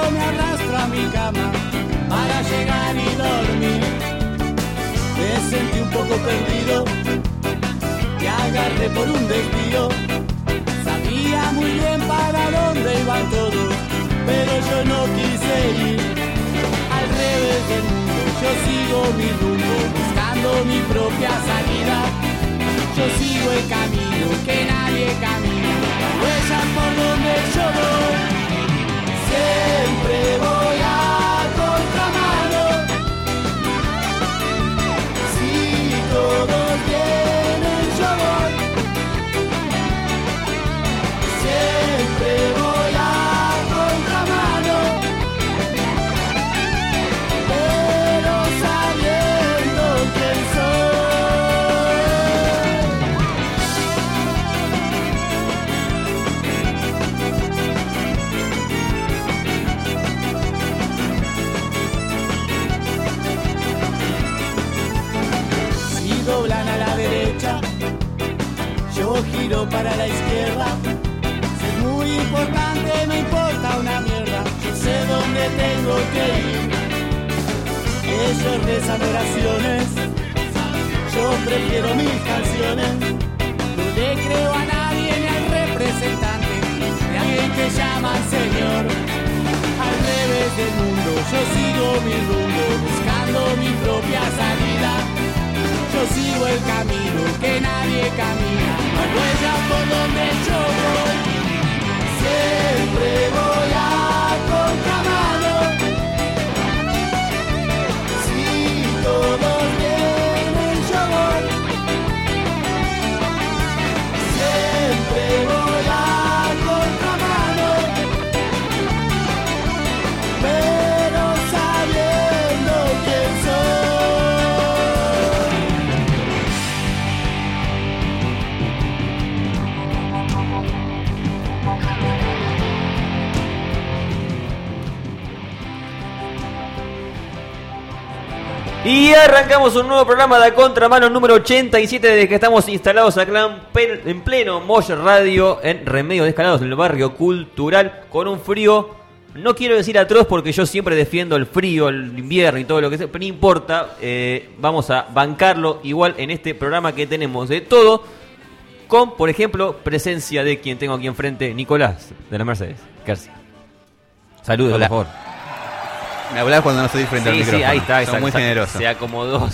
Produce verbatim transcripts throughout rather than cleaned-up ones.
me arrastro a mi cama para llegar y dormir. Me sentí un poco perdido, te agarré por un desvío. Sabía muy bien para dónde iban todos, pero yo no quise ir. Al revés del mundo, yo sigo mi rumbo, buscando mi propia salida. Yo sigo el camino que nadie camina, huellas por donde yo voy. Siempre voy a contramano. Si todos vienen, yo voy. Siempre voy a contramano, pero sabiendo quién soy. Si doblan a la derecha, yo giro para la izquierda. Muy importante, no importa una mierda, yo sé dónde tengo que ir. Ellos rezan oraciones, yo prefiero mis canciones. No le creo a nadie ni al representante de alguien que llaman señor. Al revés del mundo, yo sigo mi rumbo, buscando mi propia salida. Yo sigo el camino que nadie camina, no huella por donde yo voy. Siempre voy a contramano. Si todos vienen, yo voy. Siempre voy a contramano, pero sabiendo quién soy. Y arrancamos un nuevo programa de A Contramano número ochenta y siete desde que estamos instalados acá en pleno Mosh Radio en Remedios de Escalados, en el barrio Cultural, con un frío, no quiero decir atroz porque yo siempre defiendo el frío, el invierno y todo lo que sea, pero no importa, eh, vamos a bancarlo igual en este programa que tenemos de todo, con, por ejemplo, presencia de quien tengo aquí enfrente, Nicolás, de la Mercedes. García. Saludos, Hola. por favor. Me hablás cuando no estoy frente Sí, al micrófono. sí, ahí está. Son muy se, generoso. Se acomodó.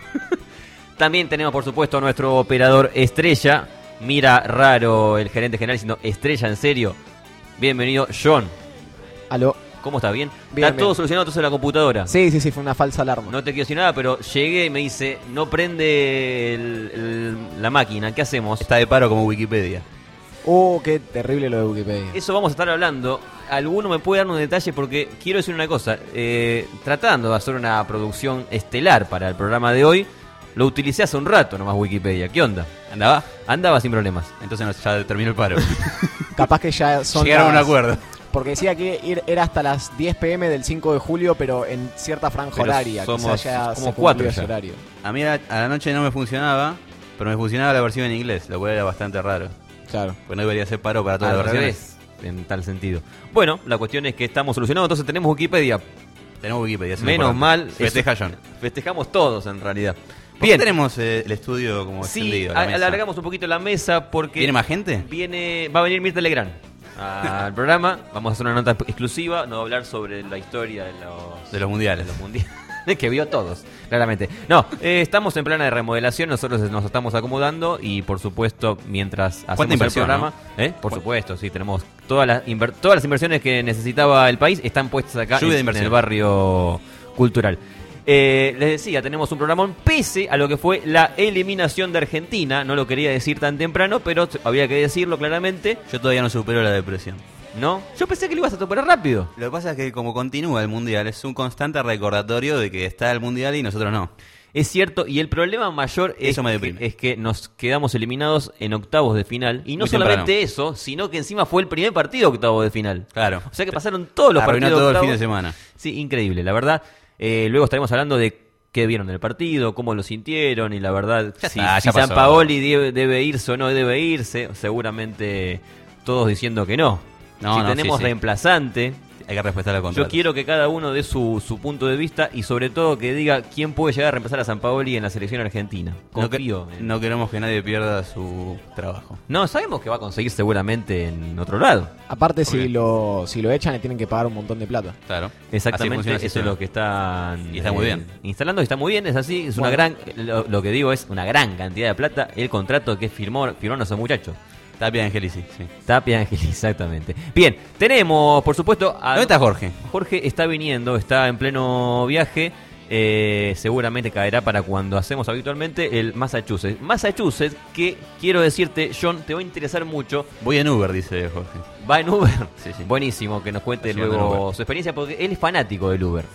También tenemos, por supuesto, a nuestro operador estrella. Mira raro el gerente general diciendo estrella en serio. Bienvenido, John. Aló. ¿Cómo está? ¿Bien? Bien, ¿Está todo bien. solucionado entonces en la computadora? Sí, sí, sí, fue una falsa alarma. No te quiero decir nada, pero llegué y me dice, no prende el- el- la máquina. ¿Qué hacemos? Está de paro como Wikipedia. Oh, qué terrible lo de Wikipedia. Eso vamos a estar hablando. Alguno me puede dar un detalle porque quiero decir una cosa. Eh, tratando de hacer una producción estelar para el programa de hoy, lo utilicé hace un rato nomás Wikipedia. ¿Qué onda? ¿Andaba? Andaba sin problemas. Entonces no, ya terminó el paro. Capaz que ya son Llegaron a un las- acuerdo. Porque decía que ir- era hasta las diez pm del cinco de julio, pero en cierta franja Pero horaria. somos Quizá ya como se cuatro cumplió ya. ese horario. A mí a la, a la noche no me funcionaba, pero me funcionaba la versión en inglés, lo cual era bastante raro. Claro. Pues no debería ser paro para todas Al las versiones. revés, en tal sentido. Bueno, la cuestión es que estamos solucionados, entonces tenemos Wikipedia. Tenemos Wikipedia. eso es Menos importante. mal. Festeja eso- John. Festejamos todos en realidad. ¿Por qué tenemos eh, el estudio como Sí, extendido? la a- mesa? alargamos un poquito la mesa porque... ¿Viene más gente? Viene, va a venir Mirta Legrand al programa. Vamos a hacer una nota exclusiva. No va a hablar sobre la historia de los, De los mundiales. de los mundiales. Que vio todos, claramente. No, eh, estamos en plana de remodelación. Nosotros nos estamos acomodando. Y por supuesto, mientras hacemos el inversión, programa, ¿eh? Por supuesto, sí, tenemos todas las, inver- todas las inversiones que necesitaba el país. Están puestas acá Lluvia de en, en inversión. el barrio cultural. Eh, les decía, tenemos un programón pese a lo que fue la eliminación de Argentina. No lo quería decir tan temprano, pero había que decirlo claramente. Yo todavía no supero la depresión. ¿No? Yo pensé que lo ibas a superar rápido. Lo que pasa es que como continúa el mundial, es un constante recordatorio de que está el mundial y nosotros no. Es cierto, y el problema mayor es, Eso me que, deprime. es que nos quedamos eliminados en octavos de final. Y no Muy solamente temprano. eso, sino que encima fue el primer partido de octavos de final. Claro. O sea que pasaron todos los Arruinó partidos todo el octavos. fin de semana. Sí, increíble, la verdad. Eh, luego estaremos hablando de qué vieron del partido, cómo lo sintieron y la verdad, Ya si, está, si ya San pasó. Paoli debe, debe irse o no debe irse. Seguramente todos diciendo que no. No, si no, tenemos sí, sí. reemplazante, Hay que respetar el contrato. Yo quiero que cada uno dé su, su punto de vista y sobre todo que diga quién puede llegar a reemplazar a Sampaoli en la selección argentina. Confío. No, que, en... no queremos que nadie pierda su trabajo. No, sabemos que va a conseguir seguramente en otro lado. Aparte, si qué? lo, si lo echan, le tienen que pagar un montón de plata. Claro. Exactamente, eso es lo que están y está muy bien. instalando y está muy bien, es así, es Bueno. una gran, lo, lo que digo es una gran cantidad de plata el contrato que firmó, firmaron esos muchachos. Tapia Angelici, sí. Tapia Ángel, exactamente. Bien, tenemos, por supuesto, a... ¿Dónde está Jorge? Jorge está viniendo, está en pleno viaje. Eh, seguramente caerá para cuando hacemos habitualmente el Massachusetts. Massachusetts, que quiero decirte, John, te va a interesar mucho. Voy en Uber, dice Jorge. Va en Uber. Sí, sí. Buenísimo, que nos cuente Está llegando en luego Uber. su experiencia, porque él es fanático del Uber.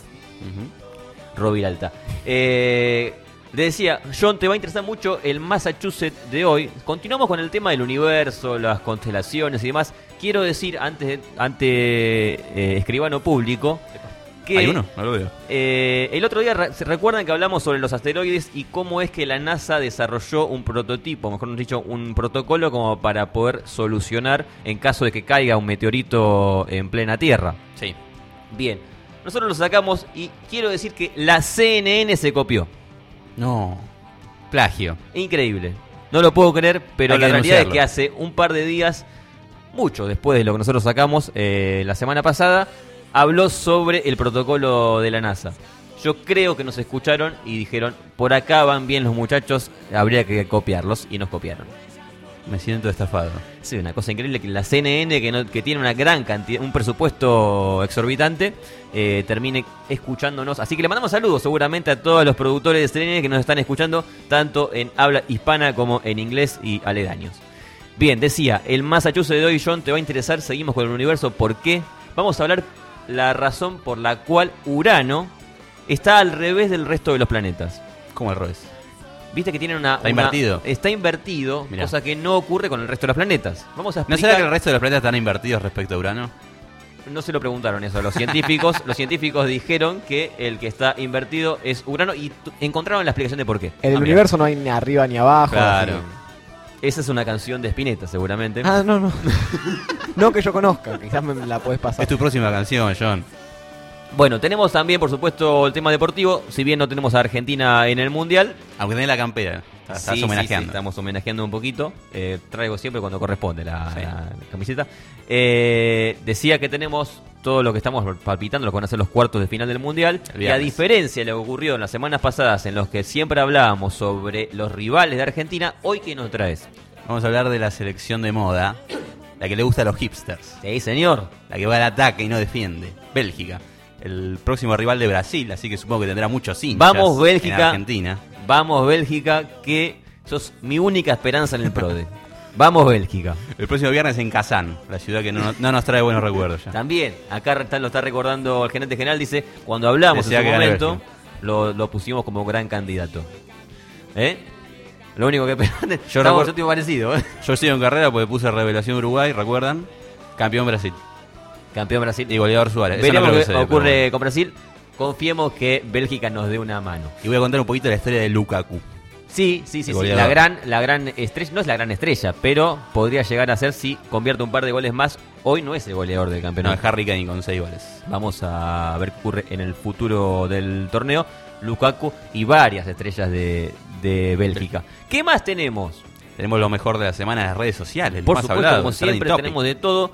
Ujú. Roby Alta. Eh, le decía, John, te va a interesar mucho el Massachusetts de hoy. Continuamos con el tema del universo, las constelaciones y demás. Quiero decir, antes de- ante eh, escribano público, que ¿Hay uno? No lo veo. eh, el otro día, re- ¿se recuerdan que hablamos sobre los asteroides y cómo es que la NASA desarrolló un prototipo, mejor dicho, un protocolo como para poder solucionar en caso de que caiga un meteorito en plena Tierra? Sí. Bien, nosotros lo sacamos y quiero decir que la C N N se copió. No. Plagio. Increíble. No lo puedo creer, pero Hay que la realidad es denunciarlo. que hace un par de días, mucho después de lo que nosotros sacamos eh, la semana pasada, habló sobre el protocolo de la NASA. Yo creo que nos escucharon y dijeron, por acá van bien los muchachos, habría que copiarlos, y nos copiaron. Me siento estafado. Sí, una cosa increíble que la C N N, que, no- que tiene una gran cantidad, un presupuesto exorbitante, eh, termine escuchándonos. Así que le mandamos saludos seguramente a todos los productores de C N N que nos están escuchando, tanto en habla hispana como en inglés y aledaños. Bien, decía, el Massachusetts de hoy, John, te va a interesar. Seguimos con el universo. ¿Por qué? Vamos a hablar la razón por la cual Urano está al revés del resto de los planetas. ¿Cómo al revés? Viste que tiene una... Está una- invertido. Está invertido, Mirá. cosa que no ocurre con el resto de los planetas. Vamos a ¿No explicar... será que el resto de los planetas están invertidos respecto a Urano? No se lo preguntaron eso a los científicos. Los científicos dijeron que el que está invertido es Urano y t- encontraron la explicación de por qué. En el Ah, mira. universo no hay ni arriba ni abajo. Claro. así. Esa es una canción de Spinetta, seguramente. Ah, no, no. No que yo conozca, quizás me la puedes pasar. Es tu próxima canción, John. Bueno, tenemos también, por supuesto, el tema deportivo. Si bien no tenemos a Argentina en el Mundial, Aunque tenés la campera. Estás, estás sí, homenajeando. sí, sí, estamos homenajeando un poquito. Eh, traigo siempre cuando corresponde la, Sí. la camiseta. Eh, decía que tenemos todo lo que estamos palpitando, lo que van a ser los cuartos de final del Mundial. El Y a viernes. diferencia de lo que ocurrió en las semanas pasadas, en los que siempre hablábamos sobre los rivales de Argentina, ¿hoy qué nos traes? Vamos a hablar de la selección de moda. La que le gusta a los hipsters. Sí, señor. La que va al ataque y no defiende. Bélgica. El próximo rival de Brasil, así que supongo que tendrá muchos hinchas. Vamos, Bélgica. En Argentina. Vamos, Bélgica, que sos mi única esperanza en el PRODE. Vamos, Bélgica. El próximo viernes en Kazán, la ciudad que no, no nos trae buenos recuerdos ya. También, acá está- lo está recordando el gerente general, dice, cuando hablamos Decía en su que gane momento, Bélgica. lo, lo pusimos como gran candidato. ¿Eh? Lo único que... Yo recuerdo- recuerdo... yo estoy parecido, ¿eh? Yo sigo en carrera porque puse Revelación Uruguay, ¿recuerdan? Campeón Brasil. Campeón Brasil. Y goleador Suárez. Eso no Veremos creo qué que se dé, ocurre pero bueno. con Brasil. Confiemos que Bélgica nos dé una mano. Y voy a contar un poquito la historia de Lukaku. Sí, sí, sí, El sí. goleador. La gran, la gran estrella, no es la gran estrella, pero podría llegar a ser si convierte un par de goles más. Hoy no es el goleador del No, campeonato. es Harry Kane con seis goles. Vamos a ver qué ocurre en el futuro del torneo. Lukaku y varias estrellas de, de Bélgica. ¿Qué más tenemos? Tenemos lo mejor de la semana en las redes sociales. lo Por más supuesto, hablado, como el trending siempre, topic. tenemos de todo.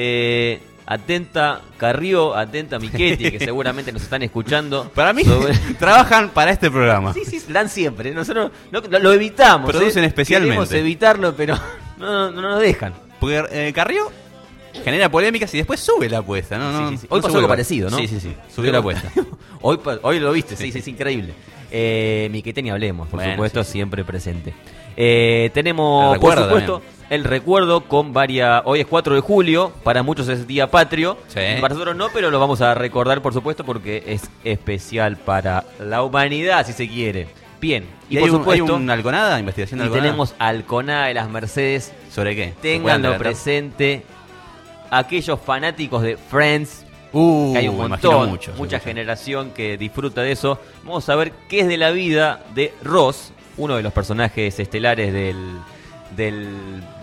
Eh, atenta Carrió, atenta Michetti, que seguramente nos están escuchando. Para mí, Sobre- trabajan para este programa. Sí, sí, dan siempre. Nosotros no- lo, lo evitamos. Producen ¿eh? especialmente. Queremos evitarlo, pero no, no, no nos dejan. Porque eh, Carrió genera polémicas y después sube la apuesta. ¿no? no Sí, sí, sí. no Hoy pasó sube algo la- parecido, ¿no? Sí, sí, sí. Subió la apuesta. hoy, pa- hoy lo viste, sí, sí, es increíble. Eh, Miquetti ni hablemos, por Bueno, supuesto, sí, sí. siempre presente. Eh, tenemos, El por recuerdo supuesto, también. el recuerdo con varias... Hoy es cuatro de julio, para muchos es Día Patrio. Sí. Para nosotros no, pero lo vamos a recordar, por supuesto, porque es especial para la humanidad, si se quiere. Bien, y, ¿Y, por hay, un, supuesto... hay una Alconada? ¿Investigación de y Alconada? tenemos Alconada de las Mercedes. ¿Sobre qué? ¿Se puede Ténganlo adelantar? presente. Aquellos fanáticos de Friends, Uh, que hay un me imagino montón, muchos, mucha muchos. generación que disfruta de eso. Vamos a ver qué es de la vida de Ross, uno de los personajes estelares del, del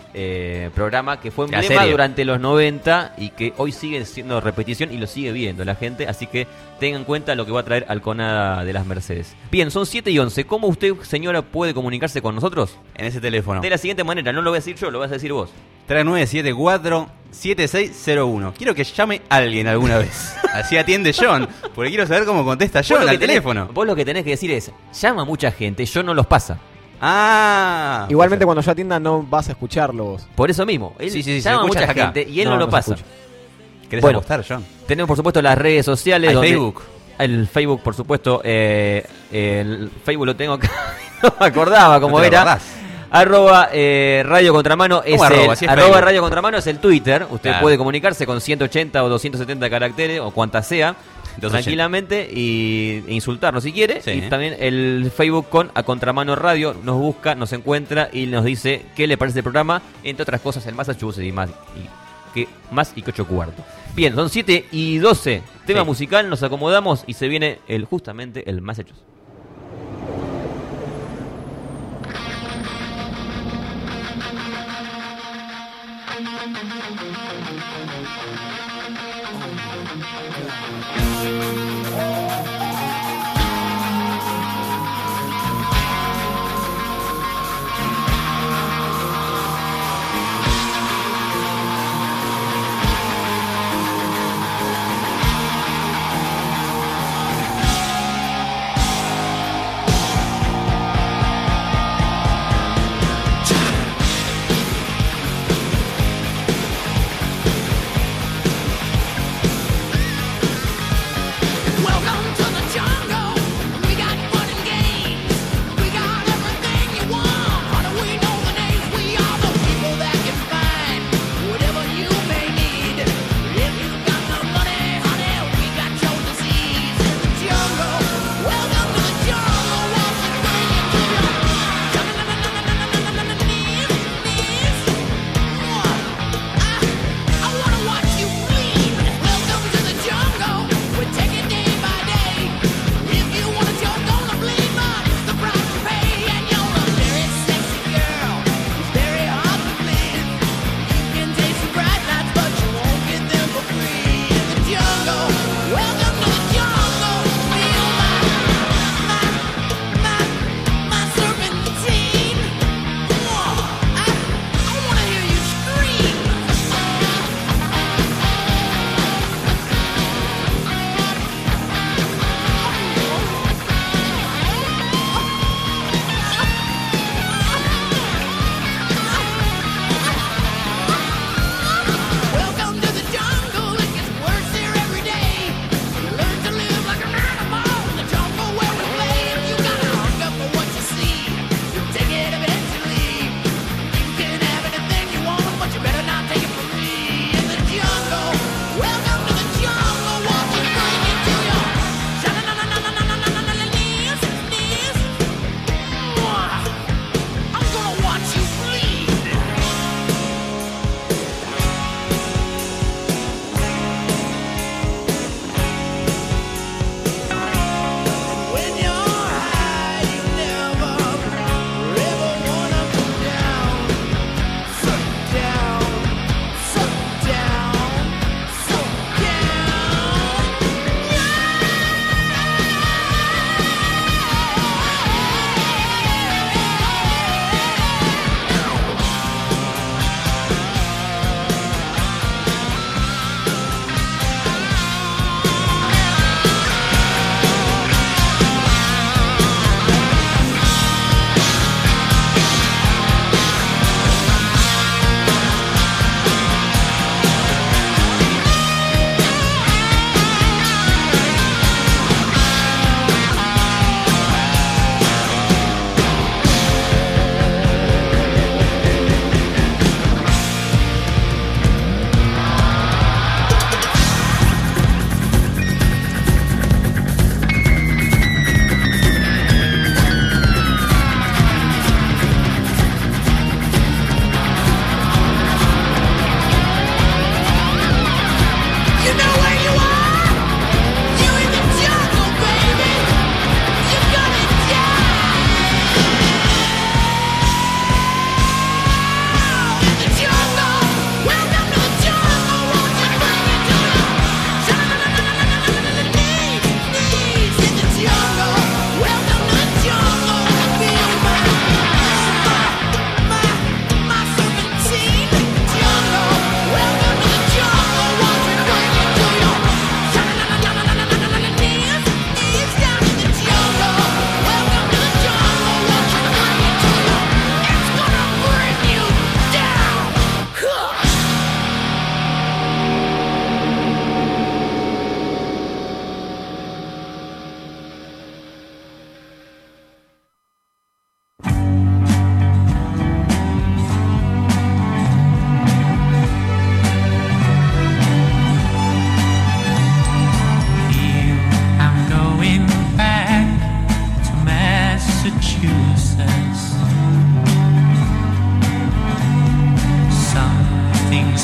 eh, programa que fue La emblema serie. durante los noventa y que hoy sigue siendo repetición y lo sigue viendo la gente, así que tengan en cuenta lo que va a traer Alconada de las Mercedes. Bien, son siete y once. ¿Cómo usted, señora, puede comunicarse con nosotros? En ese teléfono. De la siguiente manera, no lo voy a decir yo, lo vas a decir vos. tres nueve siete cuatro siete seis cero uno. Quiero que llame alguien alguna vez. Así atiende John, porque quiero saber cómo contesta Vos John lo que al tenés- teléfono. Vos lo que tenés que decir es, llama mucha gente, yo no los pasa. Ah. Igualmente cuando yo atienda no vas a escucharlo vos. Por eso mismo, él Sí, sí, sí, se llama a escucha mucha hasta acá. gente y él No, no, lo no se pasa. escucha. ¿Querés Bueno. apostar, John? Tenemos, por supuesto, las redes sociales. Hay donde- Facebook. El Facebook, por supuesto. eh, el Facebook lo tengo acá. No me acordaba cómo No te lo era. acordás. Arroba eh, Radio Contramano es ¿Cómo el, arroba? Si es arroba Facebook. Radio Contramano es el Twitter. Usted Claro. puede comunicarse con ciento ochenta o doscientos setenta caracteres o cuantas sea, doscientos ochenta. tranquilamente, y e insultarnos si quiere. Sí, y ¿eh? también el Facebook con A Contramano Radio nos busca, nos encuentra y nos dice qué le parece el programa, entre otras cosas, el Massachusetts y más y que más y que ocho cuartos. Bien, son siete y doce. Tema Sí. musical, nos acomodamos y se viene el justamente el Massachusetts. Welcome to the jungle.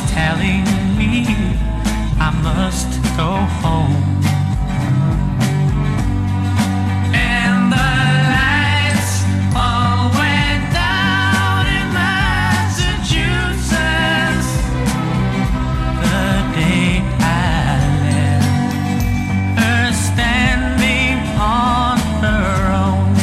telling me I must go home. And the lights all went down in Massachusetts the day I left her standing on her own.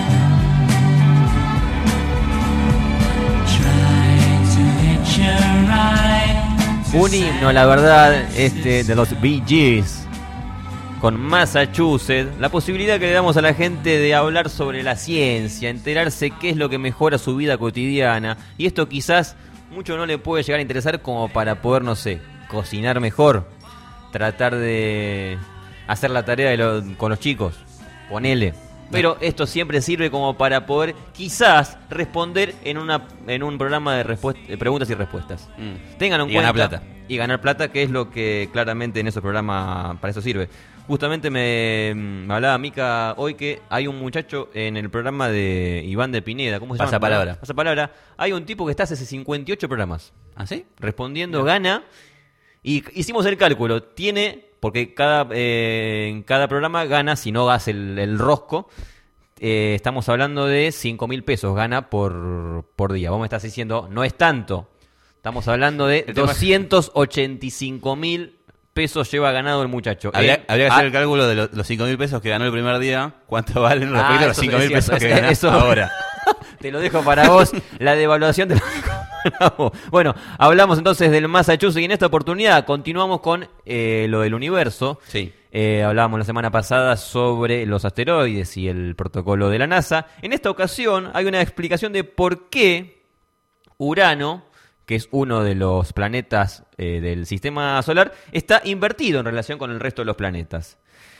Trying to hitch a ride to Un himno, la verdad, este de los Bee Gees con Massachusetts, la posibilidad que le damos a la gente de hablar sobre la ciencia, enterarse qué es lo que mejora su vida cotidiana, y esto quizás mucho no le puede llegar a interesar como para poder, no sé, cocinar mejor, tratar de hacer la tarea de lo, con los chicos, ponele. Pero esto siempre sirve como para poder quizás responder en una en un programa de, respuest- de preguntas y respuestas. Mm. Tengan en Y cuenta ganar plata. y ganar plata, que es lo que claramente en esos programas para eso sirve. Justamente me, me hablaba Mica hoy que hay un muchacho en el programa de Iván de Pineda, ¿cómo se llama? Pasapalabra. Pasapalabra. Hay un tipo que está hace cincuenta y ocho programas ¿Ah, sí? respondiendo, gana, y hicimos el cálculo, tiene, porque cada eh, en cada programa gana, si no hace el, el rosco, eh, estamos hablando de cinco mil pesos gana por, por día. Vos me estás diciendo, no es tanto, estamos hablando de El tema- doscientos ochenta y cinco mil pesos lleva ganado el muchacho. Habría, Eh, habría que ah, hacer el cálculo de lo- los cinco mil pesos que ganó el primer día, cuánto valen respecto Ah, a los eso cinco es mil cierto, pesos que eso- ganás eso- ahora. Te lo dejo para vos, la devaluación de Bueno, hablamos entonces del Massachusetts y en esta oportunidad continuamos con eh, lo del universo. Sí. Eh, hablábamos la semana pasada sobre los asteroides y el protocolo de la NASA. En esta ocasión hay una explicación de por qué Urano, que es uno de los planetas eh, del sistema solar, está invertido en relación con el resto de los planetas.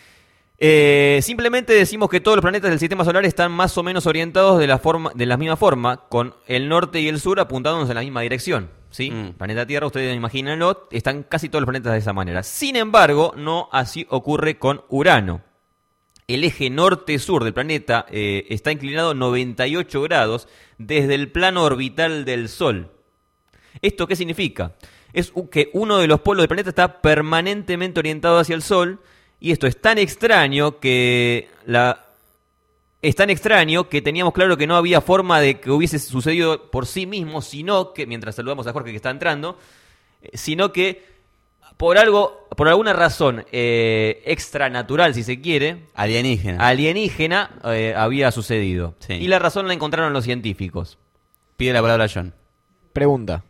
Eh, simplemente decimos que todos los planetas del sistema solar están más o menos orientados de la forma, de la misma forma, con el norte y el sur apuntándonos en la misma dirección, ¿sí? Mm. Planeta Tierra, ustedes imagínenlo, están casi todos los planetas de esa manera. Sin embargo, no así ocurre con Urano. El eje norte-sur del planeta eh, está inclinado noventa y ocho grados desde el plano orbital del Sol. ¿Esto qué significa? Es u- que uno de los polos del planeta está permanentemente orientado hacia el Sol. Y esto es tan extraño que la es tan extraño que teníamos claro que no había forma de que hubiese sucedido por sí mismo, sino que, mientras saludamos a Jorge que está entrando, eh, sino que por algo, por alguna razón eh, extranatural, si se quiere, Alienígena. alienígena, eh, había sucedido. Sí. Y la razón la encontraron los científicos. Pide la palabra John. Pregunta.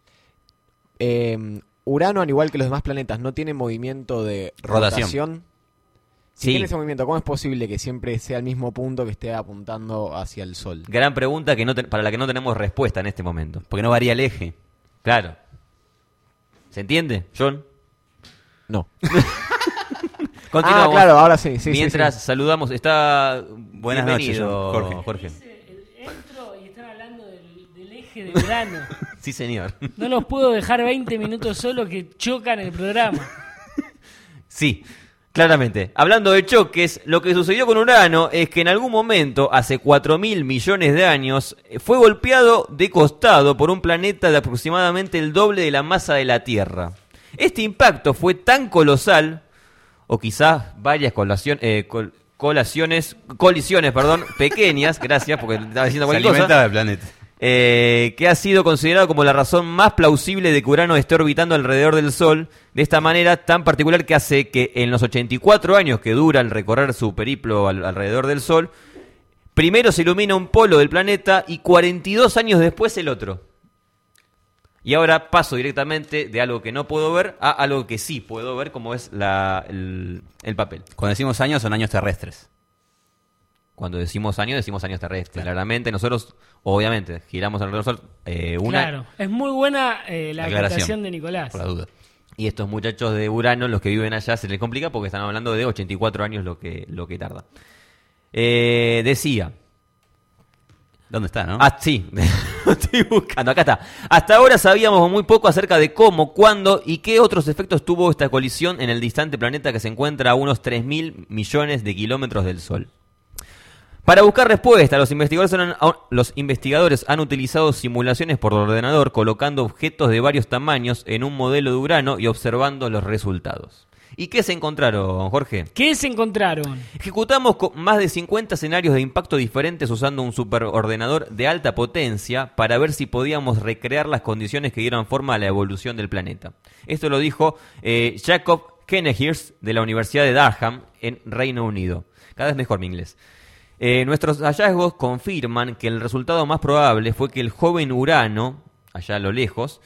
Eh, Urano, al igual que los demás planetas, ¿no tiene movimiento de Rotación. rotación? Si Sí. tiene ese movimiento, ¿cómo es posible que siempre sea el mismo punto que esté apuntando hacia el Sol? Gran pregunta que no te- para la que no tenemos respuesta en este momento. Porque no varía el eje. Claro. ¿Se entiende, John? No. Continuamos. Ah, claro, ahora sí. sí Mientras sí, sí. saludamos, está Buenas noches, bienvenido, Jorge. Jorge. Entro y están hablando del, del eje de Urano. Sí, señor. No los puedo dejar veinte minutos solos que chocan el programa. Sí, claramente. Hablando de choques, lo que sucedió con Urano es que en algún momento, hace cuatro mil millones de años, fue golpeado de costado por un planeta de aproximadamente el doble de la masa de la Tierra. Este impacto fue tan colosal, o quizás varias colación- eh, col- colaciones, colisiones, perdón, pequeñas, gracias, porque estaba diciendo Se cualquier cosa. alimenta del planeta. Eh, que ha sido considerado como la razón más plausible de que Urano esté orbitando alrededor del Sol de esta manera tan particular, que hace que en los ochenta y cuatro años que dura el recorrer su periplo al- alrededor del Sol, primero se ilumina un polo del planeta y cuarenta y dos años después el otro. Y ahora paso directamente de algo que no puedo ver a algo que sí puedo ver, como es la, el, el papel. Cuando decimos años, son años terrestres. Cuando decimos años, decimos años terrestres. Claramente nosotros, obviamente, giramos alrededor del Sol eh, una... Claro, es muy buena eh, la Aclaración. aclaración de Nicolás. Por la duda. Y estos muchachos de Urano, los que viven allá, se les complica porque están hablando de ochenta y cuatro años lo que, lo que tarda. Eh, decía... ¿Dónde está, no? Ah, sí, lo estoy buscando, acá está. Hasta ahora sabíamos muy poco acerca de cómo, cuándo y qué otros efectos tuvo esta colisión en el distante planeta que se encuentra a unos tres mil millones de kilómetros del Sol. Para buscar respuesta, los investigadores han, los investigadores han utilizado simulaciones por ordenador colocando objetos de varios tamaños en un modelo de Urano y observando los resultados. ¿Y qué se encontraron, Jorge? ¿Qué se encontraron? Ejecutamos más de cincuenta escenarios de impacto diferentes usando un superordenador de alta potencia para ver si podíamos recrear las condiciones que dieron forma a la evolución del planeta. Esto lo dijo eh, Jacob Kenehirs de la Universidad de Durham en Reino Unido. Cada vez mejor mi inglés. Eh, nuestros hallazgos confirman que el resultado más probable fue que el joven Urano, allá a lo lejos,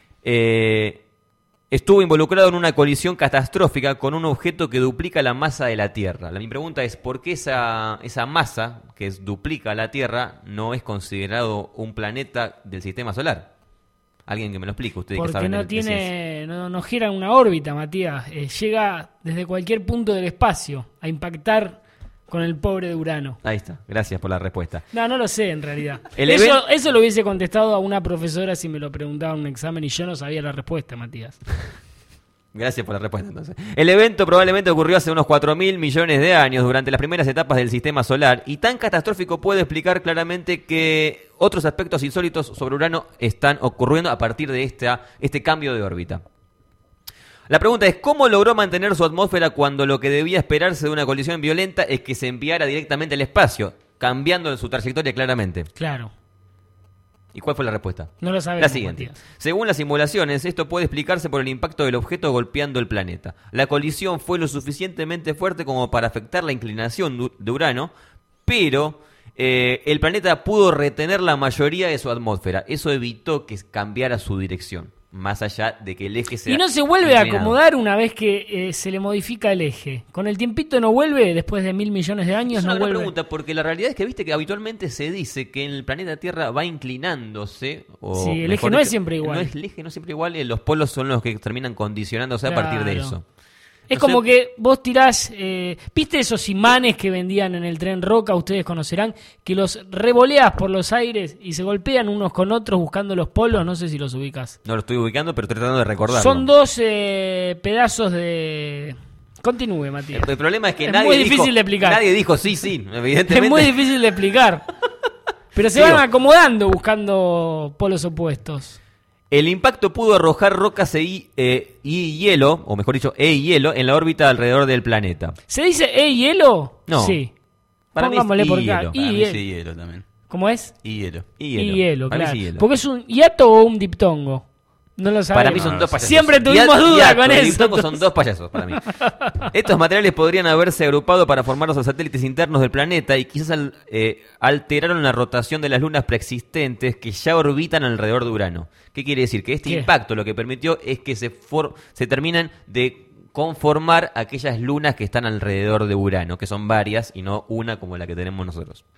eh, estuvo involucrado en una colisión catastrófica con un objeto que duplica la masa de la Tierra. La, mi pregunta es, ¿por qué esa, esa masa, que es, duplica la Tierra, no es considerado un planeta del sistema solar? Alguien que me lo explique, ustedes que saben. Porque no de- de tiene, no, no gira en una órbita, Matías. Eh, llega desde cualquier punto del espacio a impactar con el pobre de Urano. Ahí está, gracias por la respuesta. No, no lo sé en realidad. El Eso, even- eso lo hubiese contestado a una profesora si me lo preguntaba en un examen y yo no sabía la respuesta, Matías. Gracias por la respuesta, entonces. El evento probablemente ocurrió hace unos cuatro mil millones de años, durante las primeras etapas del sistema solar, y tan catastrófico puede explicar claramente que otros aspectos insólitos sobre Urano están ocurriendo a partir de esta, este cambio de órbita. La pregunta es, ¿cómo logró mantener su atmósfera cuando lo que debía esperarse de una colisión violenta es que se enviara directamente al espacio, cambiando su trayectoria claramente? Claro. ¿Y cuál fue la respuesta? No lo sabemos, La siguiente. Matías. Según las simulaciones, esto puede explicarse por el impacto del objeto golpeando el planeta. La colisión fue lo suficientemente fuerte como para afectar la inclinación de Urano, pero eh, el planeta pudo retener la mayoría de su atmósfera. Eso evitó que cambiara su dirección, más allá de que el eje sea Y no se vuelve a inclinado. acomodar una vez que eh, se le modifica el eje. Con el tiempito no vuelve, después de mil millones de años Es una no buena vuelve. pregunta, porque la realidad es que viste que habitualmente se dice que en el planeta Tierra va inclinándose. O Sí, el mejor eje no es dicho, siempre igual. No es el eje, no es siempre igual, y los polos son los que terminan condicionándose a partir de Claro. eso. Es No como sé- que vos tirás, eh, ¿viste esos imanes que vendían en el tren Roca? Ustedes conocerán, que los revoleas por los aires y se golpean unos con otros buscando los polos, no sé si los ubicas. No lo estoy ubicando, pero estoy tratando de recordarlo. Son dos eh, pedazos de... Continúe, Matías. El, el problema es que Es nadie muy dijo, difícil de explicar. Nadie dijo sí, sí, evidentemente. Es muy difícil de explicar. Pero se Digo- van acomodando buscando polos opuestos. El impacto pudo arrojar rocas e y, eh, y hielo, o mejor dicho, e y hielo, en la órbita alrededor del planeta. ¿Se dice E hielo? No. Sí. Para mí es Pongámosle por acá. hielo. Y Para mí hielo. sí, hielo también. ¿Cómo es? Y hielo. Y Y hielo, Para mí claro. sí hielo. Porque es un hiato o un diptongo. No lo sabemos. Para mí son No, dos no sé. payasos. Siempre tuvimos Hiato- duda hiato con y eso, diptongo son entonces. dos payasos para mí. Estos materiales podrían haberse agrupado para formar los satélites internos del planeta y quizás al- eh, alteraron la rotación de las lunas preexistentes que ya orbitan alrededor de Urano. ¿Qué quiere decir? Que este ¿Qué? impacto lo que permitió es que se, for- se terminan de conformar aquellas lunas que están alrededor de Urano, que son varias y no una como la que tenemos nosotros.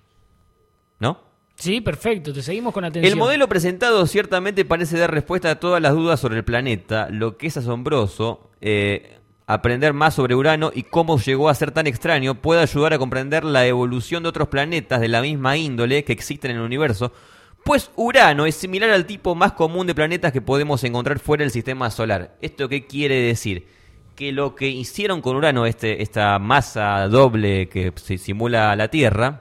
¿No? Sí, perfecto. Te seguimos con atención. El modelo presentado ciertamente parece dar respuesta a todas las dudas sobre el planeta, lo que es asombroso. Eh, aprender más sobre Urano y cómo llegó a ser tan extraño puede ayudar a comprender la evolución de otros planetas de la misma índole que existen en el universo, pues Urano es similar al tipo más común de planetas que podemos encontrar fuera del sistema solar. ¿Esto qué quiere decir? Que lo que hicieron con Urano, este, esta masa doble que se simula la Tierra,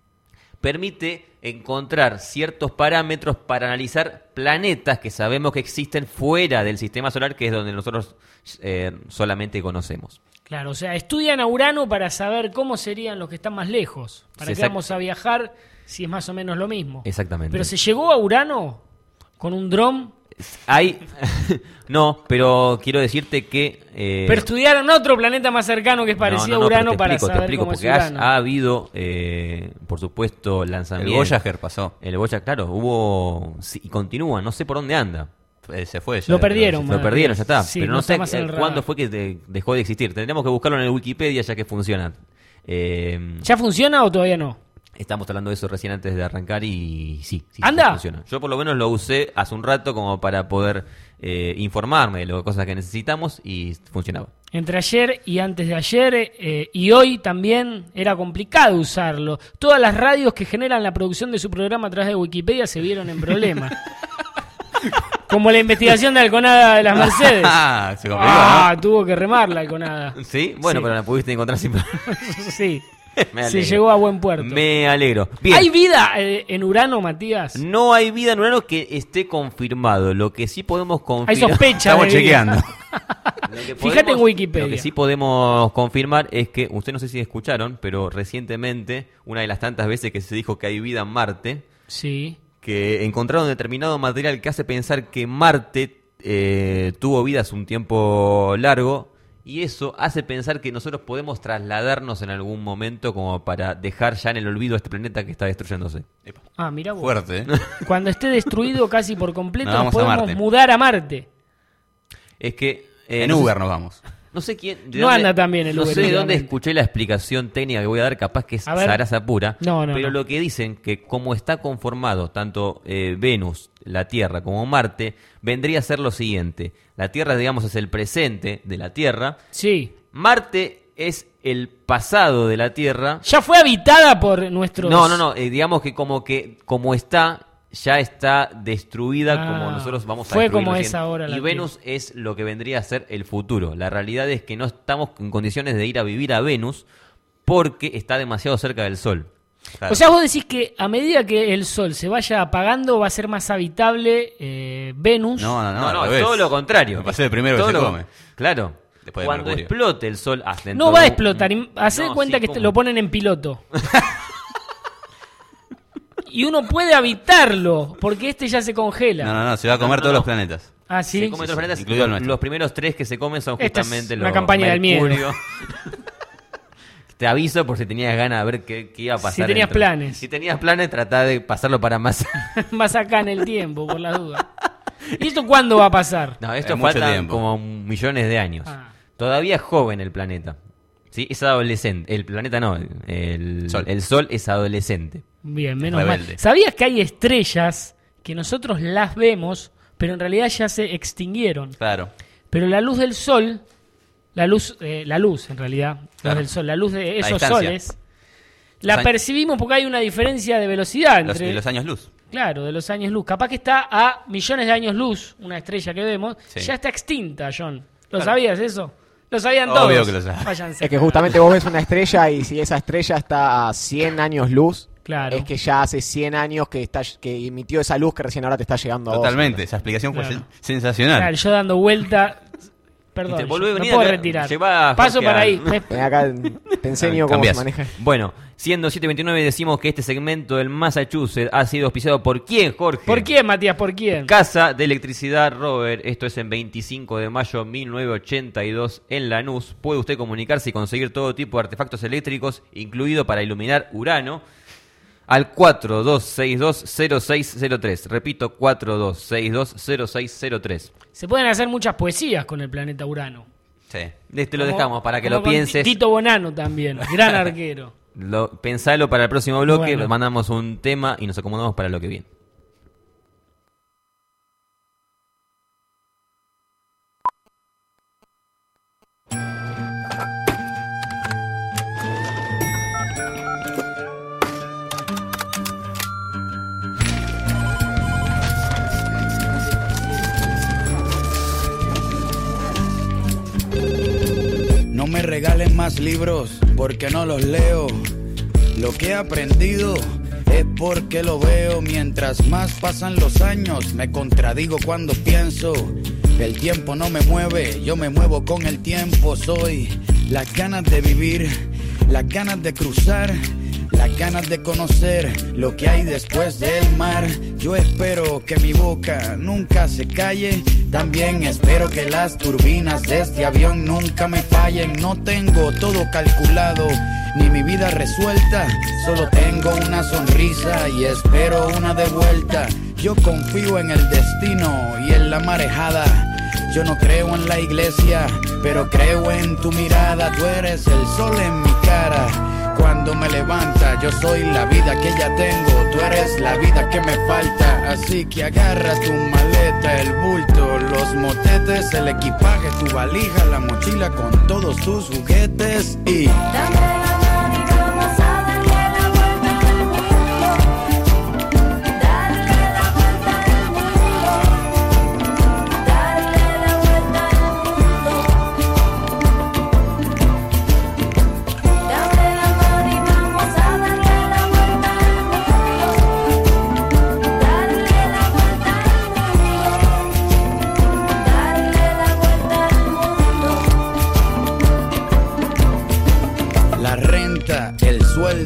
permite encontrar ciertos parámetros para analizar planetas que sabemos que existen fuera del sistema solar, que es donde nosotros eh, solamente conocemos. Claro, o sea, estudian a Urano para saber cómo serían los que están más lejos. Para Sí, que exact- vamos a viajar si es más o menos lo mismo. Exactamente. Pero se llegó a Urano con un dron. Hay... no, pero quiero decirte que... eh, Pero estudiaron otro planeta más cercano que es no, parecido no, no, a pero Urano te para explico, te saber explico, cómo es porque ha, Urano. ha habido, eh, por supuesto, El lanzamientos. Voyager pasó. El Voyager, claro, hubo... sí, y continúa, no sé por dónde anda. Eh, se fue. ya, Lo perdieron, Lo Madre. perdieron, ya está. Sí, pero no no, está sé más en el eh, radar. cuándo fue que de- dejó de existir. Tendremos que buscarlo en el Wikipedia ya que funciona. Eh, ¿Ya funciona o todavía no? Estamos hablando de eso recién antes de arrancar y sí, sí, ¿Anda? sí funciona. Yo por lo menos lo usé hace un rato como para poder eh, informarme de las cosas que necesitamos y funcionaba. Entre ayer y antes de ayer eh, y hoy también era complicado usarlo. Todas las radios que generan la producción de su programa a través de Wikipedia se vieron en problemas. Como la investigación de Alconada de las Mercedes. Ah, se complicó, Ah, tuvo que remar la Alconada. ¿Sí? Bueno, Sí. pero la pudiste encontrar sin problema. Sí. Me Se alegro. llegó a buen puerto. Me alegro. Bien. ¿Hay vida eh, en Urano, Matías? No hay vida en Urano que esté confirmado. Lo que sí podemos Hay confirmar. sospecha Estamos de vida. chequeando. Lo que Fíjate en podemos- Wikipedia. Lo que sí podemos confirmar es que, ustedes no sé si escucharon, pero recientemente, una de las tantas veces que se dijo que hay vida en Marte, Sí. que encontraron determinado material que hace pensar que Marte eh, tuvo vida hace un tiempo largo, y eso hace pensar que nosotros podemos trasladarnos en algún momento como para dejar ya en el olvido este planeta que está destruyéndose. Ah, mira vos. Fuerte, ¿eh? Cuando esté destruido casi por completo, Nos nos vamos a podemos Marte. mudar a Marte. Es que... eh, En no sé- Uber nos vamos. No sé quién. de No anda tan bien el No Uber sé de dónde últimamente. escuché la explicación técnica que voy a dar, capaz que es A ver. zaraza pura. No, no, Pero no. lo que dicen que como está conformado tanto eh, Venus, la Tierra, como Marte, vendría a ser lo siguiente. La Tierra, digamos, es el presente de la Tierra. Sí. Marte es el pasado de la Tierra. Ya fue habitada por nuestros... No, no, no. eh, digamos que como que como está, ya está destruida Ah, como nosotros vamos a fue destruir como recién. es ahora la Y Venus es lo que vendría a ser el futuro. La realidad es que no estamos en condiciones de ir a vivir a Venus porque está demasiado cerca del Sol. Claro. O sea, vos decís que a medida que el Sol se vaya apagando, va a ser más habitable eh, Venus. No, no, no. No, al no, es revés. todo lo contrario. Me pasé de primero que Todo se lo- come. Claro. Después de Cuando Mercurio. explote el Sol... ah, dentro No va a de- explotar. im- Hacé de No, cuenta sí, que ¿cómo? te lo ponen en piloto. Y uno puede habitarlo, porque este ya se congela. No, no, no, se va a comer No, no, todos no. los planetas. Ah, sí. Se come otros sí, planetas, incluido el los, nuestro. los primeros tres que se comen son Esta es justamente una los campaña del miedo. Mercurio. Te aviso por si tenías ganas de ver qué, qué iba a pasar. Si tenías dentro. planes. Si tenías planes, tratá de pasarlo para más. Más acá en el tiempo, por la duda. ¿Y esto cuándo va a pasar? No, esto Es mucho falta tiempo. como millones de años. Ah. Todavía es joven el planeta. ¿Sí? Es adolescente. El planeta no, el Sol. el Sol es adolescente. Bien, menos mal. Rebelde. ¿Sabías que hay estrellas que nosotros las vemos, pero en realidad ya se extinguieron? Claro. Pero la luz del sol, la luz, eh, la luz en realidad, la Claro. del sol, la luz de esos distancia. soles, la años. percibimos porque hay una diferencia de velocidad Los, entre, y los años luz. claro, de los años luz. Capaz que está a millones de años luz, una estrella que vemos, Sí. ya está extinta, John. ¿Lo Claro. sabías eso? Lo sabían Obvio todos. que lo saben. Váyanse. Es que justamente vos ves una estrella y si esa estrella está a cien años luz, Claro. es que ya hace cien años que está que emitió esa luz que recién ahora te está llegando a vos. Totalmente. Esa explicación fue Claro. sen- sensacional. Claro, yo dando vuelta. Perdón, Y te yo volvés a me venir puedo acá, retirar. llevá a Paso Jorge para al- ahí. Me- Ven acá, te enseño cómo Cambiás. se maneja. Bueno, siendo siete veintinueve decimos que este segmento del Massachusetts ha sido auspiciado por ¿quién, Jorge? ¿Por quién, Matías? ¿Por quién? Casa de Electricidad Robert, esto es en veinticinco de mayo de mil novecientos ochenta y dos en Lanús. Puede usted comunicarse y conseguir todo tipo de artefactos eléctricos, incluido para iluminar Urano, al cuatro dos seis dos cero seis cero tres. Repito, cuatro dos seis dos cero seis cero tres. Se pueden hacer muchas poesías con el planeta Urano. Sí. Este lo Como- dejamos para que como lo con pienses. Tito Bonano también, gran arquero. Lo, pensalo para el próximo bloque, Bueno. le mandamos un tema y nos acomodamos para lo que viene. No me regalen más libros porque no los leo. Lo que he aprendido es porque lo veo. Mientras más pasan los años, me contradigo cuando pienso. El tiempo no me mueve, yo me muevo con el tiempo. Soy las ganas de vivir, las ganas de cruzar, las ganas de conocer lo que hay después del mar. Yo espero que mi boca nunca se calle. También espero que las turbinas de este avión nunca me fallen. No tengo todo calculado, ni mi vida resuelta. Solo tengo una sonrisa y espero una de vuelta. Yo confío en el destino y en la marejada. Yo no creo en la iglesia, pero creo en tu mirada. Tú eres el sol en mi cara. Cuando me levanta, yo soy la vida que ya tengo. Tú eres la vida que me falta. Así que agarra tu maleta, el bulto, los motetes, el equipaje, tu valija, la mochila con todos tus juguetes y... Dame la mano y vamos a darle la vuelta al mundo. Darle la vuelta al mundo. Darle la vuelta al mundo. Dame la mano y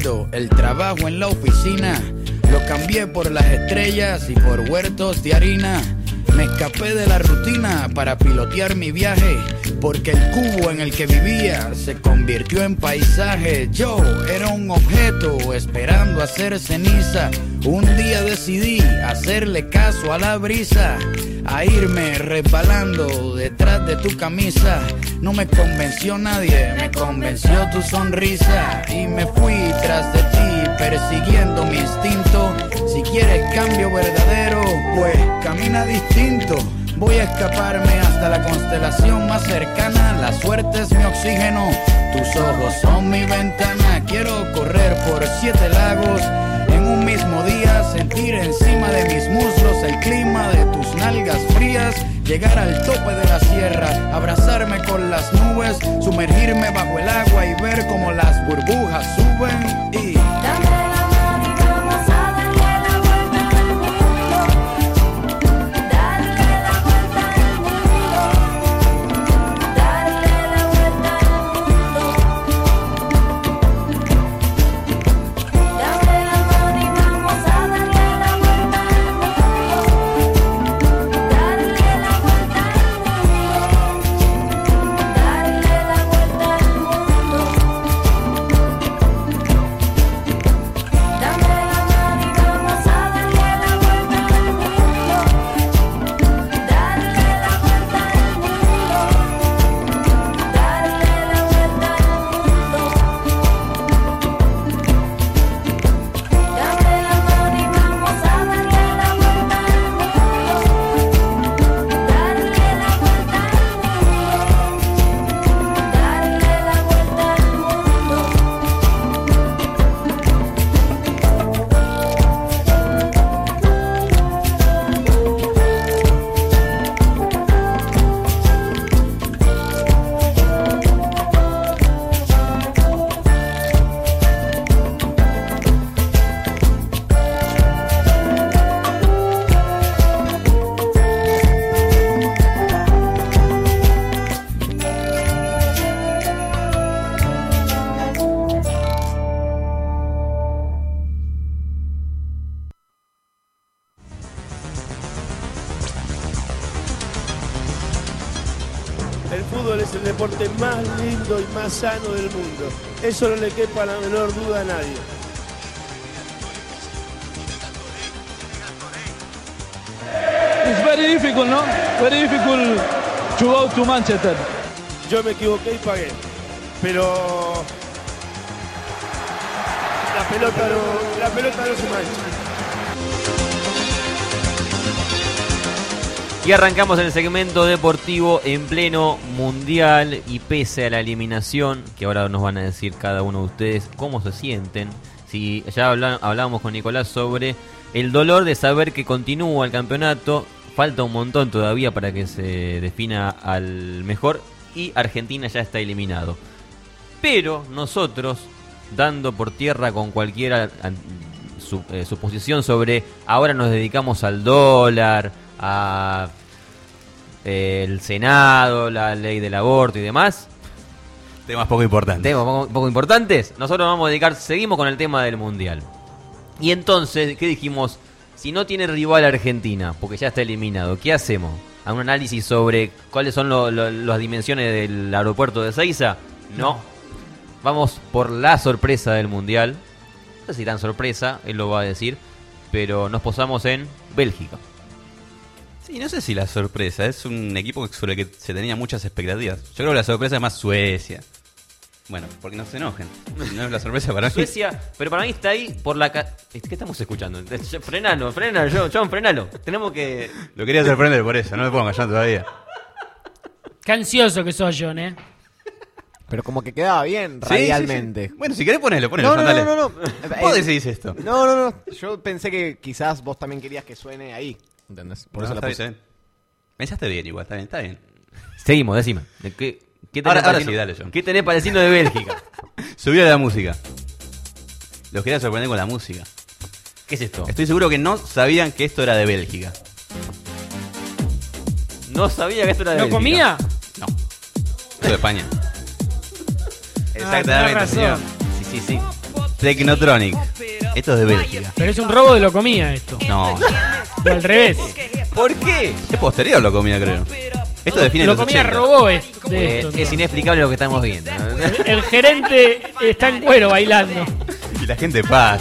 distinto. El trabajo en la oficina lo cambié por las estrellas y por huertos de harina. Me escapé de la rutina para pilotear mi viaje, porque el cubo en el que vivía se convirtió en paisaje. Yo era un objeto esperando hacer ceniza. Un día decidí hacerle caso a la brisa, a irme resbalando detrás de tu camisa. No me convenció nadie, me convenció tu sonrisa, y me fui tras de ti persiguiendo mi instinto. Si quieres cambio verdadero, pues camina distinto. Voy a escaparme hasta la constelación más cercana. La suerte es mi oxígeno, tus ojos son mi ventana. Quiero correr por siete lagos en un mismo día, sentir encima de mis muslos el clima de tus nalgas frías, llegar al tope de la sierra, abrazarme con las nubes, sumergirme bajo el agua y ver cómo las burbujas suben y... Dame la mano y vamos a darle la vuelta al mundo. Darle la vuelta al mundo. Darle la vuelta al mundo. Dame la mano y vamos a darle la vuelta al mundo. Darle la vuelta al mundo. Darle la vuelta al mundo. Dame la mano y vamos a darle la vuelta al mundo. Darle la vuelta al mundo. Darle la vuelta al mundo. Dame la mano y vamos a darle la vuelta al mundo. Darle la vuelta al mundo. Darle la vuelta al mundo. El fútbol es el deporte más lindo y más sano del mundo. Eso no le quepa la menor duda a nadie. It's very difficult, no? Very difficult to go to Manchester. Yo me equivoqué y pagué. Pero la pelota no, la pelota no se mancha. Y arrancamos el segmento deportivo en pleno mundial, y pese a la eliminación, que ahora nos van a decir cada uno de ustedes cómo se sienten. Si ya habla- hablábamos con Nicolás sobre el dolor de saber que continúa el campeonato, falta un montón todavía para que se defina al mejor, y Argentina ya está eliminado. Pero nosotros, dando por tierra con cualquier an- su- eh, suposición sobre ahora nos dedicamos al dólar, a eh, el Senado, la ley del aborto y demás, Temas poco importantes. temas poco, poco importantes, nosotros vamos a dedicar, seguimos con el tema del mundial. Y entonces, ¿qué dijimos? Si no tiene rival Argentina, porque ya está eliminado, ¿qué hacemos? ¿A un análisis sobre cuáles son lo- lo- las dimensiones del aeropuerto de Ezeiza? No. Vamos por la sorpresa del mundial. No sé si tan sorpresa, él lo va a decir, pero nos posamos en Bélgica. Sí, no sé si la sorpresa. Es un equipo sobre el que se tenía muchas expectativas. Yo creo que la sorpresa es más Suecia. Bueno, porque no se enojen. No es la sorpresa para mí. Suecia, pero para mí está ahí por la... Ca- ¿Qué estamos escuchando? Frenalo, frenalo, John, John, frenalo. Tenemos que... Lo quería sorprender por eso, no me pongo callar todavía. Qué ansioso que sos, John, ¿eh? Pero como que quedaba bien, Sí, radialmente. sí, sí. Bueno, si querés ponelo, ponelo, No, John, no, dale. no, no, no. Vos Eh, decidís esto. No, no, no. Yo pensé que quizás vos también querías que suene ahí. ¿Entendés? Por No, eso la está bien, puse. está bien. Pensaste bien igual, está bien, está bien. Seguimos, decime. ¿Qué, qué tenés Ahora- para ahora decirnos- sí, dale, John. ¿Qué tenés para decirnos de Bélgica? Subí la música. Los quería sorprender con la música. ¿Qué es esto? Estoy seguro que no sabían que esto era de Bélgica. No sabía que esto era de ¿Lo Bélgica. comía? No. Esto de España. Ah, tenés razón. señor. Sí, sí, sí. Technotronic. Esto es de Bélgica. Pero es un robo de Locomía esto. No. O al revés. ¿Por qué? Es posterior lo comía, creo. Esto define los Locomía ochenta. robó es- de Eh, esto. es entonces. inexplicable lo que estamos viendo. El gerente está en cuero bailando. Y la gente pasa.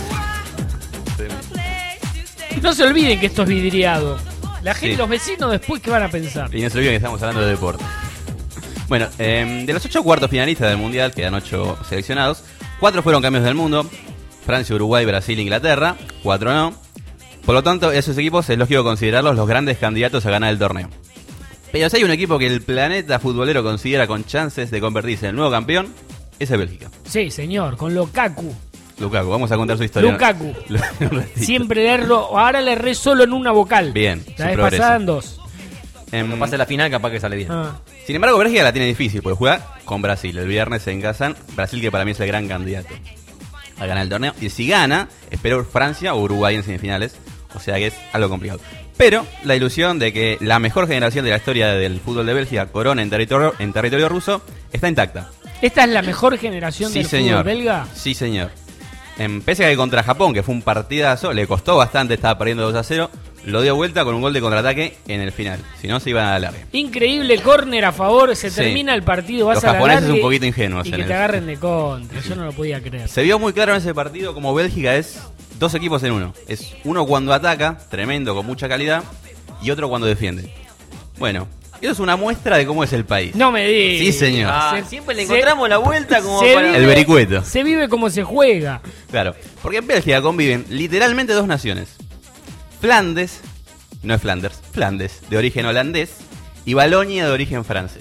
No se olviden que esto es vidriado. La gente, Sí. los vecinos después, ¿qué van a pensar? Y no se olviden que estamos hablando de deporte. Bueno, eh, de los ocho cuartos finalistas del Mundial, quedan ocho seleccionados, cuatro fueron campeones del mundo. Francia, Uruguay, Brasil, Inglaterra. Cuatro no. Por lo tanto, esos equipos es lógico considerarlos los grandes candidatos a ganar el torneo. Pero si hay un equipo que el planeta futbolero considera con chances de convertirse en el nuevo campeón, ese es Bélgica. Sí, señor, con Lukaku. Lukaku, vamos a contar su historia. Lukaku. Un ratito. Siempre le erro, ahora le erré solo en una vocal. Bien, La su vez progreso. pasada en dos. Em, Cuando pase la final, capaz que sale bien. Ah. Sin embargo, Bélgica la tiene difícil, porque juega con Brasil. El viernes en Kazán. Brasil, que para mí es el gran candidato a ganar el torneo. Y si gana, espero Francia o Uruguay en semifinales. O sea que es algo complicado. Pero la ilusión de que la mejor generación de la historia del fútbol de Bélgica corona en territorio, en territorio ruso está intacta. ¿Esta es la mejor generación Sí, del señor. fútbol belga? Sí, señor. En, pese a que contra Japón, que fue un partidazo, le costó bastante, estaba perdiendo dos a cero. Lo dio vuelta con un gol de contraataque en el final. Si no, se iban a la larga. Increíble córner a favor, se Sí. termina el partido, vas Los a la japoneses larga un y- poquito ingenuos y en que el- te agarren de contra. Yo no lo podía creer. Se vio muy claro en ese partido como Bélgica es dos equipos en uno. Es uno cuando ataca, tremendo, con mucha calidad, y otro cuando defiende. Bueno, eso es una muestra de cómo es el país. No me digas. Sí, señor. Ah, Se- siempre le se- encontramos la vuelta como se para... vive- El vericueto. Se vive como se juega. Claro, porque en Bélgica conviven literalmente dos naciones. Flandes, no es Flanders, Flandes, de origen holandés, y Balonia, de origen francés.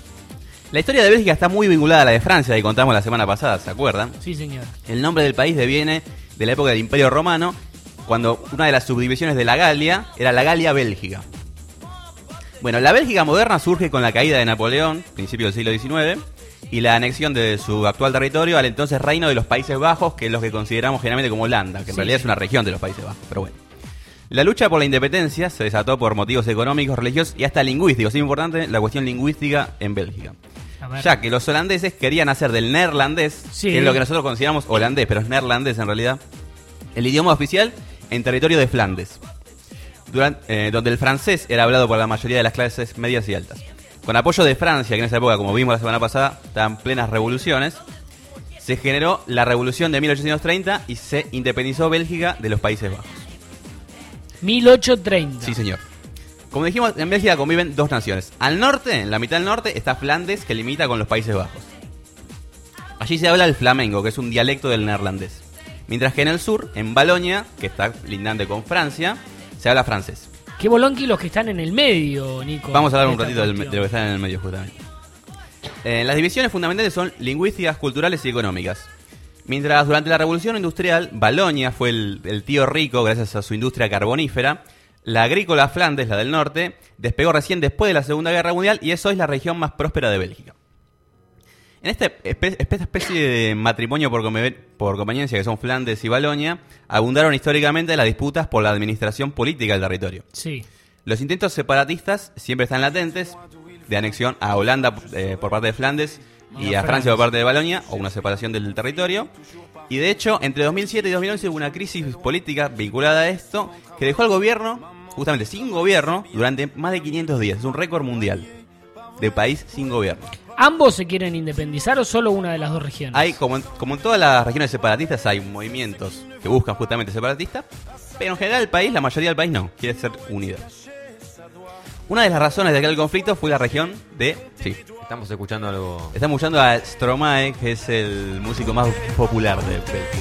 La historia de Bélgica está muy vinculada a la de Francia, que contamos la semana pasada, ¿se acuerdan? Sí, señor. El nombre del país deviene de la época del Imperio Romano, cuando una de las subdivisiones de la Galia era la Galia Bélgica. Bueno, la Bélgica moderna surge con la caída de Napoleón, principio del siglo diecinueve, y la anexión de su actual territorio al entonces reino de los Países Bajos, que es lo que consideramos generalmente como Holanda, que en Sí, realidad sí. es una región de los Países Bajos, pero bueno. La lucha por la independencia se desató por motivos económicos, religiosos y hasta lingüísticos. Es importante la cuestión lingüística en Bélgica. A ver. Ya que los holandeses querían hacer del neerlandés, Sí. que es lo que nosotros consideramos holandés, pero es neerlandés en realidad, el idioma oficial en territorio de Flandes, durante, eh, donde el francés era hablado por la mayoría de las clases medias y altas. Con apoyo de Francia, que en esa época, como vimos la semana pasada, estaban plenas revoluciones, se generó la revolución de mil ochocientos treinta y se independizó Bélgica de los Países Bajos. mil ochocientos treinta. Sí, señor. Como dijimos, en Bélgica conviven dos naciones. Al norte, en la mitad del norte, está Flandes, que limita con los Países Bajos. Allí se habla el flamengo, que es un dialecto del neerlandés. Mientras que en el sur, en Balonia, que está lindante con Francia, se habla francés. Qué bolonqui los que están en el medio, Nico. Vamos a hablar un Esta ratito del- de cuestión. lo que está en el medio, justamente. Eh, las divisiones fundamentales son lingüísticas, culturales y económicas. Mientras durante la Revolución Industrial, Balonia fue el, el tío rico gracias a su industria carbonífera, la agrícola Flandes, la del norte, despegó recién después de la Segunda Guerra Mundial y eso es la región más próspera de Bélgica. En este, espe- esta especie de matrimonio por, conve- por conveniencia que son Flandes y Balonia, abundaron históricamente las disputas por la administración política del territorio. Sí. Los intentos separatistas siempre están latentes, de anexión a Holanda eh, por parte de Flandes y a Francia por parte de Balonia, o una separación del territorio. Y de hecho, entre dos mil siete y dos mil once hubo una crisis política vinculada a esto, que dejó al gobierno, justamente sin gobierno, durante más de quinientos días. Es un récord mundial de país sin gobierno. ¿Ambos se quieren independizar o solo una de las dos regiones? Hay, como en, como en todas las regiones separatistas, hay movimientos que buscan justamente separatistas, pero en general el país, la mayoría del país no, quiere ser unida. Una de las razones de aquel conflicto fue la región de... Sí, Estamos escuchando algo... estamos escuchando a Stromae, que es el músico más popular de Bélgica.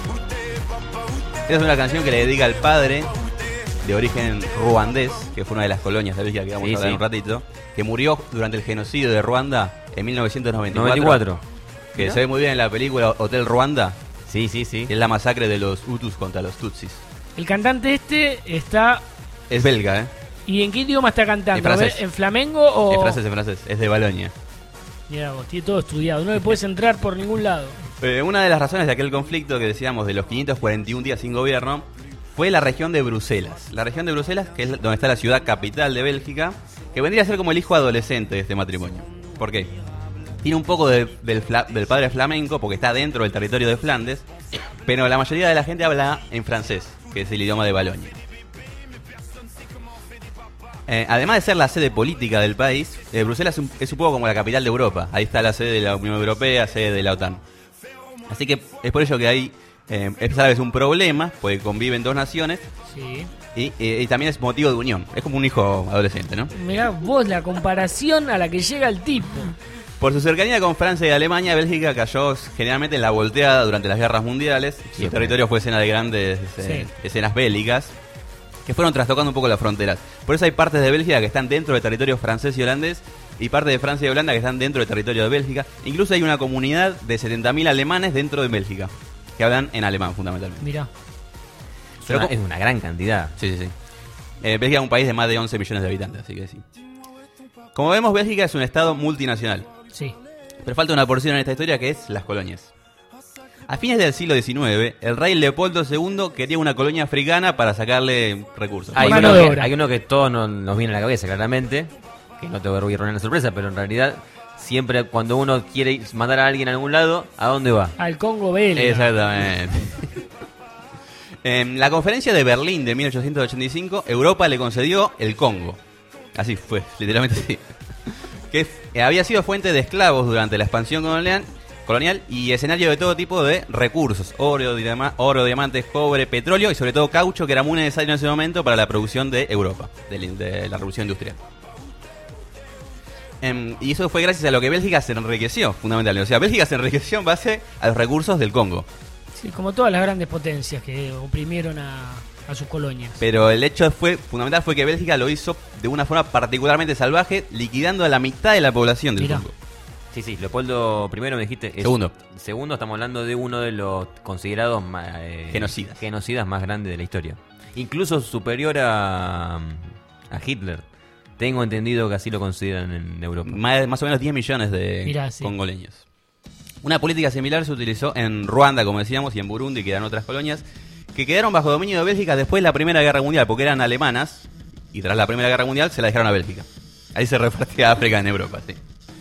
Esta es una canción que le dedica al padre, de origen ruandés, que fue una de las colonias de Bélgica que vamos Sí, a hablar sí. un ratito, que murió durante el genocidio de Ruanda en mil novecientos noventa y cuatro. noventa y cuatro. Que ¿No? se ve muy bien en la película Hotel Ruanda, Sí, sí, sí. que es la masacre de los Hutus contra los Tutsis. El cantante este está... Es belga, ¿eh? ¿Y en qué idioma está cantando? En francés. A ver, ¿en flamengo o...? Es francés, es francés, es de Balonia. Mirá vos, tiene todo estudiado. No le puedes entrar por ningún lado. Eh, una de las razones de aquel conflicto que decíamos de los quinientos cuarenta y un días sin gobierno fue la región de Bruselas. La región de Bruselas, que es donde está la ciudad capital de Bélgica, que vendría a ser como el hijo adolescente de este matrimonio. ¿Por qué? Tiene un poco de- del, fla- del padre flamenco porque está dentro del territorio de Flandes, pero la mayoría de la gente habla en francés, que es el idioma de Bolonia. Eh, además de ser la sede política del país, eh, Bruselas es un, es un poco como la capital de Europa. Ahí está la sede de la Unión Europea, sede de la OTAN. Así que es por ello que ahí eh, es a veces un problema, porque conviven dos naciones Sí. y, eh, y también es motivo de unión. Es como un hijo adolescente, ¿no? Mirá vos la comparación a la que llega el tipo. Por su cercanía con Francia y Alemania, Bélgica cayó generalmente en la volteada durante las guerras mundiales. Su Siempre. territorio fue escena de grandes eh, Sí. escenas bélicas que fueron trastocando un poco las fronteras. Por eso hay partes de Bélgica que están dentro del territorio francés y holandés y partes de Francia y Holanda que están dentro del territorio de Bélgica. Incluso hay una comunidad de setenta mil alemanes dentro de Bélgica que hablan en alemán fundamentalmente. Mirá. Es Pero una, co- es una gran cantidad. Sí, sí, sí. Eh, Bélgica es un país de más de once millones de habitantes, así que sí. Como vemos, Bélgica es un estado multinacional. Sí. Pero falta una porción en esta historia que es las colonias. A fines del siglo diecinueve, el rey Leopoldo segundo quería una colonia africana para sacarle recursos. Hay Mano uno, de que, obra. hay uno que todos nos, nos viene a la cabeza, claramente. Que no te voy a arruinar la sorpresa, pero en realidad, siempre cuando uno quiere ir- mandar a alguien a algún lado, ¿a dónde va? Al Congo belga. Exactamente. En la conferencia de Berlín de mil ochocientos ochenta y cinco, Europa le concedió el Congo. Así fue, literalmente así. Que eh, había sido fuente de esclavos durante la expansión colonial, colonial y escenario de todo tipo de recursos: oro, diama- oro, diamantes, cobre, petróleo y sobre todo caucho, que era muy necesario en ese momento para la producción de Europa, de, la- de la revolución industrial. Em, y eso fue gracias a lo que Bélgica se enriqueció, fundamentalmente. O sea, Bélgica se enriqueció en base a los recursos del Congo. Sí, como todas las grandes potencias que oprimieron a, a sus colonias. Pero el hecho fue fundamental fue que Bélgica lo hizo de una forma particularmente salvaje, liquidando a la mitad de la población del Mirá. Congo. Sí, sí, Leopoldo primero me dijiste. es- Segundo. Segundo, estamos hablando de uno de los considerados ma- eh, Genocidas. genocidas más grandes de la historia. Incluso superior a, a Hitler. Tengo entendido que así lo consideran en Europa. Más, más o menos diez millones de Mirá, sí. congoleños. Una política similar se utilizó en Ruanda, como decíamos, y en Burundi, que eran otras colonias, que quedaron bajo dominio de Bélgica después de la Primera Guerra Mundial, porque eran alemanas, y tras la Primera Guerra Mundial se la dejaron a Bélgica. Ahí se repartía África en Europa, sí.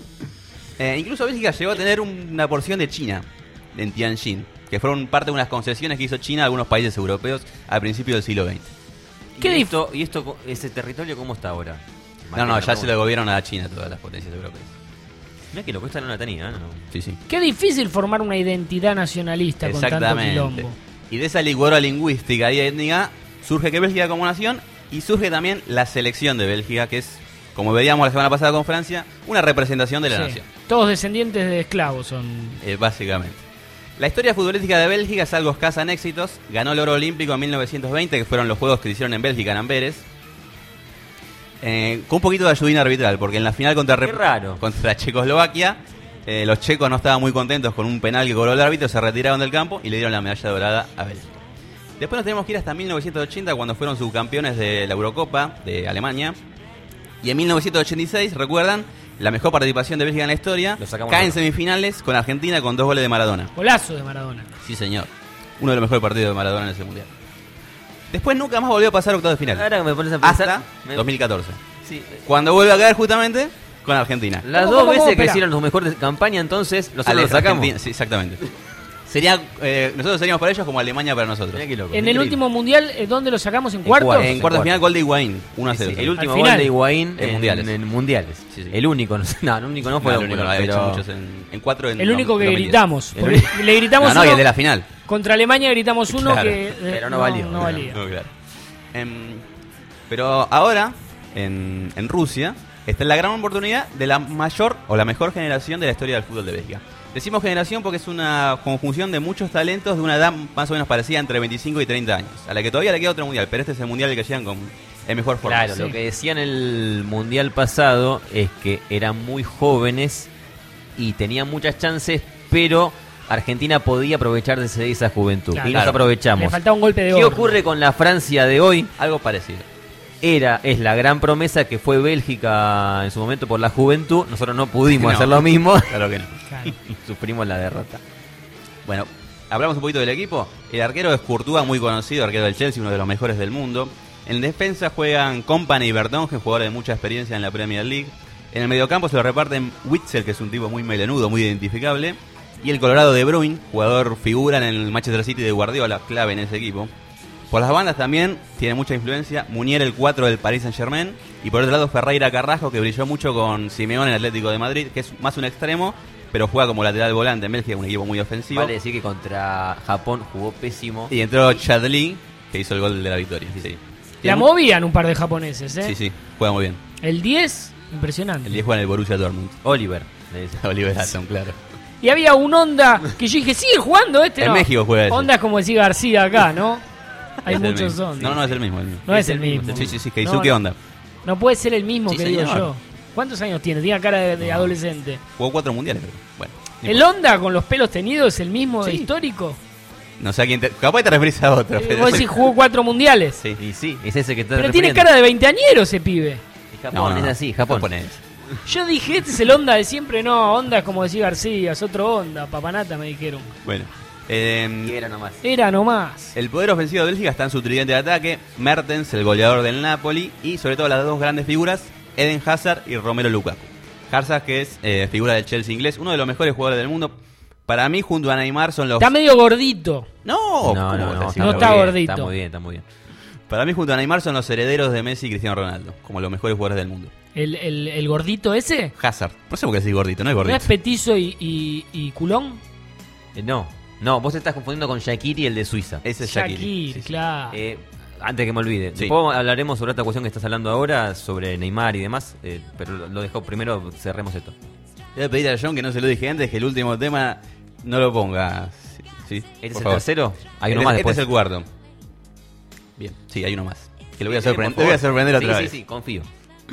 Eh, incluso Bélgica llegó a tener una porción de China, en Tianjin, que fueron parte de unas concesiones que hizo China a algunos países europeos al principio del siglo veinte. ¿Qué ¿Y dif- esto, y esto, ese territorio cómo está ahora? No, no, ya se lo gobiernan a China todas las potencias europeas. Mirá que lo cuesta no la tenía, ¿no? Sí, sí. Qué difícil formar una identidad nacionalista con tanto Exactamente. quilombo. Y de esa licuadora lingüística y étnica surge que Bélgica como nación y surge también la selección de Bélgica, que es, como veíamos la semana pasada con Francia, una representación de la Sí. nación, Todos descendientes de esclavos son. eh, básicamente. La historia futbolística de Bélgica es algo escasa en éxitos. Ganó el oro olímpico en mil novecientos veinte, que fueron los juegos que se hicieron en Bélgica, en Amberes. Eh, con un poquito de ayudín arbitral, porque en la final contra, Qué Rep- raro. contra Checoslovaquia, eh, los checos no estaban muy contentos con un penal que cobró el árbitro, se retiraron del campo y le dieron la medalla dorada a Bélgica. Después nos tenemos que ir hasta mil novecientos ochenta, cuando fueron subcampeones de la Eurocopa de Alemania. Y en mil novecientos ochenta y seis, recuerdan, la mejor participación de Bélgica en la historia, Lo sacamos cae en nosotros. semifinales con Argentina con dos goles de Maradona. Golazo de Maradona. Sí, señor. Uno de los mejores partidos de Maradona en ese mundial. Después nunca más volvió a pasar octavos de final. Ahora que me pones a pensar. Hasta me- dos mil catorce. Sí. Cuando vuelve a caer justamente con Argentina. Las ¿Cómo, dos cómo, veces cómo? que Espera. hicieron los mejores campaña, entonces nosotros Ale- lo sacamos. Argentina, sí, exactamente. Sería, eh, nosotros seríamos para ellos como Alemania para nosotros. Mirá qué loco. En el Increíble. último mundial, eh, ¿dónde lo sacamos? ¿En cuartos? cuartos. En cuartos de final, gol de Higuaín. uno a Sí, cero. sí, el último Al gol final. de Higuaín En en, mundiales. en mundiales. Sí, sí. El único, no, sé- no, el único no fue, No, el único, pero- no, había hecho pero- muchos en, en cuatro en El único que dos mil diez. gritamos. El porque único- le gritamos No, no, y uno- el de la final. Contra Alemania gritamos uno Claro, que. eh, pero no valió, No no, valía. No, claro. Em, pero ahora, en, en Rusia, está la gran oportunidad de la mayor o la mejor generación de la historia del fútbol de Bélgica. Decimos generación porque es una conjunción de muchos talentos de una edad más o menos parecida entre veinticinco y treinta años, a la que todavía le queda otro mundial, pero este es el mundial al que llegan con el mejor forma. Claro, Sí. lo que decían el mundial pasado es que eran muy jóvenes y tenían muchas chances, pero Argentina podía aprovecharse de esa juventud. Claro. Y nos Claro. aprovechamos. Le faltaba un golpe de ¿Qué horno. ocurre con la Francia de hoy? Algo parecido. Era, es la gran promesa que fue Bélgica en su momento por la juventud. Nosotros no pudimos No. hacer lo mismo Claro que no. Claro. y sufrimos la derrota. Bueno, hablamos un poquito del equipo. El arquero es Courtois, muy conocido, arquero del Chelsea, uno de los mejores del mundo. En defensa juegan Kompany y Vertonghen, jugadores de mucha experiencia en la Premier League. En el mediocampo se lo reparten Witzel, que es un tipo muy melenudo, muy identificable, y el colorado De Bruyne, jugador figura en el Manchester City de Guardiola, clave en ese equipo. Por las bandas también tiene mucha influencia Munier, el cuatro del Paris Saint-Germain, y por otro lado Ferreira Carrasco, que brilló mucho con Simeone en el Atlético de Madrid, que es más un extremo, pero juega como lateral volante en Bélgica, un equipo muy ofensivo. Vale decir que contra Japón jugó pésimo. Y entró Chadli, que hizo el gol de la victoria. Sí. La Tiene movían un par de japoneses, ¿eh? Sí, sí, juega muy bien. El diez, impresionante. El diez juega en el Borussia Dortmund. Oliver, le dice. Oliver Atom, claro. Y había un Honda que yo dije, sigue jugando este, En ¿no? México juega ese. Honda es como decía García acá, ¿no? Hay Es el muchos mismo. Honda. No, no, es el mismo. El mismo. No es el mismo. Sí, sí, sí, No, Keisuke no. Honda. No puede ser el mismo Sí, que digo señor. yo. ¿Cuántos años tiene? Tiene cara de, de adolescente. Jugó cuatro mundiales, pero bueno. ni ¿El importa. Honda con los pelos tenidos es el mismo de Sí. histórico? No sé a quién te... Capaz que te referís a otro. Eh, pero Vos sí. decís jugó cuatro mundiales. Sí. Y sí, es ese que está Pero tiene refiriendo. cara de veinteañero ese pibe. Y Japón, es así, Japón. Japonés. Yo dije, este es el Honda de siempre. No, Honda es como decía García, es otro Honda. Papanata me dijeron. Bueno. eh, Y era nomás. Era nomás. el poder ofensivo de Bélgica está en su tridente de ataque, Mertens, el goleador del Napoli, y sobre todo las dos grandes figuras, Eden Hazard y Romelu Lukaku. Hazard, que es eh, figura del Chelsea inglés, uno de los mejores jugadores del mundo. Para mí, junto a Neymar, son los... Está medio gordito. No, No, ¿cómo no, vas a no. decir? No muy está bien, gordito. Está muy bien, está muy bien. Para mí, junto a Neymar, son los herederos de Messi y Cristiano Ronaldo, como los mejores jugadores del mundo. ¿El, el, el gordito ese? Hazard. No sé por qué decís gordito, no es ¿No gordito. es petizo y, y, y culón? Eh, no, no, vos te estás confundiendo con Shaqiri, el de Suiza. Ese es Shaqiri, Shaqiri. Sí, sí. claro. Eh, antes que me olvide, Sí. después hablaremos sobre esta cuestión que estás hablando ahora, sobre Neymar y demás, eh, pero lo- lo dejo primero, cerremos esto. Le voy a pedir a John, que no se lo dije antes, que el último tema no lo ponga. Sí, sí, ¿Este es por el favor. tercero? Hay Este- uno más este después. es el cuarto. Bien, sí, hay uno más. Que lo voy a Sí, por sorprender, favor. voy a sorprender otra sí, vez. Sí, sí, confío.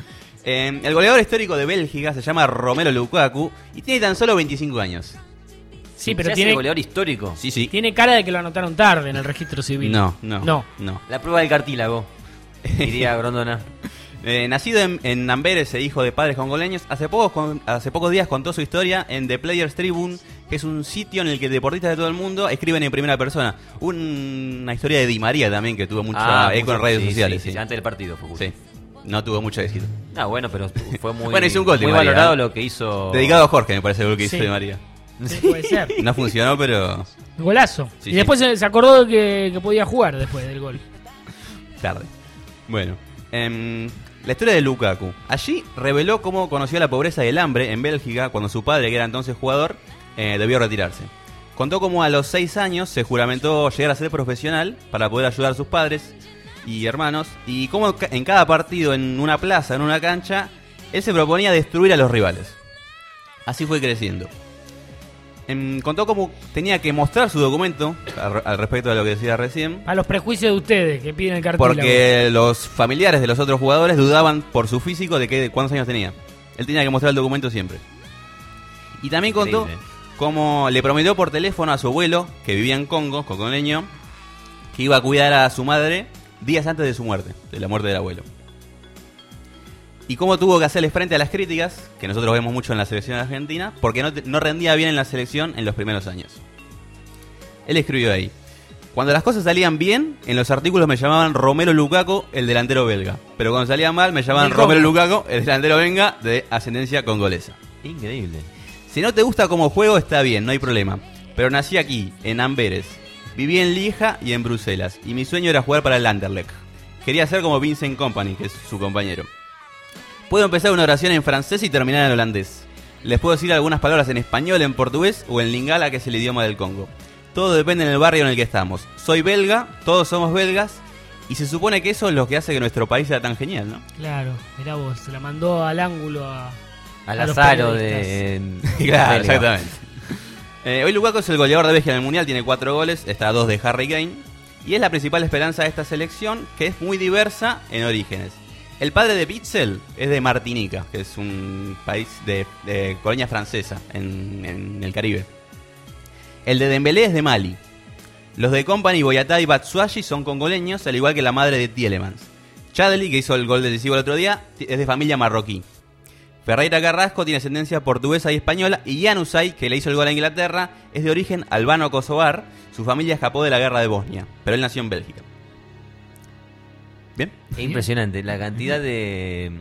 Eh, el goleador histórico de Bélgica se llama Romelu Lukaku y tiene tan solo veinticinco años. Sí, pero ¿Se hace tiene, el goleador histórico? Sí, sí. tiene cara de que lo anotaron tarde en el registro civil. No, no, No. no. La prueba del cartílago, diría Grondona. Eh, nacido en, en Amberes e hijo de padres congoleños, hace pocos, con- hace pocos días contó su historia en The Players Tribune, que es un sitio en el que deportistas de todo el mundo escriben en primera persona. Un- una historia de Di María también, que tuvo mucha eco en mucho- redes sí, sociales. sí, Sí, sí, antes del partido fue justo. Sí. No tuvo mucho éxito. Ah, bueno, pero fue muy, Bueno, hizo un gol Di muy María, valorado ¿eh? lo que hizo. Dedicado a Jorge, me parece el gol que hizo Sí. Di María. Sí, puede ser. No funcionó, pero Golazo. Sí, y sí. después se, se acordó que, que podía jugar después del gol. tarde. Bueno, em, la historia de Lukaku. Allí reveló cómo conoció la pobreza y el hambre en Bélgica cuando su padre, que era entonces jugador, eh, debió retirarse. Contó cómo a los seis años se juramentó llegar a ser profesional para poder ayudar a sus padres y hermanos, y cómo ca- en cada partido, en una plaza, en una cancha, él se proponía destruir a los rivales. Así fue creciendo. Em, contó cómo tenía que mostrar su documento al, al respecto de lo que decía recién, A los prejuicios de ustedes que piden el cartílago. porque los familiares de los otros jugadores dudaban por su físico de, que, de cuántos años tenía. Él tenía que mostrar el documento siempre. Y también contó Increíble. cómo le prometió por teléfono a su abuelo, que vivía en Congo, congoleño, que iba a cuidar a su madre días antes de su muerte, de la muerte del abuelo. Y cómo tuvo que hacerles frente a las críticas, que nosotros vemos mucho en la selección argentina, porque no, te- no rendía bien en la selección en los primeros años. Él escribió ahí: cuando las cosas salían bien, en los artículos me llamaban Romelu Lukaku, el delantero belga. Pero cuando salían mal, me llamaban Del Congo. Romelu Lukaku, el delantero belga de ascendencia congolesa. Increíble. Si no te gusta como juego, está bien, no hay problema. Pero nací aquí, en Amberes. Viví en Lieja y en Bruselas. Y mi sueño era jugar para el Anderlecht. Quería ser como Vincent Kompany, que es su compañero. Puedo empezar una oración en francés y terminar en holandés. Les puedo decir algunas palabras en español, en portugués o en lingala, que es el idioma del Congo. Todo depende del barrio en el que estamos. Soy belga, todos somos belgas. Y se supone que eso es lo que hace que nuestro país sea tan genial, ¿no? Claro, mirá vos, se la mandó al ángulo a... Al a los azaro periodistas. de. Claro, belga. exactamente. Eh, hoy Lukaku es el goleador de Bélgica en el Mundial, tiene cuatro goles, está a dos de Harry Kane. Y es la principal esperanza de esta selección, que es muy diversa en orígenes. El padre de Witzel es de Martinica, que es un país de, de colonia francesa en, en el Caribe. El de Dembélé es de Mali. Los de Kompany, Boyatá y Batshuayi son congoleños, al igual que la madre de Tielemans. Chadli, que hizo el gol decisivo el otro día, es de familia marroquí. Ferreira Carrasco tiene ascendencia portuguesa y española, y Januzaj, que le hizo el gol a Inglaterra, es de origen albano-kosovar. Su familia escapó de la guerra de Bosnia, pero él nació en Bélgica. ¿Bien? Es impresionante la cantidad de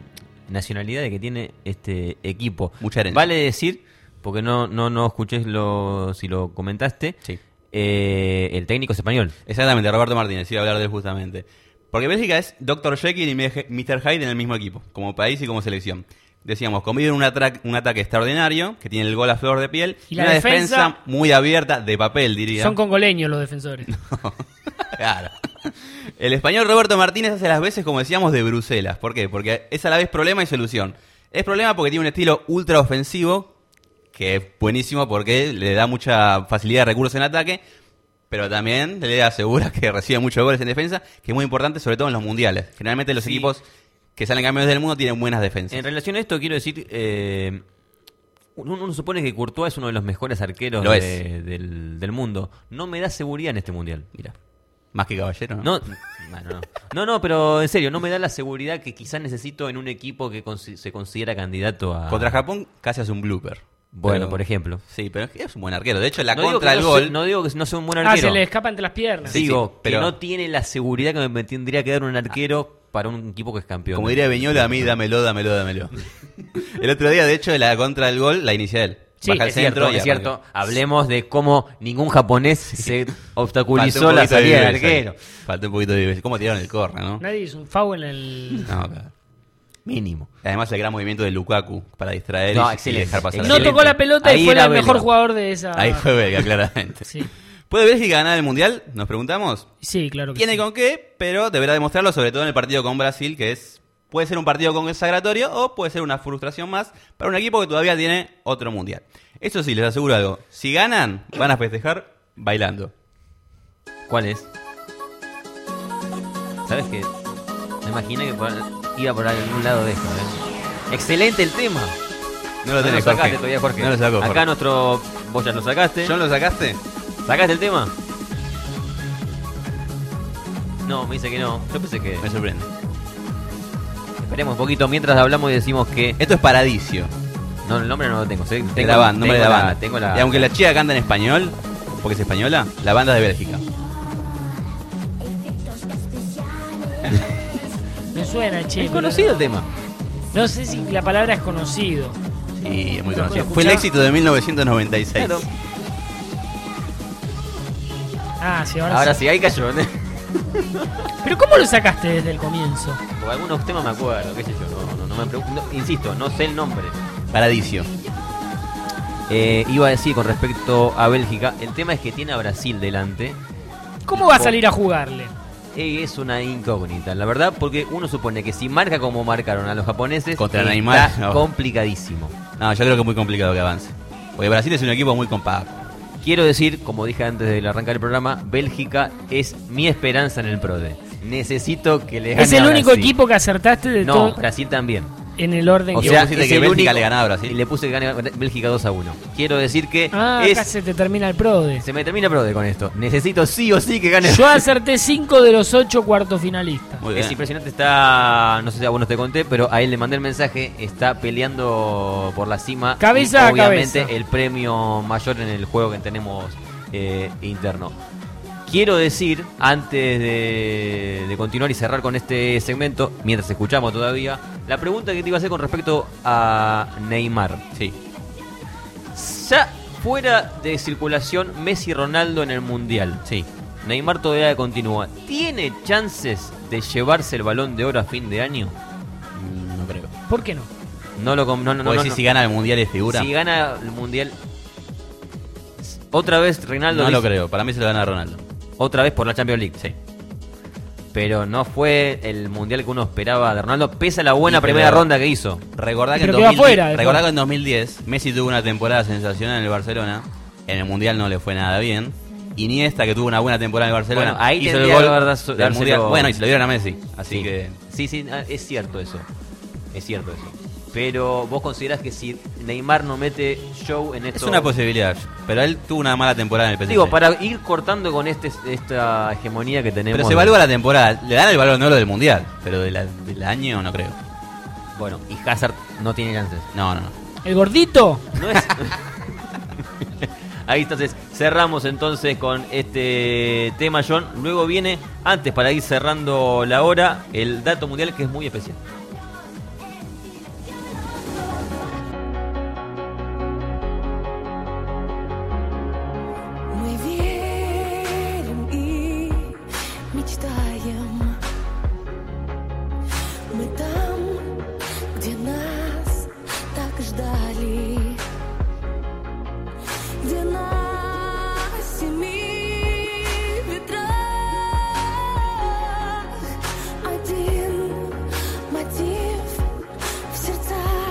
nacionalidades que tiene este equipo. Mucha herencia. Vale decir, porque no no no escuché lo, si lo comentaste, Sí. eh, el técnico es español. Exactamente, Roberto Martínez, iba a hablar de él justamente. Porque Bélgica es doctor Jekyll y mister Hyde en el mismo equipo, como país y como selección. Decíamos, conviven un, atra- un ataque extraordinario, que tiene el gol a flor de piel, Y y la una defensa- defensa muy abierta, de papel diría. Son congoleños los defensores. Claro. El español Roberto Martínez hace las veces, como decíamos, de Bruselas. ¿Por qué? Porque es a la vez problema y solución. Es problema porque tiene un estilo ultra ofensivo, que es buenísimo porque le da mucha facilidad de recursos en ataque, pero también le asegura que recibe muchos goles en defensa, que es muy importante, sobre todo en los mundiales. Generalmente los Sí. equipos que salen campeones del mundo tienen buenas defensas. En relación a esto, quiero decir, eh, uno, uno supone que Courtois es uno de los mejores arqueros Lo de- del, del mundo. No me da seguridad en este mundial. Mira, más que caballero, ¿no? No, bueno, no. no, no, pero en serio, no me da la seguridad que quizás necesito en un equipo que consi- se considera candidato a... Contra Japón casi hace un blooper. Bueno, Pero- por ejemplo. Sí, pero es que es un buen arquero. De hecho, la No digo contra que el no gol... sea- no digo que no sea un buen Ah, arquero. se le escapa entre las piernas. Sí, Digo, sí, pero- que no tiene la seguridad que me tendría que dar un arquero para un equipo que es campeón. Como diría Beñola, a mí dámelo, dámelo, dámelo. El otro día, de hecho, la contra del gol la inicia él. Sí, Baja al es cierto, centro y es cierto. arranca. Hablemos de cómo ningún japonés se Faltó obstaculizó un la poquito de salida del viveza ahí. arquero. Faltó un poquito de viveza. ¿Cómo tiraron el corner, no? Nadie hizo un foul en el... No, claro. Mínimo. Además, el gran movimiento de Lukaku para distraer No, y- y excelente. dejar pasar. No Excelente. tocó la pelota Ahí y fue era el mejor belga. jugador de esa... Ahí fue belga, claramente. Sí, ¿Puede Bélgica ganar el Mundial? Nos preguntamos. sí, claro que Tiene sí. con qué, pero deberá demostrarlo, sobre todo en el partido con Brasil, que es puede ser un partido consagratorio o puede ser una frustración más para un equipo que todavía tiene otro Mundial. Eso sí, les aseguro algo. Si ganan, van a festejar bailando. ¿Cuál es? ¿Sabes qué? Me imaginé que por- iba por algún lado de esto. ¿eh? Excelente el tema. No lo No tenés, lo sacaste Jorge. todavía, Jorge. No lo sacó, Acá Jorge. nuestro... Vos ya lo sacaste. ¿John lo sacaste? ¿Sacaste el tema? No, me dice que no. Yo pensé que... Me sorprende. Esperemos un poquito mientras hablamos y decimos que... Esto es Paradiso. No, el nombre no lo tengo. ¿sí? De Tengo la banda, nombre de tengo la banda. Tengo la... Y aunque la chica canta en español, porque es española, la banda es de Bélgica. Me suena, che. Es pero conocido el tema. No sé si la palabra es conocido. Sí, es muy ¿Lo conocido. puedo Fue el escuchar? éxito de mil novecientos noventa y seis. Claro. Ah, sí, ahora, Ahora sí. sí, ahí cayó. ¿eh? Pero ¿cómo lo sacaste desde el comienzo? Por algunos temas me acuerdo, qué sé yo. No, no, no me preocupo. No, insisto, no sé el nombre. Paradiso. Eh, iba a decir con respecto a Bélgica, el tema es que tiene a Brasil delante. ¿Cómo va a salir a jugarle? Eh, es una incógnita, la verdad, porque uno supone que si marca como marcaron a los japoneses, Contra está Neymar, no. complicadísimo. No, yo creo que es muy complicado que avance. Porque Brasil es un equipo muy compacto. Quiero decir, como dije antes de arrancar el programa, Bélgica es mi esperanza en el PRODE. Necesito que le gane Es el a único Brasil. equipo que acertaste de No, todo Brasil también. en el orden O que... sea, pusiste es que el Bélgica único- le ganaba a Brasil. Y le puse que gane Bélgica dos a uno. Quiero decir que Ah, es, acá se te termina el PRODE. se me termina PRODE con esto. Necesito sí o sí que gane. Yo acerté cinco de los ocho cuartos finalistas. Muy Es bien. impresionante, está, no sé si a vos no te conté, pero a él le mandé el mensaje, está peleando por la cima. Cabeza y a obviamente cabeza. el premio mayor en el juego que tenemos eh, interno. Quiero decir, antes de, de continuar y cerrar con este segmento, mientras escuchamos todavía, la pregunta que te iba a hacer con respecto a Neymar. Sí. Ya fuera de circulación Messi y Ronaldo en el Mundial. Sí. Neymar todavía continúa. ¿Tiene chances de llevarse el Balón de Oro a fin de año? Mm, No creo. ¿Por qué no? No lo com- no, no, no, ¿Vos no, decís no. si gana el Mundial es figura? Si gana el Mundial. Otra vez Ronaldo. No lo dice- creo. Para mí se lo gana Ronaldo. Otra vez por la Champions League. Sí. Pero no fue el Mundial que uno esperaba de Ronaldo, pese a la buena Y pero- primera ronda que hizo. Recordá que, en Pero quedó 2010, afuera, después. recordá que en dos mil diez Messi tuvo una temporada sensacional en el Barcelona. En el Mundial no le fue nada bien. Iniesta, que tuvo una buena temporada en el Barcelona, Bueno, ahí hizo el tendría gol que haber del dárselo- Mundial. Bueno, y se lo dieron a Messi. Así Sí. que Sí, sí, ah, es cierto eso. Es cierto eso. Pero vos considerás que si Neymar no mete show en esto. es una posibilidad. Pero él tuvo una mala temporada en el P S G. Digo, para ir cortando con este esta hegemonía que tenemos. Pero se evalúa la temporada. Le dan el valor de oro del Mundial. Pero de la- del año no creo. Bueno, y Hazard no tiene chances. No, no, no. ¿El gordito? No es. Ahí entonces cerramos entonces con este tema, John. Luego viene, antes para ir cerrando la hora, el dato mundial que es muy especial. так ждали, где на семи ветрах один мотив в сердцах.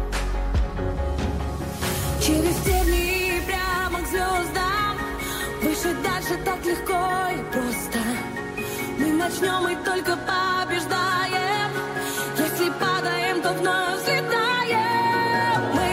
Через тернии прямо к звездам, выше, дальше так легко и просто. Мы начнем и только побеждаем. Если падаем, то вновь взлетаем. Мы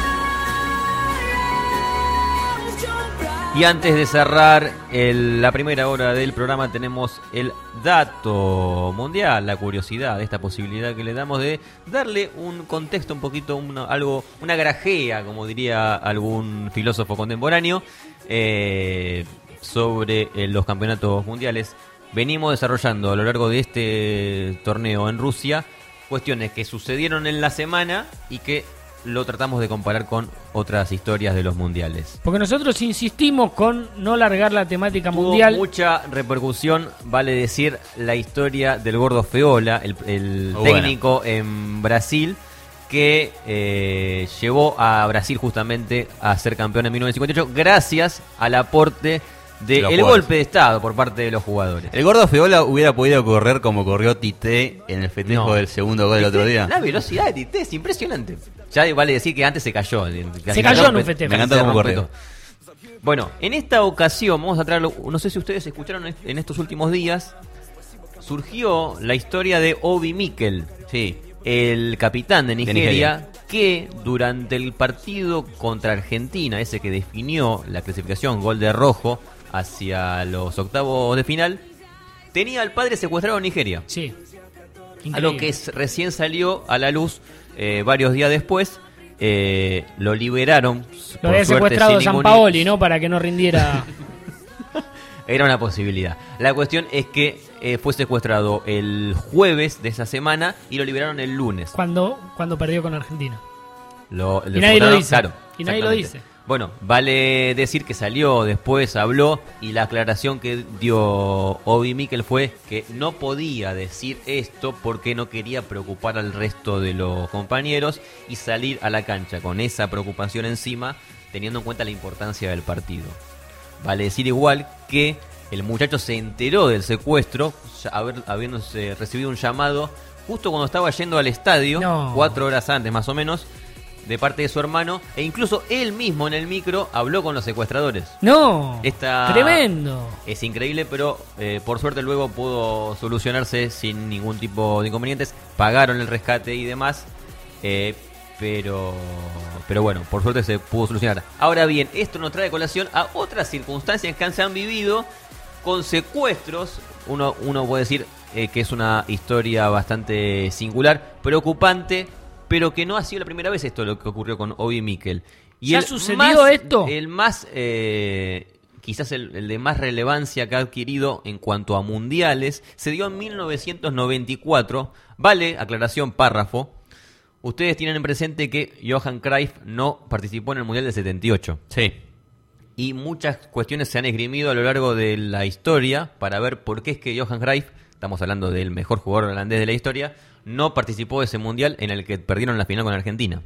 знаем, в чем правда. Y antes de cerrar el- la primera hora del programa tenemos el dato mundial, la curiosidad, esta posibilidad que le damos de darle un contexto un poquito, una, algo, una grajea, como diría algún filósofo contemporáneo, eh, sobre eh, los campeonatos mundiales. Venimos desarrollando a lo largo de este torneo en Rusia cuestiones que sucedieron en la semana y que lo tratamos de comparar con otras historias de los mundiales. Porque nosotros insistimos con no largar la temática Tuvo mundial. mucha repercusión, vale decir, la historia del gordo Feola, el, el Muy buena. técnico en Brasil, que eh, llevó a Brasil justamente a ser campeón en mil novecientos cincuenta y ocho gracias al aporte De del los jugadores. golpe de estado por parte de los jugadores. El gordo Feola hubiera podido correr como corrió Tite en el festejo No. del segundo gol del otro día. La velocidad de Tite es impresionante. Ya vale decir que antes se cayó. Se cayó en un festejo. Me encanta Se cómo rompe corrió. todo. Bueno, en esta ocasión vamos a traerlo. No sé si ustedes escucharon en estos últimos días. Surgió la historia de Obi Mikel, Sí. el capitán de Nigeria, Nigeria. que durante el partido contra Argentina, ese que definió la clasificación gol de rojo hacia los octavos de final, tenía al padre secuestrado en Nigeria. Sí. A lo que es- recién salió a la luz eh, varios días después. Eh, lo liberaron. Lo por había suerte, secuestrado sin San ningún- Paoli, ¿no? Para que no rindiera. Era una posibilidad. La cuestión es que eh, fue secuestrado el jueves de esa semana y lo liberaron el lunes. cuando, cuando perdió con Argentina. Lo, Y nadie lo secuestraron, dice. claro, Y nadie lo exactamente. dice. Bueno, vale decir que salió después, habló, y la aclaración que dio Obi Mikel fue que no podía decir esto porque no quería preocupar al resto de los compañeros y salir a la cancha con esa preocupación encima, teniendo en cuenta la importancia del partido. Vale decir igual que el muchacho se enteró del secuestro, ya haber, habiéndose recibido un llamado justo cuando estaba yendo al estadio, No. cuatro horas antes más o menos, de parte de su hermano, e incluso él mismo en el micro habló con los secuestradores. No. Esta- Tremendo. Es increíble, pero eh, por suerte luego pudo solucionarse sin ningún tipo de inconvenientes. Pagaron el rescate y demás, eh, pero pero bueno, por suerte se pudo solucionar. Ahora bien, esto nos trae colación a otras circunstancias que se han vivido con secuestros. Uno, uno puede decir eh, que es una historia bastante singular, preocupante, pero que no ha sido la primera vez esto lo que ocurrió con Obi Mikel. ¿Ya el sucedió más- esto? El más, eh, quizás el, el de más relevancia que ha adquirido en cuanto a mundiales, se dio en mil novecientos noventa y cuatro. Vale, aclaración, párrafo. Ustedes tienen en presente que Johan Cruyff no participó en el Mundial del setenta y ocho. Sí. Y muchas cuestiones se han esgrimido a lo largo de la historia para ver por qué es que Johan Cruyff, estamos hablando del mejor jugador holandés de la historia, no participó de ese mundial en el que perdieron la final con Argentina.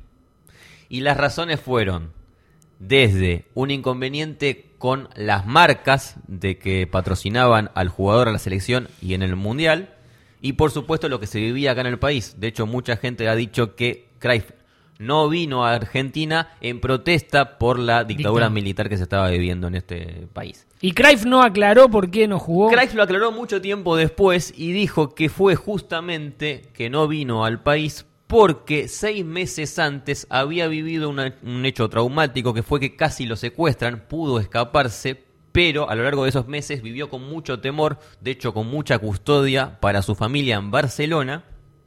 Y las razones fueron desde un inconveniente con las marcas de que patrocinaban al jugador a la selección y en el mundial, y por supuesto lo que se vivía acá en el país. De hecho, mucha gente ha dicho que Cruyff no vino a Argentina en protesta por la dictadura Dictadura. militar que se estaba viviendo en este país. Y Cruyff no aclaró por qué no jugó. Cruyff lo aclaró mucho tiempo después y dijo que fue justamente que no vino al país porque seis meses antes había vivido una- un hecho traumático que fue que casi lo secuestran, pudo escaparse, pero a lo largo de esos meses vivió con mucho temor, de hecho con mucha custodia para su familia en Barcelona,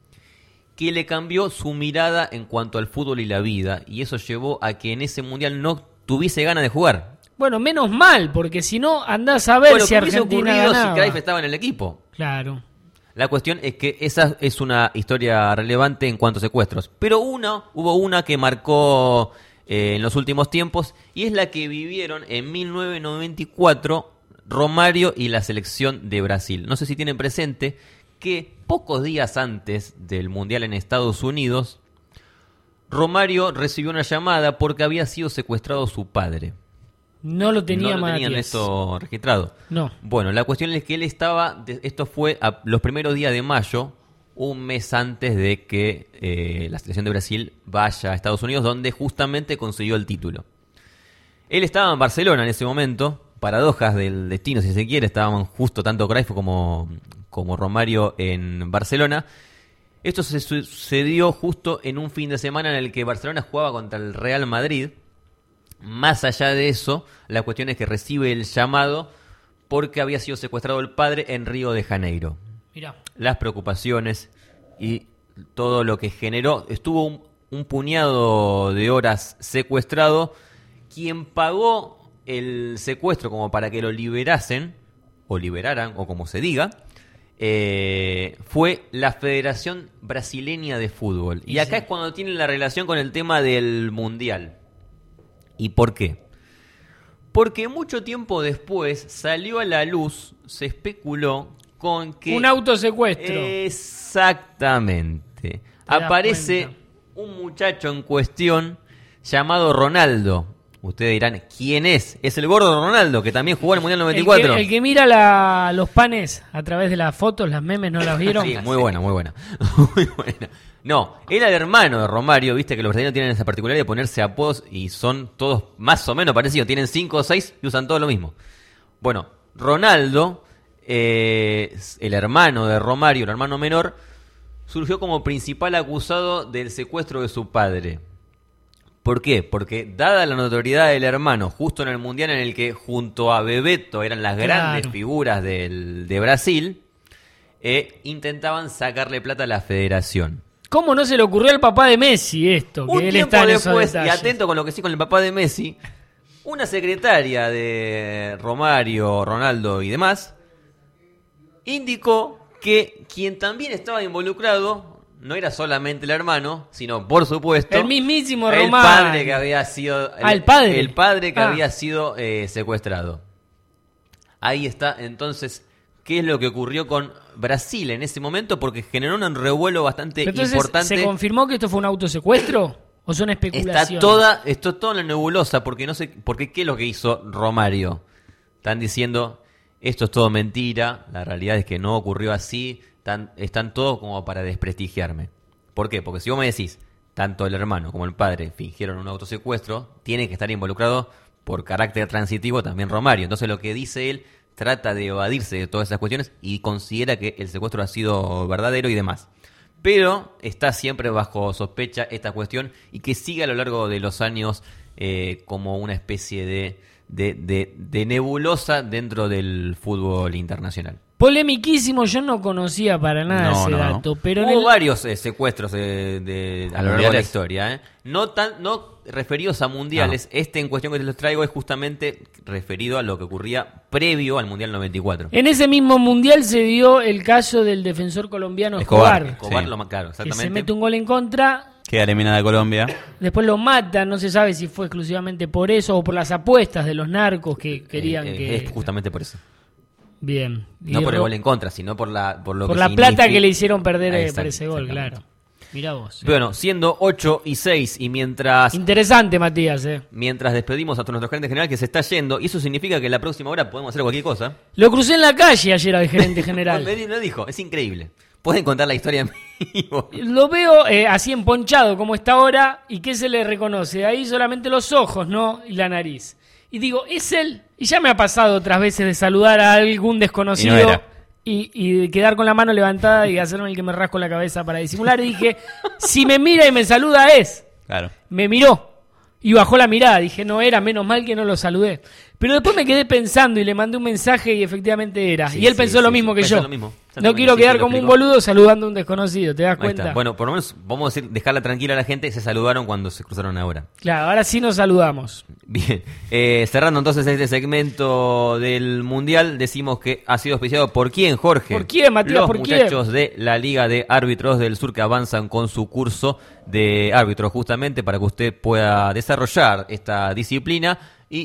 que le cambió su mirada en cuanto al fútbol y la vida, y eso llevó a que en ese mundial no tuviese ganas de jugar. Bueno, menos mal, porque si no, andás a ver Bueno, si ¿qué hubiese Argentina ocurrido ganaba. si Cruyff estaba en el equipo? Claro. La cuestión es que esa es una historia relevante en cuanto a secuestros. Pero una, hubo una que marcó eh, en los últimos tiempos y es la que vivieron en mil novecientos noventa y cuatro Romario y la selección de Brasil. No sé si tienen presente que pocos días antes del Mundial en Estados Unidos, Romario recibió una llamada porque había sido secuestrado su padre. No lo tenía No lo tenían Matías. esto registrado. No. Bueno, la cuestión es que él estaba, de- esto fue a los primeros días de mayo, un mes antes de que eh, la selección de Brasil vaya a Estados Unidos, donde justamente consiguió el título. Él estaba en Barcelona en ese momento, paradojas del destino si se quiere, estaban justo tanto Cruyff como, como Romario en Barcelona. Esto se sucedió justo en un fin de semana en el que Barcelona jugaba contra el Real Madrid. Más allá de eso, la cuestión es que recibe el llamado porque había sido secuestrado el padre en Río de Janeiro. Mirá. Las preocupaciones y todo lo que generó. Estuvo un, un puñado de horas secuestrado. Quien pagó el secuestro como para que lo liberasen, o liberaran, o como se diga, eh, fue la Federación Brasileña de Fútbol. Y Y acá sí. es cuando tiene la relación con el tema del Mundial. ¿Y por qué? Porque mucho tiempo después salió a la luz, se especuló con que... Un autosecuestro. Exactamente. das Aparece cuenta. un muchacho en cuestión llamado Ronaldo. Ustedes dirán, ¿quién es? Es el gordo Ronaldo, que también jugó en el Mundial noventa y cuatro. El que, el que mira la- los panes a través de las fotos, las memes, ¿no las vieron? Sí, muy buena, muy buena. Muy buena. No, era el hermano de Romario, viste que los brasileños tienen esa particularidad de ponerse apodos y son todos más o menos parecidos. Tienen cinco o seis y usan todo lo mismo. Bueno, Ronaldo, eh, el hermano de Romario, el hermano menor, surgió como principal acusado del secuestro de su padre. ¿Por qué? Porque dada la notoriedad del hermano, justo en el Mundial en el que junto a Bebeto eran las grandes Claro. figuras del, de Brasil, eh, intentaban sacarle plata a la federación. ¿Cómo no se le ocurrió al papá de Messi esto? Que Un él tiempo está en esos después, y detalles. atento con lo que sí con el papá de Messi, una secretaria de Romario, Ronaldo y demás, indicó que quien también estaba involucrado no era solamente el hermano, sino, por supuesto, El mismísimo el Romario. padre que había sido Ah, ¿el padre? el padre que Ah. había sido eh, secuestrado. Ahí está, entonces, ¿qué es lo que ocurrió con Brasil en ese momento? Porque generó un revuelo bastante Pero entonces, importante. ¿se confirmó que esto fue un autosecuestro? ¿O son especulaciones? Está toda, esto todo en la nebulosa, porque no sé, porque qué es lo que hizo Romario. Están diciendo, esto es todo mentira, la realidad es que no ocurrió así, están, están todos como para desprestigiarme. ¿Por qué? Porque si vos me decís, tanto el hermano como el padre fingieron un autosecuestro, tiene que estar involucrado por carácter transitivo también Romario. Entonces lo que dice él trata de evadirse de todas esas cuestiones y considera que el secuestro ha sido verdadero y demás. Pero está siempre bajo sospecha esta cuestión y que sigue a lo largo de los años eh, como una especie de, de, de, de nebulosa dentro del fútbol internacional. Polemiquísimo, yo no conocía para nada No, ese no, no. dato. Pero en Hubo el- varios eh, secuestros eh, de, a lo largo de la mundiales. historia. ¿eh? No, tan, no referidos a mundiales. Este en cuestión que les traigo es justamente referido a lo que ocurría previo al Mundial noventa y cuatro. En ese mismo mundial se dio el caso del defensor colombiano Escobar. Escobar, Escobar, Sí. lo más claro, que exactamente. se mete un gol en contra, Queda eliminada Colombia. después lo matan, no se sabe si fue exclusivamente por eso o por las apuestas de los narcos que querían Eh, eh, que... Es justamente por eso. Bien. Y No por el Ro- gol en contra, sino por la por lo por que la significa- plata que le hicieron perder Ah, eh, exacto, por ese gol, exactamente. claro. Mirá vos. Bueno, siendo ocho y seis y mientras Interesante, Matías, eh. mientras despedimos a nuestro gerente general que se está yendo, y eso significa que la próxima hora podemos hacer cualquier cosa. Lo crucé en la calle ayer al gerente general. Me di- lo dijo, es increíble. Pueden contar la historia en vivo. Lo veo eh, así emponchado como está ahora. ¿Y qué se le reconoce? Ahí solamente los ojos, ¿no? Y la nariz. Y digo, ¿es él? Y ya me ha pasado otras veces de saludar a algún desconocido Y no era. y, y de quedar con la mano levantada y hacerme el que me rasco la cabeza para disimular. Y dije, si me mira y me saluda es. Claro. Me miró y bajó la mirada. Dije, no era, menos mal que no lo saludé. Pero después me quedé pensando y le mandé un mensaje y efectivamente era. Sí, y él sí, pensó sí, lo sí, mismo que pensó yo. lo mismo. No Exactamente, quiero sí, quedar te lo como un explico. boludo saludando a un desconocido, ¿te das Ahí cuenta? está. Bueno, por lo menos vamos a decir, dejarla tranquila a la gente, se saludaron cuando se cruzaron ahora. Claro, ahora sí nos saludamos. Bien, eh, cerrando entonces este segmento del Mundial, decimos que ha sido auspiciado por quién, Jorge. ¿Por quién, Matías? Los ¿Por quién? muchachos de la Liga de Árbitros del Sur que avanzan con su curso de árbitros justamente para que usted pueda desarrollar esta disciplina y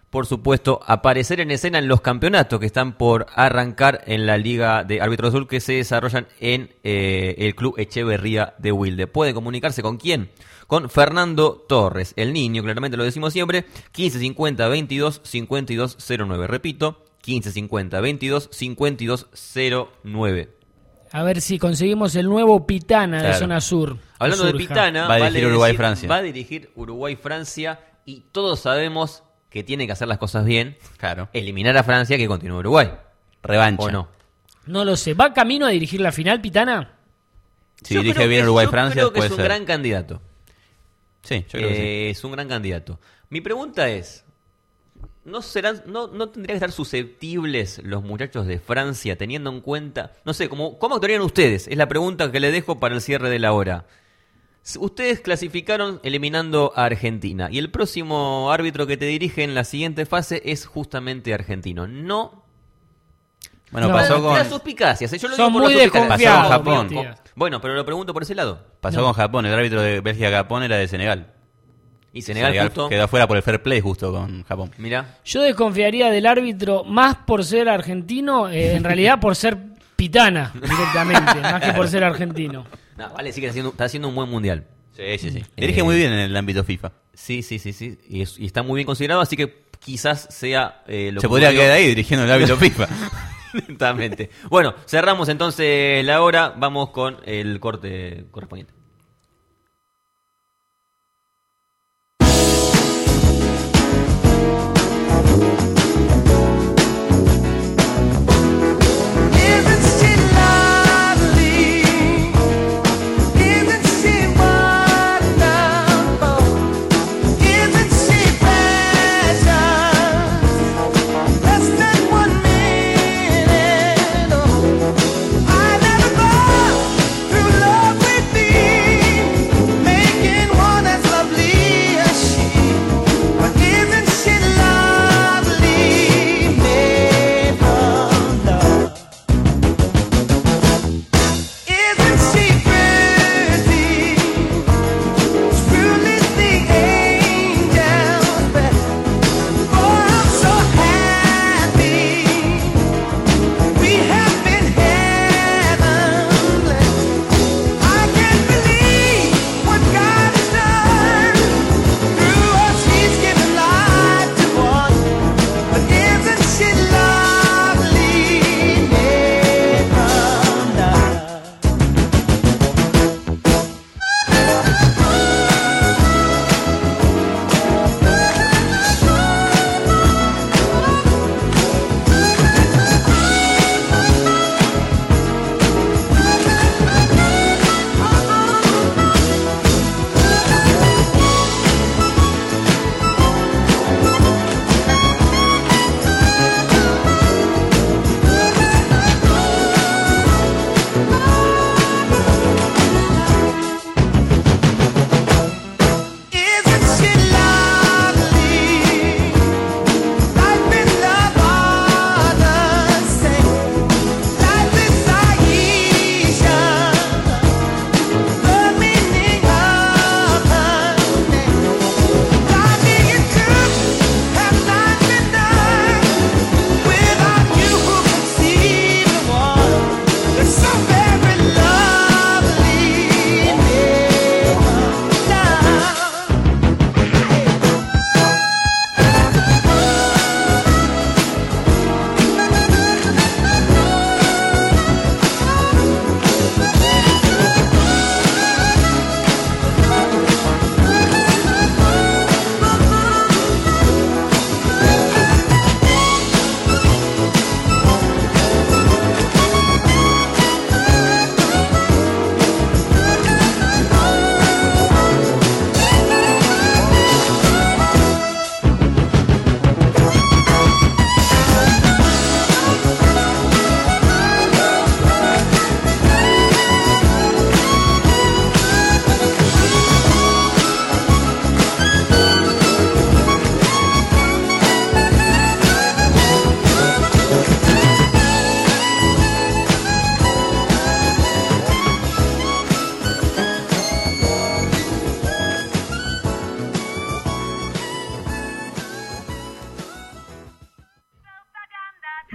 por supuesto, aparecer en escena en los campeonatos que están por arrancar en la Liga de Árbitros Azul que se desarrollan en eh, el Club Echeverría de Wilde. ¿Puede comunicarse con quién? Con Fernando Torres, el niño, claramente lo decimos siempre, quince cincuenta veintidós cincuenta y dos cero nueve. Repito, quince cincuenta veintidós cincuenta y dos cero nueve. A ver si conseguimos el nuevo Pitana Claro. de Zona Sur. Hablando de Surja. Pitana, Va a dirigir vale Uruguay-Francia. decir- Va a dirigir Uruguay-Francia y todos sabemos que tiene que hacer las cosas bien. Claro. Eliminar a Francia que continúe Uruguay. Revancha. ¿O no? No lo sé. ¿Va camino a dirigir la final, Pitana? Si Yo dirige creo bien que- Uruguay-Francia, Yo creo que puede es un ser. gran candidato. Sí, yo creo que sí. Eh, Es un gran candidato. Mi pregunta es, ¿no serán, no, no tendrían que estar susceptibles los muchachos de Francia teniendo en cuenta, no sé, ¿cómo, cómo actuarían ustedes? Es la pregunta que le dejo para el cierre de la hora. S- Ustedes clasificaron eliminando a Argentina y el próximo árbitro que te dirige en la siguiente fase es justamente argentino. No. Bueno, No. pasó con Las suspicacias, ¿eh? Yo lo Sos digo por muy las suspicacias. desconfiado, Pasó con Japón. Matías. Bueno, pero lo pregunto por ese lado. pasó No. con Japón. El árbitro de Bélgica-Japón era de Senegal. Y Senegal, justo. quedó afuera por el fair play justo con Japón. Mira. Yo desconfiaría del árbitro más por ser argentino, eh, en realidad por ser Pitana directamente, más que por ser argentino. No, vale, sí que está haciendo, está haciendo un buen mundial. Sí, sí, sí. Eh, Dirige muy bien en el ámbito FIFA. Sí, sí, sí, sí. Y, es- y está muy bien considerado, así que quizás sea eh, lo Se que podría ocurrió- quedar ahí dirigiendo el ámbito FIFA. Lentamente. Bueno, cerramos entonces la hora. Vamos con el corte correspondiente. Isn't she lovely? Isn't she wonderful? Isn't she precious? Less than one minute. Oh, I never thought through love with thee.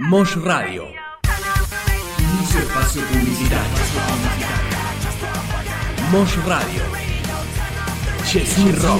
Mosh Radio. Inicio espacio publicitario. Mosh Radio. Jesús Rock.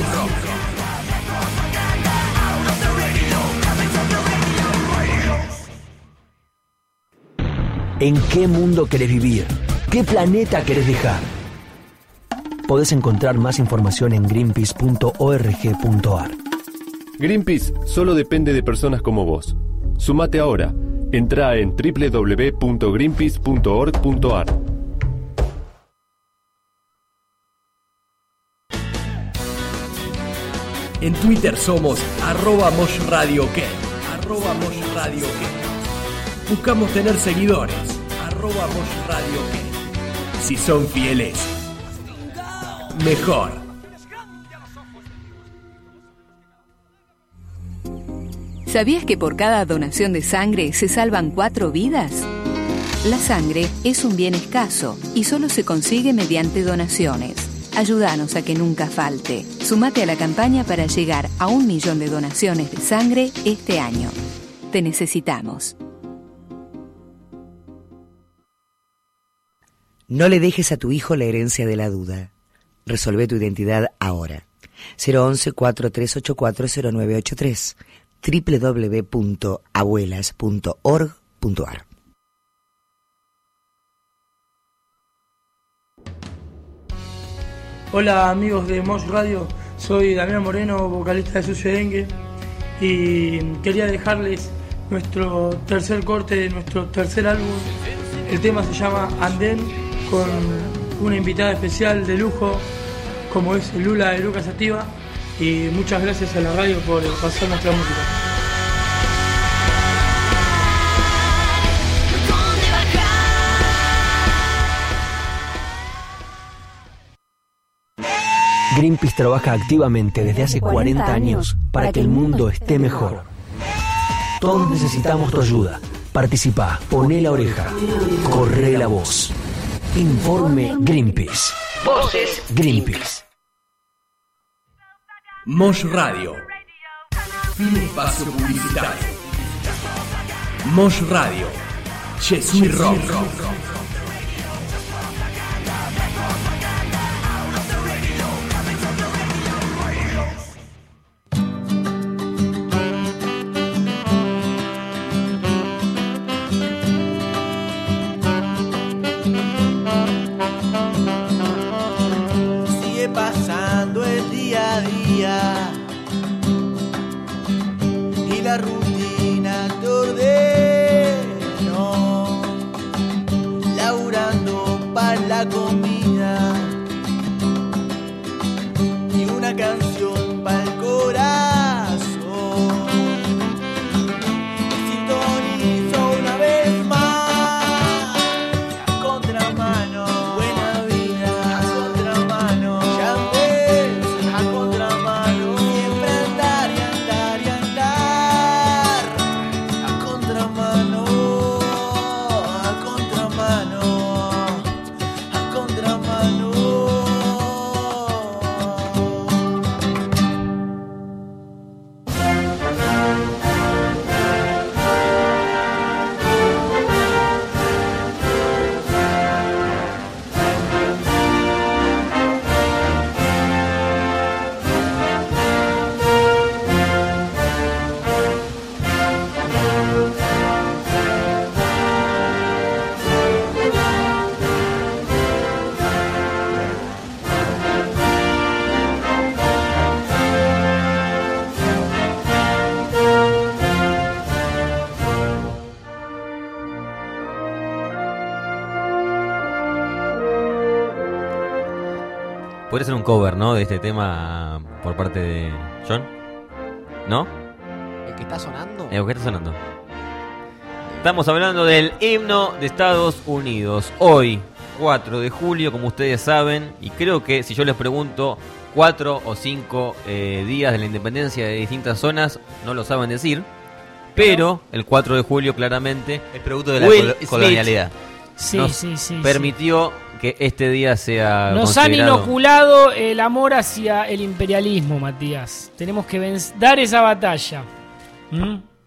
¿En qué mundo querés vivir? ¿Qué planeta querés dejar? Podés encontrar más información en greenpeace punto org punto ar. Greenpeace solo depende de personas como vos. Sumate ahora. Entrá en doble u doble u doble u punto greenpeace punto org punto ar. En Twitter somos arroba Mosh Radio OK. Arroba Mosh Radio OK. Buscamos tener seguidores. Arroba Mosh Radio OK. Si son fieles, mejor. ¿Sabías que por cada donación de sangre se salvan cuatro vidas? La sangre es un bien escaso y solo se consigue mediante donaciones. Ayúdanos a que nunca falte. Sumate a la campaña para llegar a un millón de donaciones de sangre este año. Te necesitamos. No le dejes a tu hijo la herencia de la duda. Resolvé tu identidad ahora. cero once, cuatro tres ocho cuatro, cero nueve ocho tres. doble u doble u doble u punto abuelas punto org punto ar. Hola amigos de Mosh Radio, soy Damián Moreno, vocalista de Sucio Dengue, y quería dejarles nuestro tercer corte de nuestro tercer álbum. El tema se llama Andén, con una invitada especial de lujo como es Lula de Lucas Sativa, y muchas gracias a la radio por pasar nuestra música. Greenpeace trabaja activamente desde hace cuarenta años para que el mundo esté mejor. Todos necesitamos tu ayuda. Participá, poné la oreja, corre la voz. Informe Greenpeace. Voces Greenpeace. Mosh Radio. Fin espacio publicitario. Mosh Radio. Jesús Rock. Sigue pasando el día a día y la rutina te ordenó, laburando para la comida y una canción para el corazón. Sintonizo una vez más a contramano, buena vida a contramano, ya ves, a contramano, siempre andar y andar y andar a contramano, a contramano, a contramano. Podría ser un cover, ¿no? De este tema por parte de John. ¿No? ¿El que está sonando? El que está sonando. Estamos hablando del himno de Estados Unidos. Hoy, cuatro de julio, como ustedes saben. Y creo que si yo les pregunto cuatro o cinco eh, días de la independencia de distintas zonas, no lo saben decir. Pero el cuatro de julio, claramente, es producto de la Will colo- Smith colonialidad. Sí, nos sí, sí, permitió que este día sea Nos han considerado- inoculado el amor hacia el imperialismo, Matías. Tenemos que venc- dar esa batalla. ¿Mm?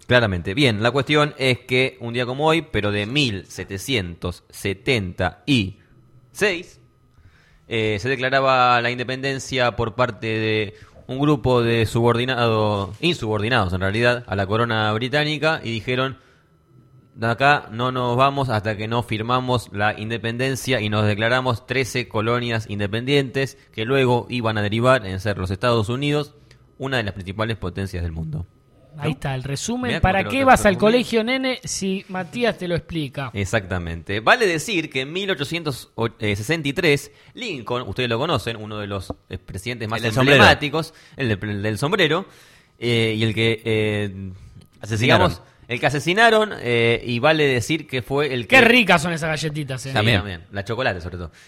Claramente. Bien, la cuestión es que un día como hoy, pero de mil setecientos setenta y seis, eh, se declaraba la independencia por parte de un grupo de subordinados, insubordinados en realidad, a la corona británica, y dijeron: de acá no nos vamos hasta que no firmamos la independencia, y nos declaramos trece colonias independientes que luego iban a derivar en ser los Estados Unidos, una de las principales potencias del mundo. Ahí está el resumen. Mirá ¿Para cómo qué te lo vas al resumí. colegio, nene, si Matías te lo explica? Exactamente. Vale decir que en mil ochocientos sesenta y tres, Lincoln, ustedes lo conocen, uno de los eh, presidentes más El del sombrero. emblemáticos, el, de- el del sombrero, eh, y el que... Eh, Asesinaron. digamos, el que asesinaron, eh, y vale decir que fue el que... Qué ricas son esas galletitas, eh. Sí, también. La chocolate, sobre todo.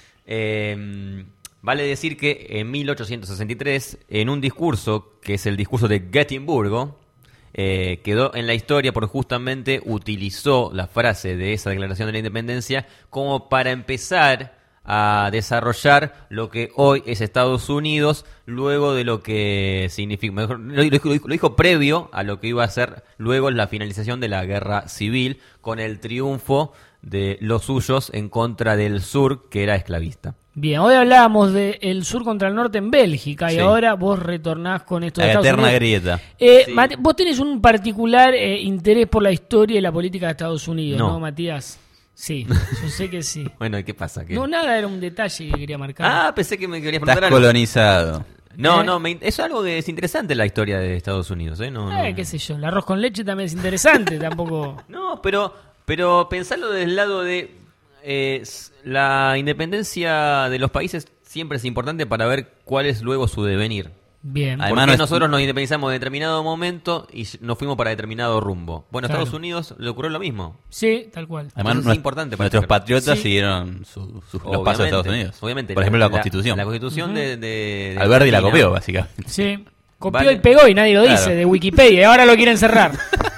Eh, vale decir que en mil ochocientos sesenta y tres, en un discurso, que es el discurso de Gettysburgo, eh, quedó en la historia porque justamente utilizó la frase de esa declaración de la independencia como para empezar a desarrollar lo que hoy es Estados Unidos, luego de lo que significa, mejor, lo, lo dijo, lo dijo previo a lo que iba a ser luego la finalización de la guerra civil, con el triunfo de los suyos en contra del sur, que era esclavista. Bien, hoy hablábamos del sur contra el norte en Bélgica, y Sí. ahora vos retornás con esto de La Estados eterna Unidos. grieta. Eh, Sí. Mate- vos tenés un particular eh, interés por la historia y la política de Estados Unidos, ¿no, No. Matías? Sí, yo sé que sí. Bueno, ¿y qué pasa? ¿Qué? No, nada, era un detalle que quería marcar. Ah, pensé que me querías Estás preguntar algo. colonizado. No, ¿Eh? no, me, es algo que es interesante la historia de Estados Unidos, ¿eh? No, Eh, no. qué sé yo, el arroz con leche también es interesante, tampoco... No, pero, pero pensarlo desde el lado de eh, s- la independencia de los países siempre es importante para ver cuál es luego su devenir. Bien. Además, Porque no es- nosotros nos independizamos de determinado momento y nos fuimos para determinado rumbo. Bueno, a Claro. Estados Unidos le ocurrió lo mismo. Sí, tal cual. Además, Eso es nues- importante para nuestros saber. patriotas Sí. siguieron su- sus- los pasos de Obviamente, Estados Unidos. Obviamente. Por ejemplo, la, Constitución. La Constitución de, de, de Alberti la Argentina. copió, básicamente. Sí, copió Vale. y pegó y nadie lo dice, Claro. de Wikipedia, y ahora lo quieren cerrar.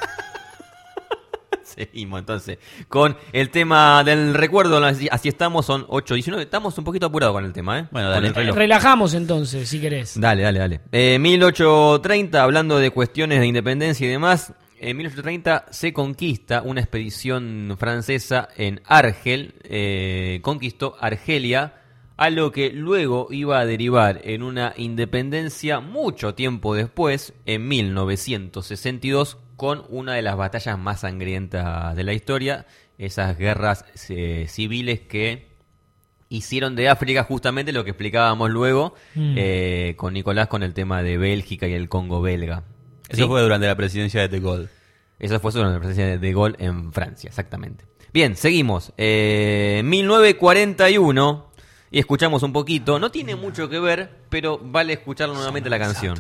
Seguimos entonces con el tema del recuerdo. Así, así estamos, son ocho diecinueve. Estamos un poquito apurados con el tema, ¿eh? Bueno, Con dale. el reloj. Relajamos entonces, si querés. Dale, dale, dale. Eh, mil ochocientos treinta, hablando de cuestiones de independencia y demás, en mil ochocientos treinta se conquista una expedición francesa en Argel, eh, conquistó Argelia, a lo que luego iba a derivar en una independencia mucho tiempo después, en mil novecientos sesenta y dos, con una de las batallas más sangrientas de la historia, esas guerras eh, civiles que hicieron de África justamente lo que explicábamos luego Mm. eh, con Nicolás con el tema de Bélgica y el Congo belga. Eso ¿Sí? fue durante la presidencia de De Gaulle. Eso fue sobre la presencia de De Gaulle en Francia, exactamente. Bien, seguimos. Eh, mil novecientos cuarenta y uno, y escuchamos un poquito. No tiene mucho que ver, pero vale escuchar nuevamente la canción.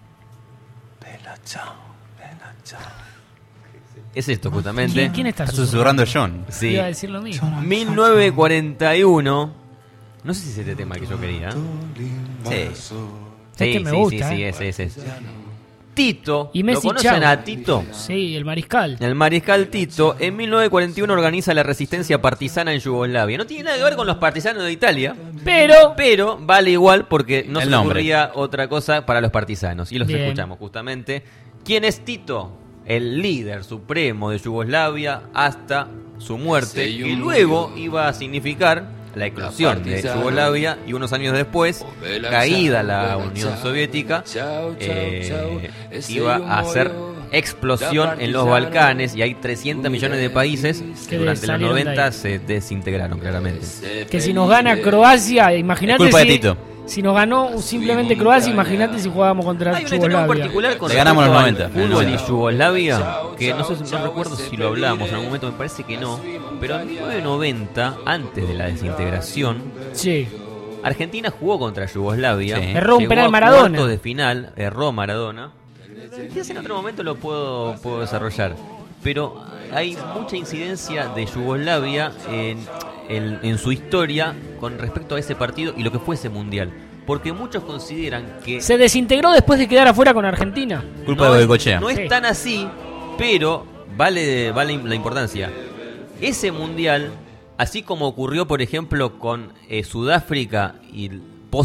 Es esto justamente. ¿Quién, quién está Está susurrando susurrando? John. Sí. Iba a decir lo mismo. mil novecientos cuarenta y uno. No sé si es este tema que yo quería. Sí. Este Sí, me sí, gusta, sí, sí, eh. ese, ese, ese. Tito. Y ¿Lo Messi conocen Chao. a Tito? Sí, el mariscal. El mariscal Tito en mil novecientos cuarenta y uno organiza la resistencia partisana en Yugoslavia. No tiene nada que ver con los partisanos de Italia, Pero, pero vale igual porque no El se le nombre. ocurría otra cosa para los partisanos. Y los Bien. escuchamos justamente. ¿Quién es Tito? El líder supremo de Yugoslavia hasta su muerte, que luego iba a significar la eclosión de Yugoslavia y unos años después, caída la Unión Soviética, eh, iba a hacer explosión en los Balcanes y hay trescientos millones de países que Que durante los salieron de noventa ahí. se desintegraron claramente. que si nos gana Croacia, imagínate Es culpa de si, Tito. si nos ganó simplemente Croacia, imagínate si jugábamos contra Hay una historia muy Yugoslavia. particular con Le ganamos respecto los al noventa, en el fútbol y noventa. Yugoslavia, que no sé si no recuerdo si lo hablamos en algún momento, me parece que no, pero en mil novecientos noventa, antes de la desintegración, Sí. Argentina jugó contra Yugoslavia. Sí. Erró un llegó penal a Maradona. cuartos de final, erró Maradona. Quizás en otro momento lo puedo, puedo desarrollar. Pero hay mucha incidencia de Yugoslavia en, en, en su historia con respecto a ese partido y lo que fue ese mundial. Porque muchos consideran que Se desintegró después de quedar afuera con Argentina. Culpa no de es- Goicoechea. No es Sí. tan así, pero vale, vale la importancia. Ese mundial, así como ocurrió, por ejemplo, con eh, Sudáfrica y el post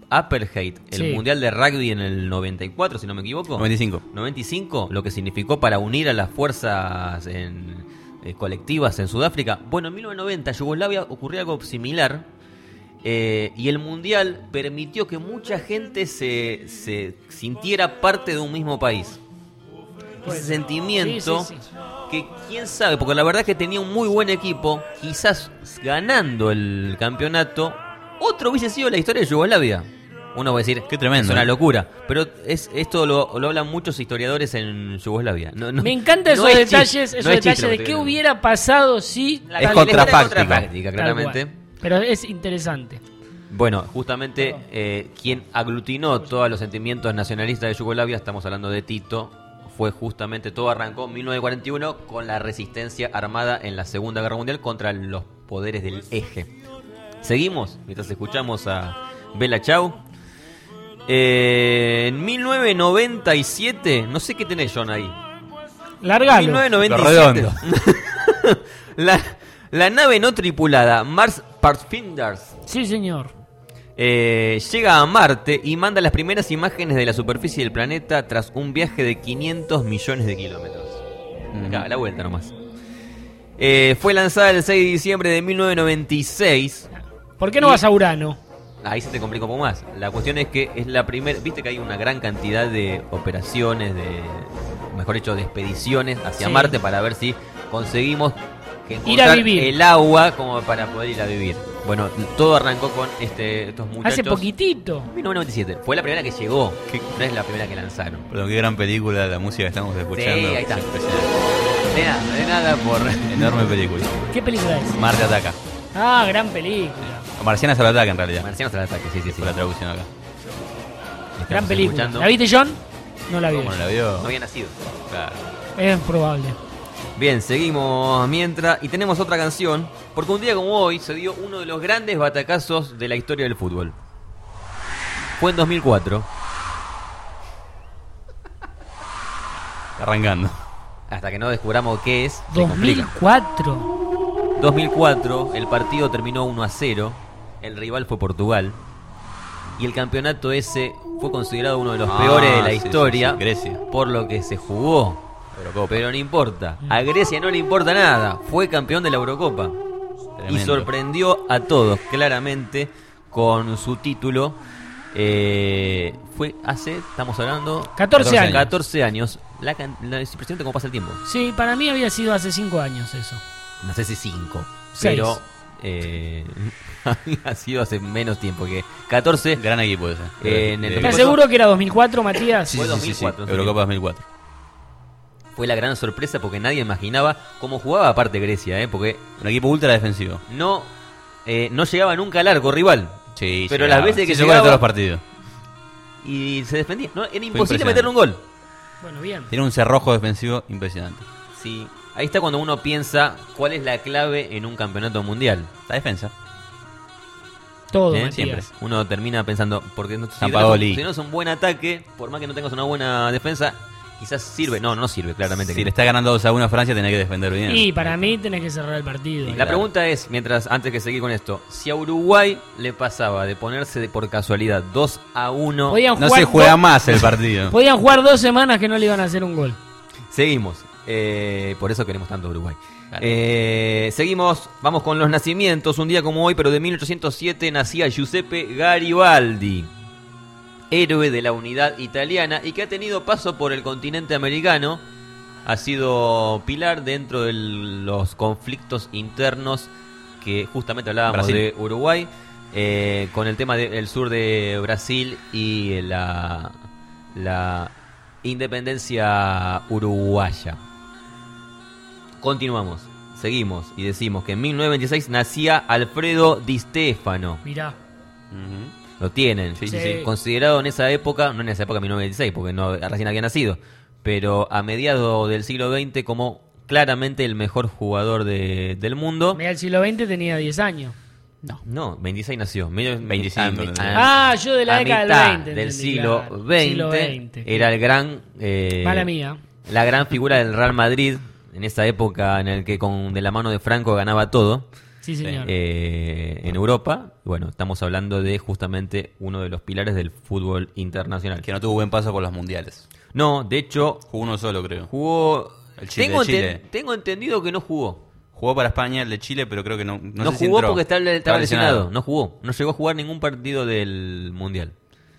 Apartheid, el Sí. Mundial de Rugby en el noventa y cuatro, si no me equivoco. noventa y cinco. noventa y cinco, lo que significó para unir a las fuerzas en, eh, colectivas en Sudáfrica. Bueno, en mil novecientos noventa, Yugoslavia ocurrió algo similar. Eh, y el Mundial permitió que mucha gente se, se sintiera parte de un mismo país. Ese sentimiento Sí, sí, sí. que quién sabe, porque la verdad es que tenía un muy buen equipo, quizás ganando el campeonato, otro hubiese sido la historia de Yugoslavia. Uno va a decir, Qué tremendo, es una ¿eh? locura, pero es esto lo, lo hablan muchos historiadores en Yugoslavia. No, no- Me encantan no esos es chiste, detalles, no esos es chiste detalles lo de que qué estoy hubiera pasado si... La- Es la- contrafáctica. es contrafáctica, Tal claramente. cual. Pero es interesante. Bueno, justamente eh, quien aglutinó todos los sentimientos nacionalistas de Yugoslavia, estamos hablando de Tito, fue justamente, todo arrancó en mil novecientos cuarenta y uno con la resistencia armada en la Segunda Guerra Mundial contra los poderes del eje. Seguimos, mientras escuchamos a Bella Ciao. Eh, en mil novecientos noventa y siete, no sé qué tenés, John, ahí. Largalo. mil novecientos Lo noventa y siete. redondo. la, la nave no tripulada Mars Pathfinder Sí, señor. eh, llega a Marte y manda las primeras imágenes de la superficie del planeta tras un viaje de quinientos millones de kilómetros. Acá, a la vuelta nomás. Eh, fue lanzada el seis de diciembre de mil novecientos noventa y seis. ¿Por qué no Y- vas a Urano? Ahí se te complica un poco más. La cuestión es que es la primera. Viste que hay una gran cantidad de operaciones, de mejor dicho, de expediciones hacia Sí. Marte para ver si conseguimos que Ir a encontrar vivir. el agua como para poder ir a vivir. Bueno, todo arrancó con este, estos muchachos. Hace poquitito. mil novecientos noventa y siete. Fue la primera que llegó. No es la primera que lanzaron. Perdón, qué gran película, la música que estamos escuchando. Sí, ahí está. Es impresionante. De nada, de nada por. Enorme película. ¿Qué película es? Marte ataca. Ah, gran película. O Marcianas al ataque, en realidad. Marcianos al ataque, sí, sí, sí. Fue la traducción acá. Estamos Gran película. escuchando. ¿La viste, John? No la vi. ¿Cómo no la vio? No había nacido. Claro. Es probable. Bien, seguimos mientras. Y tenemos otra canción. Porque un día como hoy se dio uno de los grandes batacazos de la historia del fútbol. Fue en dos mil cuatro. Arrancando. Hasta que no descubramos qué es. se dos mil complica. cuatro. dos mil cuatro, el partido terminó uno a cero. El rival fue Portugal. Y el campeonato ese fue considerado uno de los Ah, peores de la sí, historia. sí, sí, Grecia. Por lo que se jugó. Eurocopa. Pero no importa. A Grecia no le importa nada. Fue campeón de la Eurocopa. Y Tremendo. sorprendió a todos, claramente, con su título. Eh, fue hace, estamos hablando... catorce años. catorce años. La, can- la, es impresionante cómo pasa el tiempo. Sí, para mí había sido hace cinco años eso. No sé si cinco. Seis. Pero eh, ha sido hace menos tiempo que catorce. Gran equipo ese. Eh, en el ¿Estás Fue- seguro que era dos mil cuatro, Matías? Sí, Fue sí, dos sí, mil sí. cuatro, sí. Eurocopa dos mil cuatro. Fue la gran sorpresa porque nadie imaginaba cómo jugaba aparte Grecia, ¿eh? Porque Un equipo ultra defensivo. no, eh, no llegaba nunca al arco rival. Sí, Pero llegaba. las veces que Sí, llegó en llegaba- todos los partidos. Y se defendía. No, era imposible impresionante. meterle un gol. Bueno, bien. Tiene un cerrojo defensivo impresionante. Sí. Ahí está cuando uno piensa cuál es la clave en un campeonato mundial. La defensa. Todo, ¿Eh? Matías. Siempre. Uno termina pensando, porque no, si, Sampaoli. tenés un- si no es un buen ataque, por más que no tengas una buena defensa, quizás sirve. No, no sirve, claramente. Si que le no. está ganando dos a uno a Francia, tenés que defender bien. Y para mí tenés que cerrar el partido. La pregunta es, mientras antes que seguir con esto, si a Uruguay le pasaba de ponerse de, por casualidad dos a uno, Podían No jugar se juega dos- más el partido. Podían jugar dos semanas que no le iban a hacer un gol. seguimos. Eh, por eso queremos tanto a Uruguay. Claro. Eh, seguimos, vamos con los nacimientos. Un día como hoy, pero de mil ochocientos siete, nacía Giuseppe Garibaldi, héroe de la unidad italiana y que ha tenido paso por el continente americano. Ha sido pilar dentro de los conflictos internos que justamente hablábamos Brasil. de Uruguay, eh, con el tema del sur de Brasil y la, la independencia uruguaya. Continuamos, seguimos y decimos que en mil novecientos veintiséis nacía Alfredo Di Stefano. Mirá. Ujú. Lo tienen. Sí, sí, Sí, sí. Considerado en esa época, no en esa época mil novecientos veintiséis, porque no recién había nacido, pero a mediados del siglo veinte como claramente el mejor jugador de- del mundo. Mira, el siglo veinte tenía diez años. No, veintiséis nació. Medio- veinticinco, a mi- tendría. a- Ah, yo de la a década del mitad veinte, del entendí, siglo claro. veinte, Siglo veinte, era el gran eh, Mala mía. la gran figura del Real Madrid en esa época en el que con de la mano de Franco ganaba todo. Sí, señor. eh, en Europa. Bueno, estamos hablando de justamente uno de los pilares del fútbol internacional. Que no tuvo buen paso por los mundiales. No, de hecho... Jugó uno solo, creo. Jugó... El Chile, tengo, el Chile. enten- tengo entendido que no jugó. Jugó para España el de Chile, pero creo que no No, No, sé si jugó entró. porque estaba, estaba Estaba lesionado. lesionado. No jugó. No llegó a jugar ningún partido del Mundial.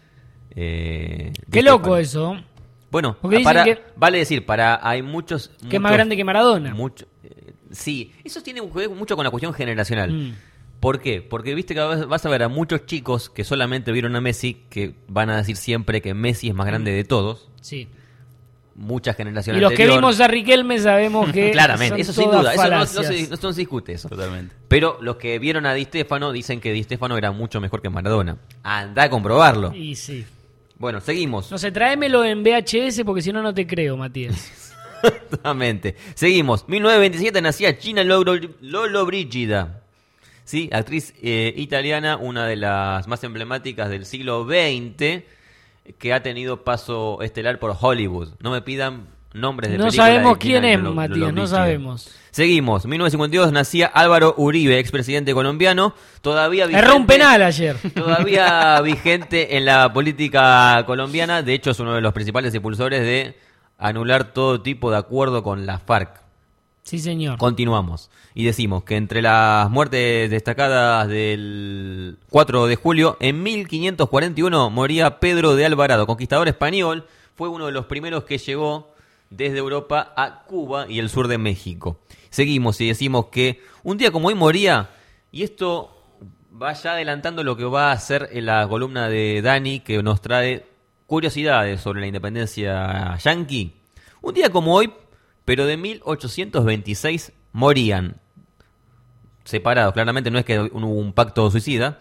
Eh, Qué Di loco Stéfano. eso. Bueno, Porque dicen para, que- vale decir, para hay muchos... Que es muchos- más grande que Maradona. mucho- eh, sí, eso tiene que ver mucho con la cuestión generacional. Mm. ¿Por qué? Porque viste que vas vas a ver a muchos chicos que solamente vieron a Messi, que van a decir siempre que Messi es más grande de todos. Sí. Mucha generación Y los que anterior. vimos a Riquelme sabemos que Claramente, son eso sin todas duda, eso no, no falacias. se, no- no se discute eso. Totalmente. Pero los que vieron a Di Stéfano dicen que Di Stéfano era mucho mejor que Maradona. Anda a comprobarlo. Y sí. Bueno, seguimos. No sé, tráemelo en V H S porque si no, no te creo, Matías. Exactamente. Seguimos. mil novecientos veintisiete nacía Gina Lolo, Lollobrigida. Sí, actriz eh, italiana, una de las más emblemáticas del siglo veinte, que ha tenido paso estelar por Hollywood. No me pidan nombres de No películas sabemos de Gina quién es, Lollo- Matías, no Lollobrigida. sabemos. Seguimos. mil novecientos cincuenta y dos nacía Álvaro Uribe, expresidente colombiano, todavía vigente, Erró un penal ayer. todavía vigente en la política colombiana. De hecho, es uno de los principales impulsores de anular todo tipo de acuerdo con la FARC. Sí, señor. Continuamos y decimos que entre las muertes destacadas del cuatro de julio, en mil quinientos cuarenta y uno moría Pedro de Alvarado, conquistador español. Fue uno de los primeros que llegó desde Europa a Cuba y el sur de México. Seguimos y decimos que un día como hoy moría, y esto va ya adelantando lo que va a hacer en la columna de Dani, que nos trae curiosidades sobre la independencia yanqui. Un día como hoy, pero de mil ochocientos veintiséis, morían, separados, claramente no es que hubo un pacto suicida,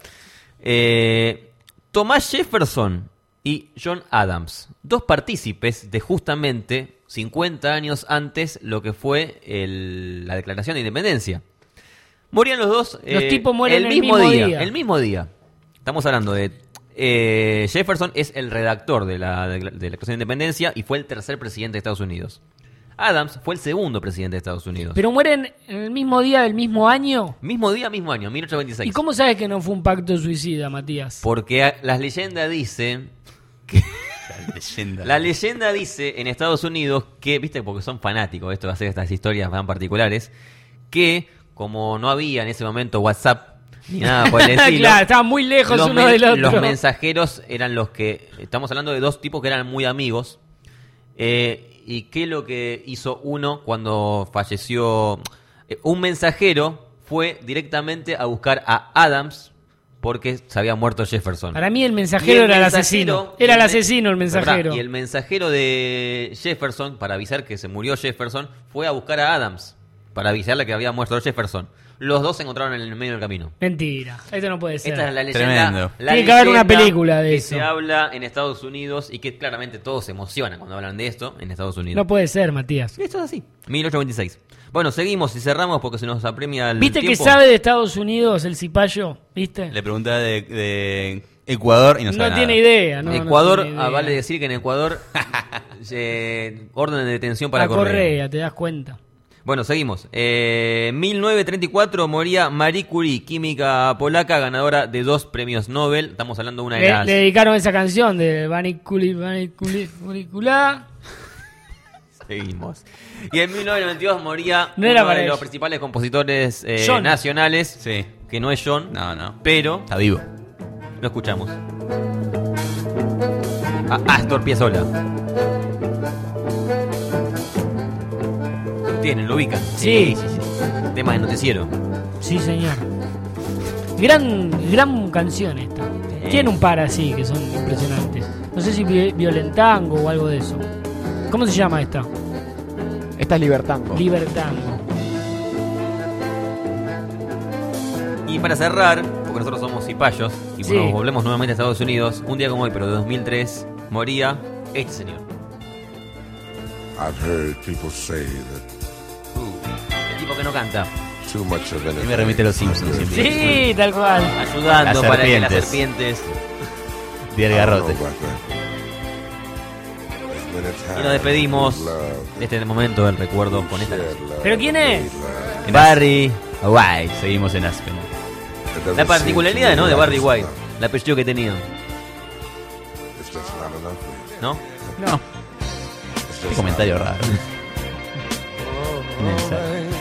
eh, Thomas Jefferson y John Adams, dos partícipes de justamente cincuenta años antes lo que fue el- la Declaración de Independencia. Morían los dos Los eh, tipos mueren el el mismo mismo día, día. el mismo día. Estamos hablando de eh, Jefferson es el redactor de la de la Declaración de Independencia y fue el tercer presidente de Estados Unidos. Adams fue el segundo presidente de Estados Unidos. Pero mueren en el mismo día del mismo año. Mismo día, mismo año, mil ochocientos veintiséis. ¿Y cómo sabes que no fue un pacto suicida, Matías? Porque a- las leyendas dicen que La leyenda. la leyenda dice en Estados Unidos que, viste, porque son fanáticos esto de hacer estas historias tan particulares, que como no había en ese momento WhatsApp ni nada por el estilo, Claro, estaban muy lejos los, uno men- del otro. los mensajeros eran los que, estamos hablando de dos tipos que eran muy amigos, eh, y qué es lo que hizo uno cuando falleció. Eh, un mensajero fue directamente a buscar a Adams porque se había muerto Jefferson. Para mí el Y mensajero era el mensajero- asesino. Era el y asesino el mensajero. ¿verdad? Y el mensajero de Jefferson, para avisar que se murió Jefferson, fue a buscar a Adams para avisarle que había muerto Jefferson. Los dos se encontraron en el medio del camino. Mentira, esto no puede ser. Esta es la leyenda. Tremendo. la Tiene que haber una leyenda película de que eso. se habla en Estados Unidos y que claramente todos se emocionan cuando hablan de esto en Estados Unidos. No puede ser, Matías. Esto es así. mil ochocientos veintiséis. Bueno, seguimos y cerramos porque se nos apremia el ¿Viste que tiempo. sabe de Estados Unidos el cipayo? ¿Viste? Le preguntaba de, de Ecuador y no No sabe nada. tiene idea, no, no Ecuador, tiene idea. ah, vale decir que en Ecuador eh, orden de detención para La Correa. Correa, te das cuenta. Bueno, seguimos. Eh, mil novecientos treinta y cuatro moría Marie Curie, química polaca, ganadora de dos premios Nobel. Estamos hablando de una de Le, las... le dedicaron esa canción de Vaniculi, Vaniculi, Vanicula. Seguimos. Y en mil novecientos noventa y dos moría No era uno para de los ellos. principales compositores eh, John. nacionales, Sí. que no es John, No, no. pero Está vivo. lo escuchamos. A Astor Piazzolla. Tienen, lo ubican. Sí. sí, sí. Tema de noticiero. Sí, señor. Gran, gran canción esta. Tiene un par así que son impresionantes. No sé si vi- Violentango o algo de eso. ¿Cómo se llama esta? Esta es Libertango. Libertango. Y para cerrar, porque nosotros somos cipayos y Sí. nos volvemos nuevamente a Estados Unidos, un día como hoy, pero de dos mil tres, moría este señor. I've heard people say that El tipo que no canta. too much of anything. Y me remite a los Simpsons siempre. Sí, tal cual. Ayudando Las para que las serpientes. serpientes. Di el I don't garrote. know about that. There's been a Y time nos despedimos when love de este momento del recuerdo con esta shed canción. love ¿Pero quién es? made love. Barry White, seguimos en Aspen. La particularidad, ¿no? De Barry White, el apellido que tenía. ¿No? No. Qué comentario raro. Innecesario.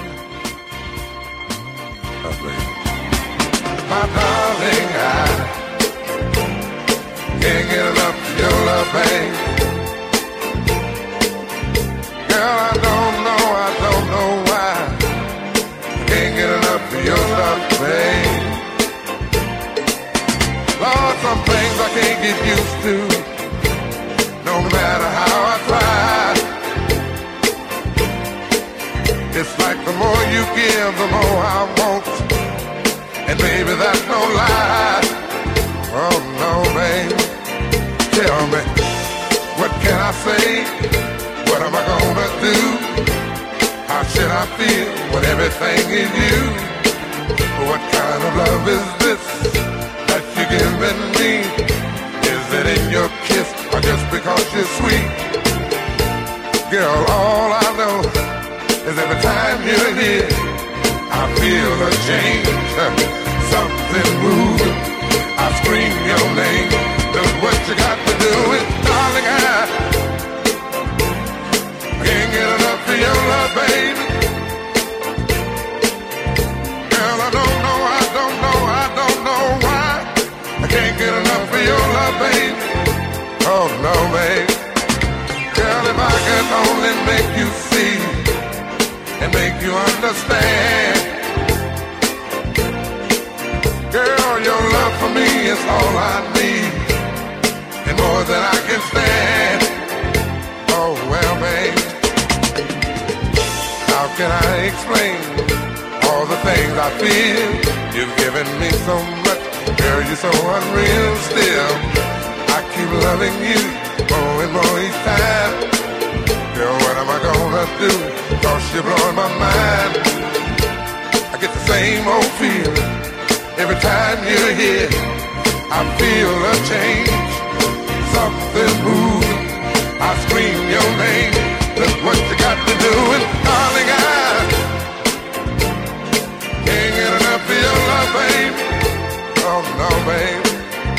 My darling, I can't get enough of your love, babe. Girl, I don't know, I don't know why. Can't get enough of your love, babe. Lord, some things I can't get used to, no matter how I try. It's like the more you give, the more I want. And baby, that's no lie. Oh no, baby. Tell me, what can I say? What am I gonna do? How should I feel when everything is you? What kind of love is this that you're giving me? Is it in your kiss or just because you're sweet? Girl, all I know is every time you're here, I feel a change, something moving. I scream your name. Look what you got to do it, darling. I can't get enough of your love, baby. Girl, I don't know, I don't know, I don't know why. I can't get enough of your love, baby. Oh no, baby. Girl, if I could only make you see and make you understand. Girl, your love for me is all I need, and more than I can stand. Oh, well, babe, how can I explain all the things I feel? You've given me so much, girl, you're so unreal still. I keep loving you more and more each time. Girl, what am I gonna do? Cause you're blowing my mind. I get the same old feeling every time you're here. I feel a change, something moving. I scream your name. Look what you got to do, and darling, I can't get enough of your love, baby. Oh no, baby.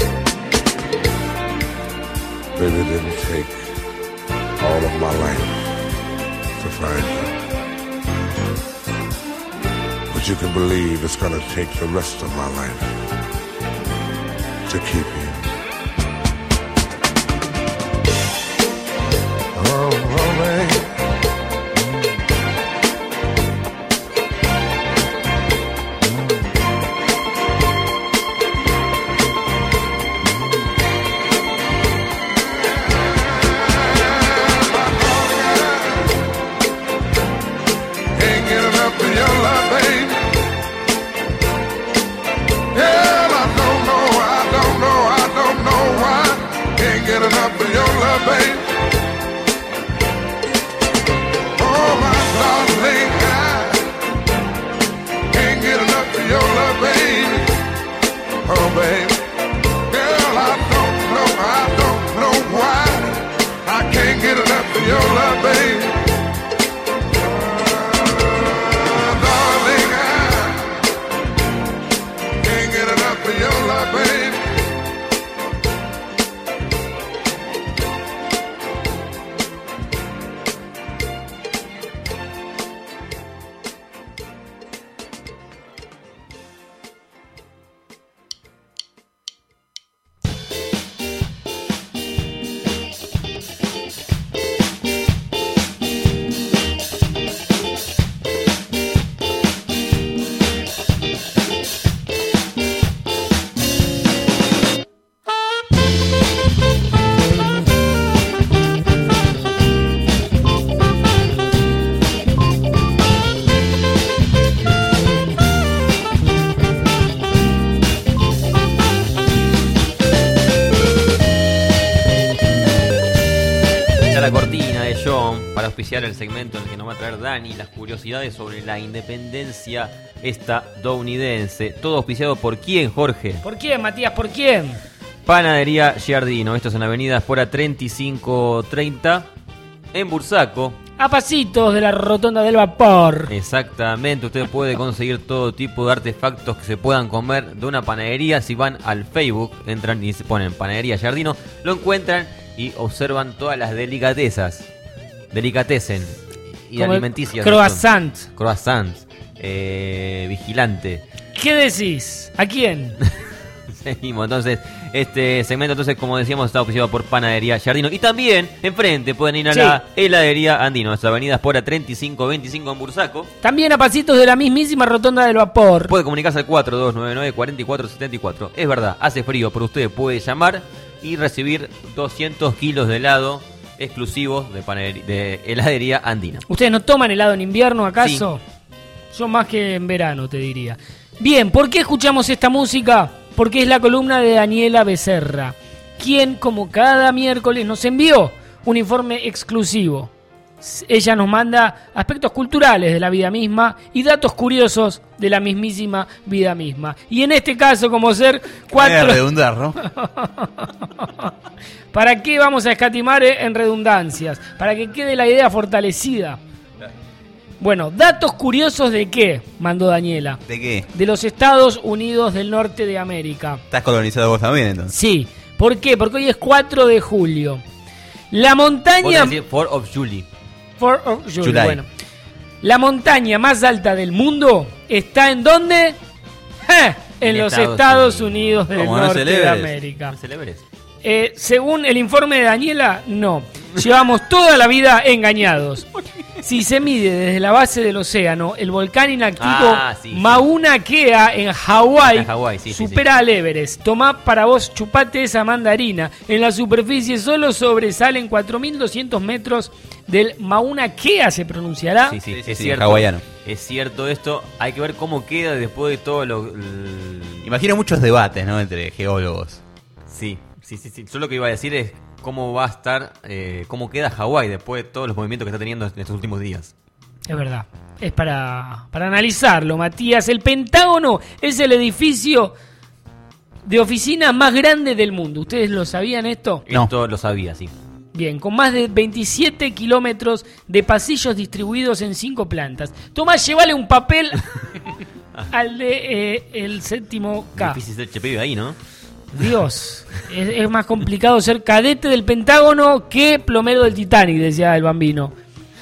Baby, it didn't take all of my life to find you. But you can believe it's gonna take the rest of my life to keep you. Oh, oh, baby. El segmento en el que nos va a traer Dani las curiosidades sobre la independencia estadounidense. Todo auspiciado por quién, Jorge. ¿Por quién, Matías? ¿Por quién? Panadería Giardino. Esto es en Avenida Espora treinta y cinco treinta en Bursaco. A pasitos de la rotonda del vapor. Exactamente, usted puede conseguir todo tipo de artefactos que se puedan comer de una panadería. Si van al Facebook, entran y se ponen Panadería Giardino, lo encuentran y observan todas las delicatezas. Delicatessen y Como el alimenticias. croissant. Croissant. Eh, vigilante. ¿Qué decís? ¿A quién? Seguimos, entonces, este segmento, entonces, como decíamos, está auspiciado por Panadería Giardino. Y también, enfrente, pueden ir a Sí. la heladería Andino, nuestra avenida Espora treinta y cinco veinticinco en Bursaco. También a pasitos de la mismísima rotonda del vapor. Puede comunicarse al cuatro dos nueve nueve, cuatro cuatro siete cuatro. Es verdad, hace frío, pero usted puede llamar y recibir doscientos kilos de helado exclusivos de, panaderi- de heladería Andina. ¿Ustedes no toman helado en invierno, acaso? Yo más que en verano, te diría. Bien, ¿por qué escuchamos esta música? Porque es la columna de Daniela Becerra, quien, como cada miércoles, nos envió un informe exclusivo. Ella nos manda aspectos culturales de la vida misma y datos curiosos de la mismísima vida misma. Y en este caso, como ser cuatro... Voy a redundar, ¿no? ¿Para qué vamos a escatimar en redundancias? Para que quede la idea fortalecida. Bueno, datos curiosos de qué, mandó Daniela. ¿De qué? De los Estados Unidos del Norte de América. ¿Estás colonizado vos también, entonces? Sí. ¿Por qué? Porque hoy es cuatro de julio. La montaña... fourth of July. fourth of July, July. bueno. La montaña más alta del mundo está ¿en dónde? ¡Ja! En, En los Estados Estados Unidos, del ¿Cómo? ¿No es Norte el de Everest? América. ¿No es el Everest? Eh, según el informe de Daniela, no. Llevamos toda la vida engañados. Si se mide desde la base del océano, el volcán inactivo Ah, sí, sí. Mauna Kea en Hawái En Hawái, sí, sí, supera al Everest. Tomá para vos, chupate esa mandarina. En la superficie solo sobresalen cuatro mil doscientos metros del Mauna Kea, ¿se pronunciará? Sí, sí, Sí, sí, es sí, cierto. hawaiano. Es cierto esto. Hay que ver cómo queda después de todo lo... l- Imagino muchos debates, ¿no? Entre geólogos. Sí, sí, sí, sí. Yo lo que iba a decir es cómo va a estar, eh, cómo queda Hawái después de todos los movimientos que está teniendo en estos últimos días. Es verdad. Es para, para analizarlo, Matías. El Pentágono es el edificio de oficina más grande del mundo. ¿Ustedes lo sabían esto? No. Esto lo sabía, sí. Bien, con más de veintisiete kilómetros de pasillos distribuidos en cinco plantas. Tomás, llévale un papel al de eh, el séptimo K. Difícil ser chepeyo ahí, ¿no? Dios, es, es más complicado ser cadete del Pentágono que plomero del Titanic, decía el Bambino.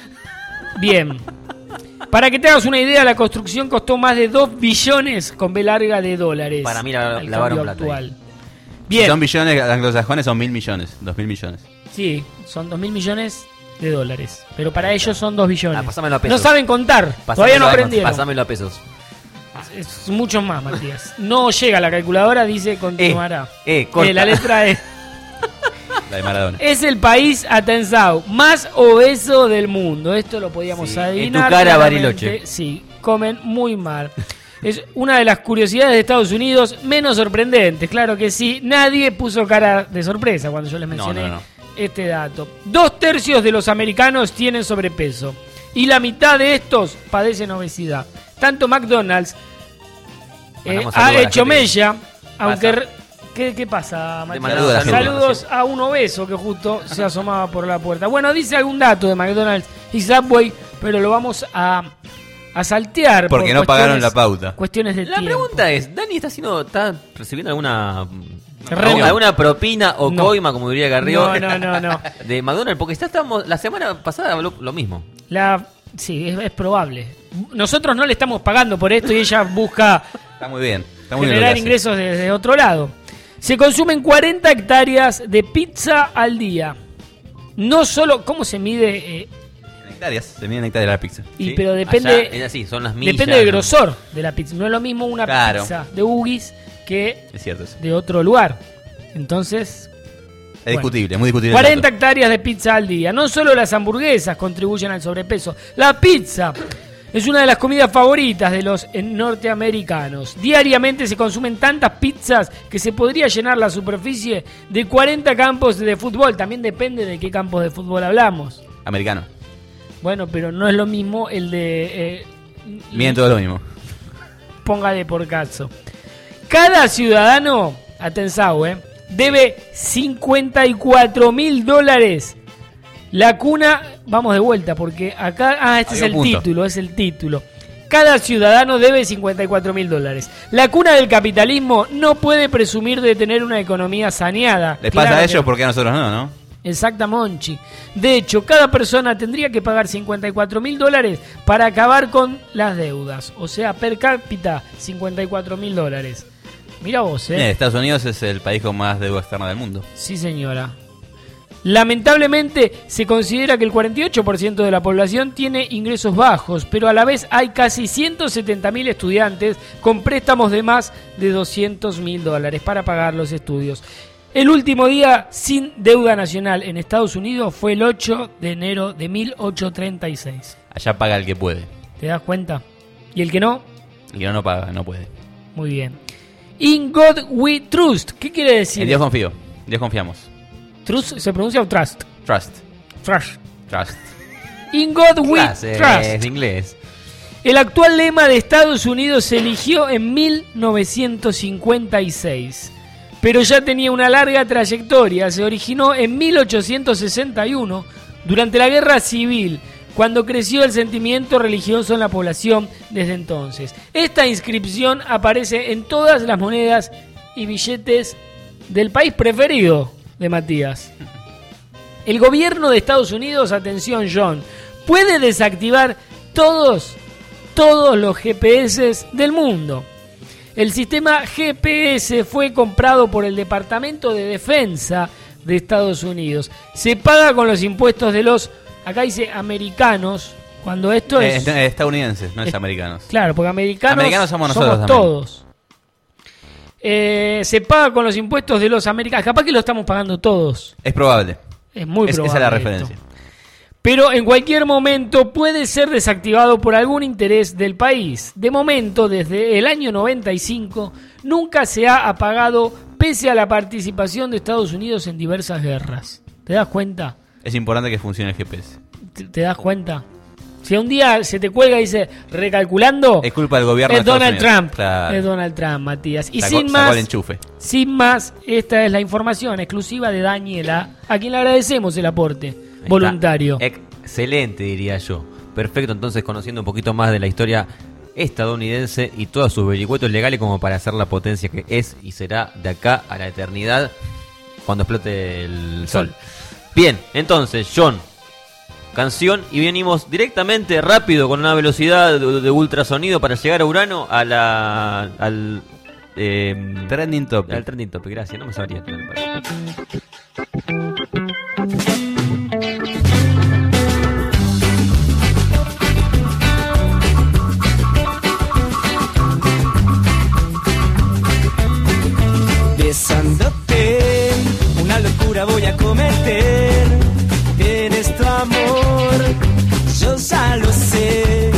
Bien. Para que te hagas una idea, la construcción costó más de dos billones con B larga de dólares. Para mí la- al lavaron cambio plata actual. Si Bien. son billones anglosajones, son mil millones. Dos mil millones. Sí, son dos mil millones de dólares. Pero para ellos son dos billones. Ah, pasámelo a pesos. No saben contar. Pasámelo Todavía no a- aprendieron. Pasámelo a pesos. Es mucho más, Matías. No llega la calculadora, dice continuará. Eh, eh, corta. la letra E. La de Maradona. Es el país, Atensau, más obeso del mundo. Esto lo podíamos Sí, adivinar. en tu cara, claramente. Bariloche. Sí, comen muy mal. Es una de las curiosidades de Estados Unidos menos sorprendentes. Claro que sí. Nadie puso cara de sorpresa cuando yo les mencioné no, no. este dato. Dos tercios de los americanos tienen sobrepeso. Y la mitad de estos padecen obesidad. Tanto McDonald's eh, Mandamos ha saludos a la hecho gente. mella, aunque... Pasa. re- ¿Qué, ¿Qué pasa, Matías? mandamos a la gente. Saludos a un obeso que justo se asomaba por la puerta. Bueno, dice algún dato de McDonald's y Subway, pero lo vamos a, a saltear. Porque por no pagaron cuestiones- la pauta. Cuestiones de La tiempo. pregunta es, ¿Dani está haciendo, está recibiendo alguna Reunión. alguna propina o No. coima, como diría Garrido, No, no, no, no. de McDonald's? Porque está, estamos, la semana pasada habló lo mismo. La, sí, es, es probable. Nosotros no le estamos pagando por esto y ella busca Está muy bien. Está muy bien lo generar que hace. ingresos desde otro lado. Se consumen cuarenta hectáreas de pizza al día. No solo, ¿cómo se mide? Eh, En hectáreas. Se miden hectáreas la pizza. y ¿Sí? pero depende, Allá es así, son las millas. depende del grosor de la pizza. No es lo mismo una Claro. pizza de Huggies que Es cierto eso. de otro lugar. Entonces, Es discutible, es muy discutible. el cuarenta dato. hectáreas de pizza al día. No solo las hamburguesas contribuyen al sobrepeso. La pizza es una de las comidas favoritas de los eh, norteamericanos. Diariamente se consumen tantas pizzas que se podría llenar la superficie de cuarenta campos de fútbol. También depende de qué campos de fútbol hablamos. Americano. Bueno, pero no es lo mismo el de... Eh, Miden todo lo mismo. Póngale por caso. Cada ciudadano, atención, eh, debe cincuenta y cuatro mil dólares La cuna, vamos de vuelta, porque acá, ah, este Hay es un el punto. título, es el título. Cada ciudadano debe cincuenta y cuatro mil dólares. La cuna del capitalismo no puede presumir de tener una economía saneada. Les pasa Claro a que ellos no. porque a nosotros no, ¿no? Exacta, Monchi. De hecho, cada persona tendría que pagar cincuenta y cuatro mil dólares para acabar con las deudas. O sea, per cápita, cincuenta y cuatro mil dólares. Mira vos, Bien, ¿eh? Estados Unidos es el país con más deuda externa del mundo. Sí, señora. Lamentablemente, se considera que el cuarenta y ocho por ciento de la población tiene ingresos bajos, pero a la vez hay casi ciento setenta mil estudiantes con préstamos de más de doscientos mil dólares para pagar los estudios. El último día sin deuda nacional en Estados Unidos fue el ocho de enero de mil ochocientos treinta y seis. Allá paga el que puede. ¿Te das cuenta? ¿Y el que no? El que no, no paga, no puede. Muy bien. In God we trust. ¿Qué quiere decir? En Dios confío. En Dios confiamos. Trust se pronuncia o trust. Trust. Trust. Trust. In God we Clases trust. de inglés. El actual lema de Estados Unidos se eligió en mil novecientos cincuenta y seis, pero ya tenía una larga trayectoria. Se originó en mil ochocientos sesenta y uno, durante la Guerra Civil, cuando creció el sentimiento religioso en la población desde entonces. Esta inscripción aparece en todas las monedas y billetes del país preferido de Matías. El gobierno de Estados Unidos, atención John, puede desactivar todos, todos los G P S del mundo. El sistema G P S fue comprado por el Departamento de Defensa de Estados Unidos. Se paga con los impuestos de los, acá dice americanos, cuando esto Eh, es... es estadounidenses, no es es- americanos. Claro, porque americanos, Americanos somos nosotros también. todos. Eh, se paga con los impuestos de los americanos. Capaz que lo estamos pagando todos. Es probable. Es muy Es- probable. Esa es la esto. referencia. Pero en cualquier momento puede ser desactivado por algún interés del país. De momento, desde el año noventa y cinco, nunca se ha apagado pese a la participación de Estados Unidos en diversas guerras. ¿Te das cuenta? Es importante que funcione el G P S. ¿Te, te das cuenta? Si un día se te cuelga y dice recalculando, Es culpa del gobierno es de Estados Donald Unidos. Trump. Claro. Es Donald Trump, Matías. Y Sacó- sin sacó más, el enchufe. sin más, esta es la información exclusiva de Daniela, a quien le agradecemos el aporte Ahí voluntario. está. Excelente, diría yo. Perfecto, entonces conociendo un poquito más de la historia estadounidense y todos sus vericuetos legales como para ser la potencia que es y será de acá a la eternidad cuando explote el sol. Bien, entonces, John, canción y venimos directamente rápido con una velocidad de, de ultrasonido para llegar a Urano a la al eh, Trending topic. Al trending topic, gracias, no me sabría. Besándote, una locura voy a cometer. Tienes tu amor, yo ya lo sé.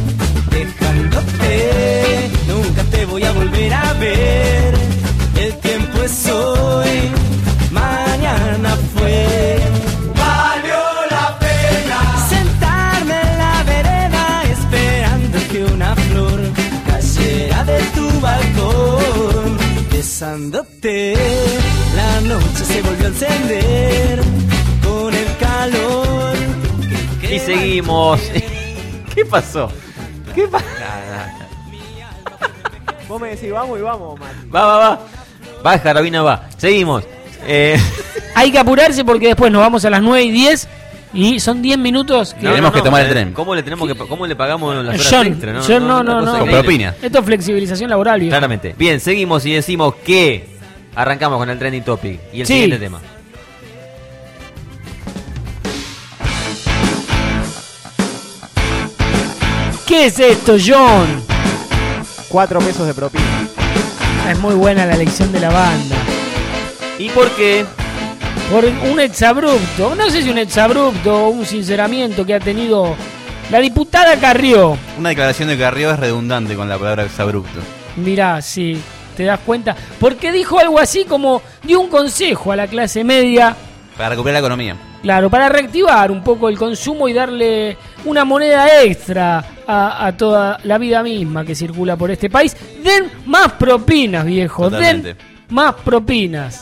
Dejándote, nunca te voy a volver a ver. El tiempo es hoy, mañana fue. Valió la pena sentarme en la vereda esperando que una flor cayera de tu balcón. Besándote, la noche se volvió a encender con el calor. Y seguimos. ¿Qué pasó? ¿Qué pasó? Vos me decís vamos y vamos, Mati. Va, va, va. Va, Jarabina, va. Seguimos. Eh, Hay que apurarse porque después nos vamos a las nueve y diez y son diez minutos que... Tenemos que tomar el tren. ¿Cómo le tenemos que cómo le pagamos las horas John, extra? John, no, no, una cosa no. Con increíble. propina. Esto es flexibilización laboral, viejo. Claramente. Bien, seguimos y decimos que arrancamos con el trending topic y el Sí. siguiente tema. ¿Qué es esto, John? Cuatro pesos de propina. Es muy buena la elección de la banda. ¿Y por qué? Por un exabrupto, no sé si un exabrupto o un sinceramiento que ha tenido la diputada Carrió. Una declaración de Carrió es redundante con la palabra exabrupto. Mirá, sí, te das cuenta. Porque dijo algo así como dio un consejo a la clase media, Para recuperar la economía. claro, para reactivar un poco el consumo y darle una moneda extra a, a toda la vida misma que circula por este país. Den más propinas, viejo, Totalmente. den más propinas.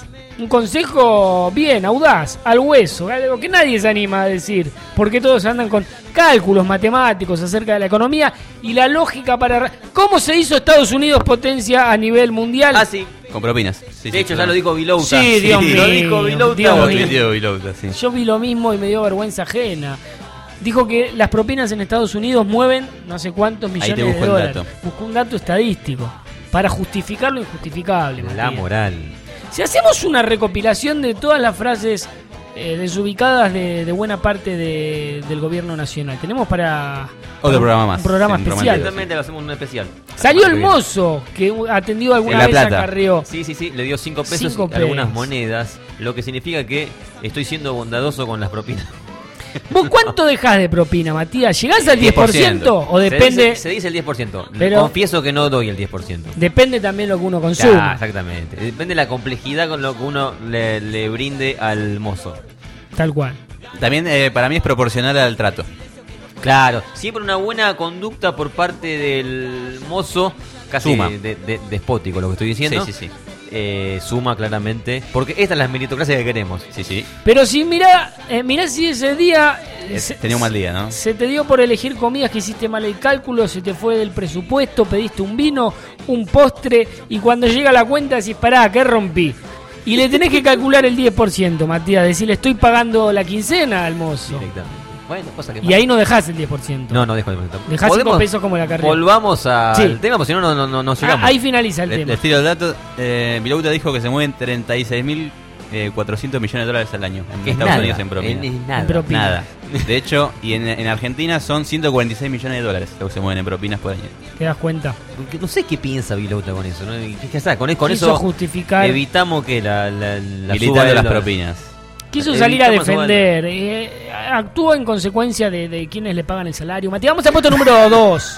un consejo bien, audaz, al hueso, algo que nadie se anima a decir, porque todos andan con cálculos matemáticos acerca de la economía y la lógica para... ¿Cómo se hizo Estados Unidos potencia a nivel mundial? Ah, sí. Con propinas. Sí, de sí, hecho, claro. ya lo dijo Vilouta. Sí, Dios mío. Lo dijo Vilouta. Dios Lo mío. tuiteó Vilouta, sí. Yo vi lo mismo y me dio vergüenza ajena. Dijo que las propinas en Estados Unidos mueven no sé cuántos Ahí te millones busco de el dólares. dato. Buscó un dato estadístico para justificar lo injustificable. La Matías. moral. Si hacemos una recopilación de todas las frases eh, desubicadas de, de buena parte de- del gobierno nacional, tenemos para Otro programa más. un programa Sí, un especial. Exactamente, lo hacemos un especial. Salió el mozo que atendió alguna En La vez Plata. acarreó. Sí, sí, sí, le dio cinco pesos Cinco y algunas pesos. monedas, lo que significa que estoy siendo bondadoso con las propinas. ¿Vos cuánto dejás de propina, Matías? ¿Llegás al diez por ciento o Se depende? dice, se dice el diez por ciento. Pero- Confieso que no doy el diez por ciento. Depende también lo que uno consume. Ah, exactamente. Depende de la complejidad con lo que uno le, le brinde al mozo. Tal cual. También eh, para mí es proporcional al trato. Claro, siempre una buena conducta por parte del mozo, casi Suma. de- de- despótico lo que estoy diciendo. Sí, sí, sí. Eh, suma claramente, porque esta es la meritocracia que queremos. Sí, sí. Pero si mirá, eh, mirá si ese día eh, Eh, se, Tenía un mal día, ¿no? se te dio por elegir comidas que hiciste mal el cálculo, se te fue del presupuesto, pediste un vino, un postre y cuando llega la cuenta decís, pará, ¿qué rompí? Y le tenés que calcular el diez por ciento, Matías, decirle estoy pagando la quincena al mozo. Directamente. Bueno, cosa que Y ahí no dejás el diez por ciento. No, no dejo el diez por ciento. Dejás cinco ¿Podemos- pesos como la carrera. Volvamos al Sí. tema, porque si no, no, no, no, no Ah, llegamos. ahí finaliza el Le- tema. Les tiro el dato. Eh, Vilouta dijo que se mueven treinta y seis mil cuatrocientos millones de dólares al año en Que es Estados nada, Unidos en propina. es nada. En propina. Nada. De hecho, y en, en Argentina son ciento cuarenta y seis millones de dólares lo que se mueven en propinas por año. ¿Te das cuenta? Porque no sé qué piensa Vilouta con eso, ¿no? ¿Qué, qué está? Con, con Quiso eso justificar- evitamos que la, la, la Militando suba de las dólar. propinas. Quiso salir a Evitamos suba de defender. Eh, actúa en consecuencia de, de quienes le pagan el salario. Matías, vamos al puesto número dos.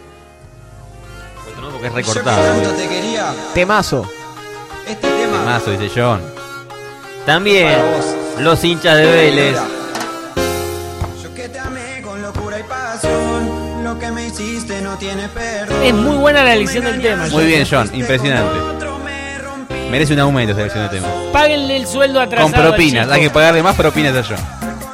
dólar, ¿no? Porque es recortado. te quería. Temazo. Este tema Mazo, dice John. También los hinchas de Vélez. yo que te amé con locura y pasión, lo que me hiciste no tiene perdón. Es muy buena la elección del tema. Muy bien, John. Impresionante. Merece un aumento esa elección de tema. Páguenle el sueldo atrasado. Con propinas. al Hay que chico. pagarle más propinas a John.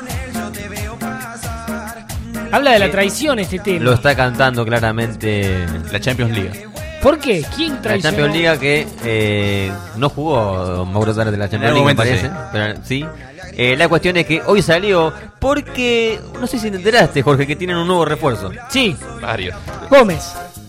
Habla de la traición este tema. Lo está cantando claramente La Champions League. ¿Por qué? ¿Quién la traicionó? Champions League que eh, no jugó Mauro Zárate la Champions En League, algún me momento parece. Pero, sí. Eh, la cuestión es que hoy salió porque, no sé si te enteraste, Jorge, que tienen un nuevo refuerzo. Sí, Varios. Gómez.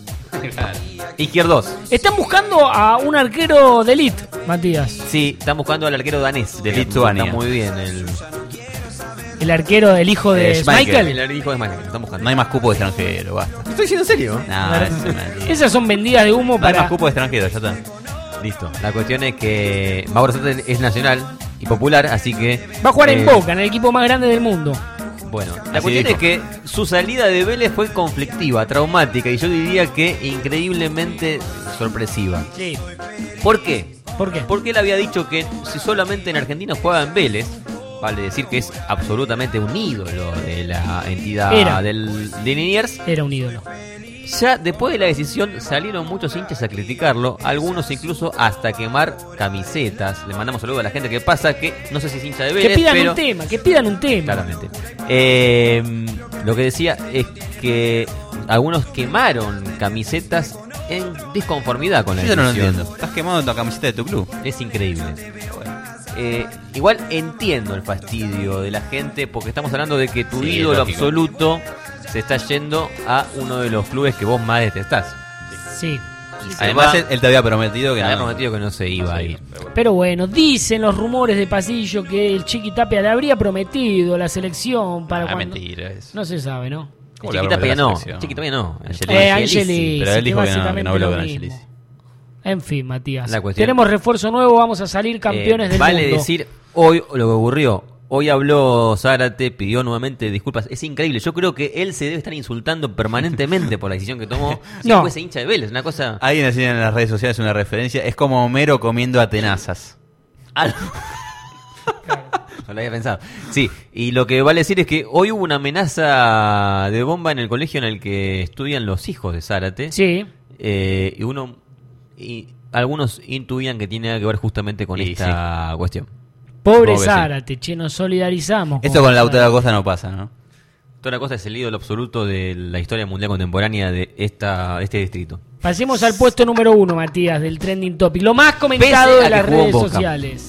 Izquierdos. Están buscando a un arquero de elite, Matías. Sí, están buscando al arquero danés. De que Lituania. Está muy bien. El, El arquero, el hijo de Eh, Schmeichel. Michael. el hijo de Michael. Están buscando. No hay más cupo de extranjero, basta. Estoy diciendo en serio. No, es una mentira. Esas son vendidas de humo No hay para. más cupo de extranjero, ya está. Listo. La cuestión es que Mauro Zárate es nacional y popular, así que... Va a jugar en eh, Boca, en el equipo más grande del mundo. Bueno, la Así cuestión dijo. es que su salida de Vélez fue conflictiva, traumática y yo diría que increíblemente sorpresiva. Sí. ¿Por qué? ¿Por qué? Porque él había dicho que si solamente en Argentina juega en Vélez, vale decir que es absolutamente un ídolo de la entidad Era. del, de Liniers. Era un ídolo. Ya después de la decisión salieron muchos hinchas a criticarlo, algunos incluso hasta quemar camisetas. Le mandamos saludos a la gente que pasa, que no sé si es hincha de Vélez, Que pidan pero... un tema, que pidan un tema. Claramente. Eh, lo que decía es que algunos quemaron camisetas en disconformidad con la Yo no lo decisión. entiendo. Estás quemando la camiseta de tu club. Es increíble. Eh, igual entiendo el fastidio de la gente porque estamos hablando de que tu Sí, ídolo lógico. absoluto se está yendo a uno de los clubes que vos más detestás. Sí. Y se Además, va- él, él te había prometido que había no. prometido que no se iba a ir. Pero bueno, dicen los rumores de pasillo que el Chiqui Tapia le habría prometido la selección para Ah, cuando... mentira eso. No se sabe, ¿no? ¿Cómo le Chiquita prometió Pia la no, selección? Chiquita Pia no. Eh, Angelici, Pero él dijo que no, que básicamente no habló lo con mismo. Angelici. En fin, Matías. La cuestión- Tenemos refuerzo nuevo, vamos a salir campeones Eh, del vale mundo. decir hoy lo que ocurrió. Hoy habló Zárate, pidió nuevamente disculpas. Es increíble. Yo creo que él se debe estar insultando permanentemente por la decisión que tomó. Si No. fuese hincha de Vélez, una cosa. Alguien decía en las redes sociales una referencia. Es como Homero comiendo a tenazas. Ah, no lo había pensado. Sí, y lo que vale decir es que hoy hubo una amenaza de bomba en el colegio en el que estudian los hijos de Zárate. Sí. Eh, y uno. Y algunos intuían que tiene que ver justamente con Y esta cuestión. Pobre Supongo que sí. Zárate, che, nos solidarizamos. Esto con Lautaro Acosta no pasa, ¿no? Lautaro Acosta es el ídolo absoluto de la historia mundial contemporánea de esta de este distrito. Pasemos al puesto número uno, Matías, del Trending Topic. Lo más comentado Pese a de que las jugó en redes Boca. sociales.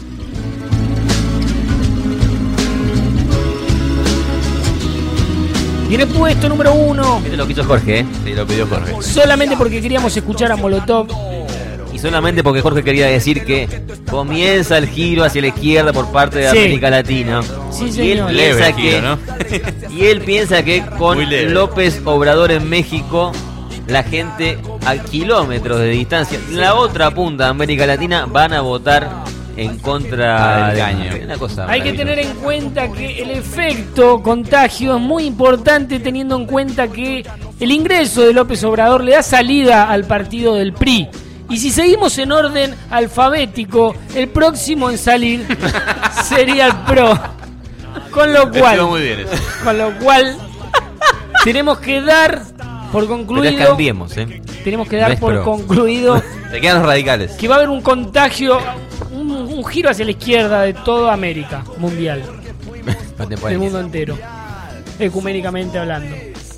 Y en el puesto número uno, Este lo quiso Jorge, ¿eh? Sí, lo pidió Jorge. solamente porque queríamos escuchar a Molotov. Y solamente porque Jorge quería decir que comienza el giro hacia la izquierda por parte de Sí. América Latina. Sí, y él señor. Leve piensa el que giro, ¿no? y él piensa que con Muy leve. López Obrador en México la gente a kilómetros de distancia, en la otra punta de América Latina, van a votar en contra Ah, del de caño. Una cosa Hay que maravillosa. tener en cuenta que el efecto contagio es muy importante, teniendo en cuenta que el ingreso de López Obrador le da salida al partido del P R I. Y si seguimos en orden alfabético, el próximo en salir sería el P R O. Con lo Estuvo cual, muy bien eso. con lo cual tenemos que dar por Pero es concluido, cambiemos, ¿eh? tenemos que No dar es por pro. concluido Te quedan los radicales. que va a haber un contagio, un, un giro hacia la izquierda de toda América mundial, del mundo entero, ecuménicamente hablando.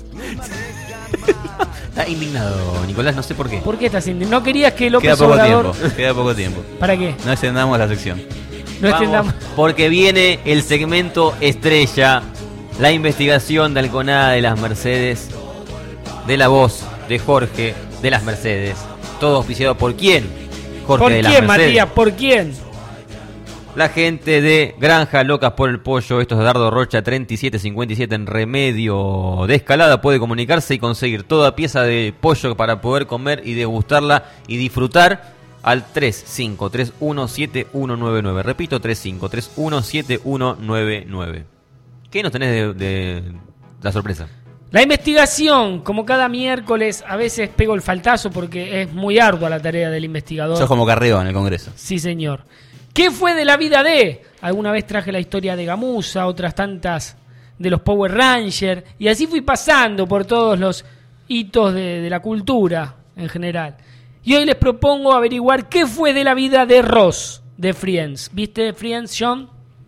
Está indignado, Nicolás, no sé por qué. ¿Por qué estás indignado? ¿No querías que López Queda poco Obrador... tiempo. Queda poco tiempo. ¿Para qué? No extendamos la sección. No Vamos, extendamos. porque viene el segmento estrella, la investigación de Alconada de las Mercedes, de la voz de Jorge de las Mercedes. Todo auspiciado por quién? Jorge ¿Por de las quién, Mercedes. Matías? ¿Por quién? La gente de Granja Locas por el Pollo, esto es Dardo Rocha treinta y siete cincuenta y siete en Remedio de Escalada, puede comunicarse y conseguir toda pieza de pollo para poder comer y degustarla y disfrutar al tres cinco tres uno siete uno nueve nueve. Repito, tres cinco tres uno siete uno nueve nueve. ¿Qué nos tenés de, de la sorpresa? La investigación, como cada miércoles, a veces pego el faltazo porque es muy ardua la tarea del investigador. Sos como Carrió en el Congreso. Sí, señor. ¿Qué fue de la vida de? Alguna vez traje la historia de Gamuza, otras tantas de los Power Rangers, y así fui pasando por todos los hitos de, de la cultura en general. Y hoy les propongo averiguar qué fue de la vida de Ross, de Friends. ¿Viste Friends, John?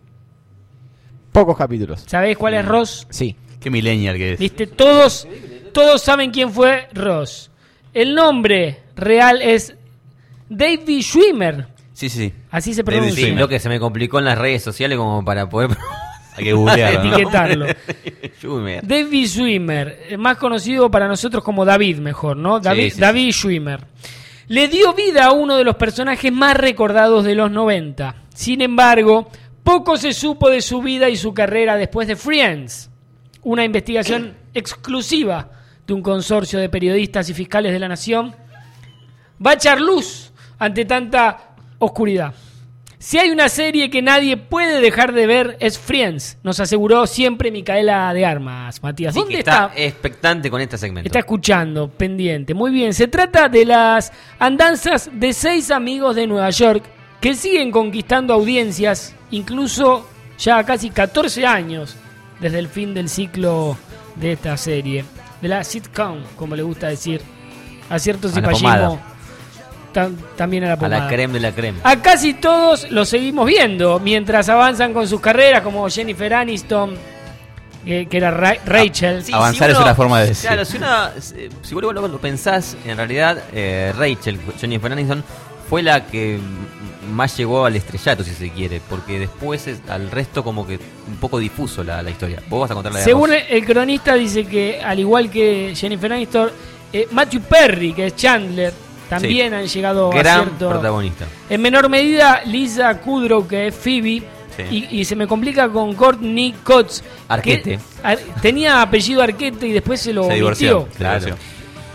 Pocos capítulos. ¿Sabés cuál es Ross? Sí. Qué millennial que es. ¿Viste? Todos, todos saben quién fue Ross. El nombre real es David Schwimmer. Sí, sí, sí. Así se David pronuncia. Sí, lo que se me complicó en las redes sociales como para poder Hay que googlearlo, ¿no? etiquetarlo. Schwimmer. David Schwimmer, eh, más conocido para nosotros como David, mejor, ¿no? David, Sí, sí, David Schwimmer. Le dio vida a uno de los personajes más recordados de los noventa. Sin embargo, poco se supo de su vida y su carrera después de Friends. Una investigación exclusiva de un consorcio de periodistas y fiscales de la nación va a echar luz ante tanta oscuridad. Si hay una serie que nadie puede dejar de ver es Friends, nos aseguró siempre Micaela de Armas. Matías, Así ¿dónde que está? está expectante con este segmento. Está escuchando, pendiente. Muy bien, se trata de las andanzas de seis amigos de Nueva York que siguen conquistando audiencias, incluso ya casi catorce años desde el fin del ciclo de esta serie. De la sitcom, como le gusta decir a cierto A la cipallismo, pomada. tam- también a la A pomada. la creme de la creme. A casi todos los seguimos viendo mientras avanzan con sus carreras, como Jennifer Aniston, que, que era Ra- Rachel. Sí, Avanzar si es una forma de decir. Claro, si, una, si vos lo, lo pensás, en realidad eh, Rachel, Jennifer Aniston, fue la que más llegó al estrellato, si se quiere, porque después es, al resto como que un poco difuso la, la historia. Vos vas a contar la de Según Ross. el, el cronista dice que, al igual que Jennifer Aniston, eh, Matthew Perry, que es Chandler, también Sí. han llegado a Gran cierto... protagonista. En menor medida, Lisa Kudrow, que es Phoebe, Sí. y, y se me complica con Courtney Cox. Arquette. que, ar- tenía apellido Arquette y después se lo Se omitió. divorció. se Claro. divorció.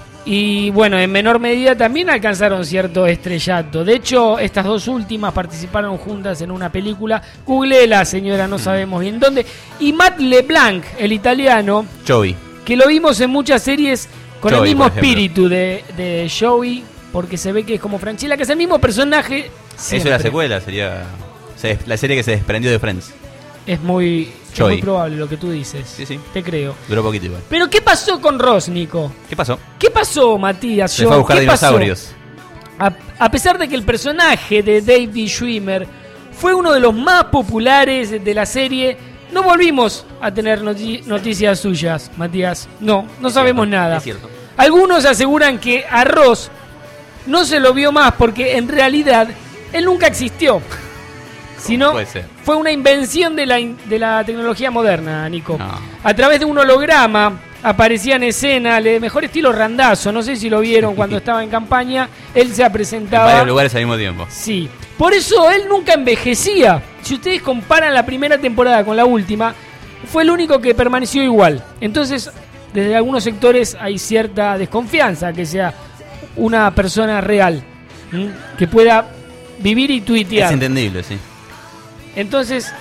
Y bueno, en menor medida también alcanzaron cierto estrellato. De hecho, estas dos últimas participaron juntas en una película. Googleela, señora, no sabemos bien dónde. Y Matt LeBlanc, el italiano, Joey. que lo vimos en muchas series con Joey, el mismo por ejemplo. espíritu de, de Joey, porque se ve que es como Franchella, que es el mismo personaje. Eso es siempre. la secuela, sería se des- la serie que se desprendió de Friends. Es muy, es Joey. muy probable lo que tú dices. Sí, sí. Te creo. Duró poquito igual. Pero ¿qué pasó con Ross, Nico? ¿Qué pasó? ¿Qué pasó, Matías? Se Yo, fue a buscar ¿qué pasó? dinosaurios. A, a pesar de que el personaje de David Schwimmer fue uno de los más populares de la serie, no volvimos a tener noti- noticias suyas, Matías. No, no Es sabemos cierto, nada. es cierto. Algunos aseguran que a Ross no se lo vio más porque en realidad él nunca existió, sino Puede ser. fue una invención de la, in- de la tecnología moderna, Nico. No. A través de un holograma aparecía en escena, de mejor estilo Randazzo, no sé si lo vieron cuando estaba en campaña, él se En presentaba. varios lugares al mismo tiempo. Sí, por eso él nunca envejecía. Si ustedes comparan la primera temporada con la última, fue el único que permaneció igual. Entonces, desde algunos sectores hay cierta desconfianza que sea una persona real, ¿m? que pueda vivir y tuitear. Es entendible, sí. Entonces,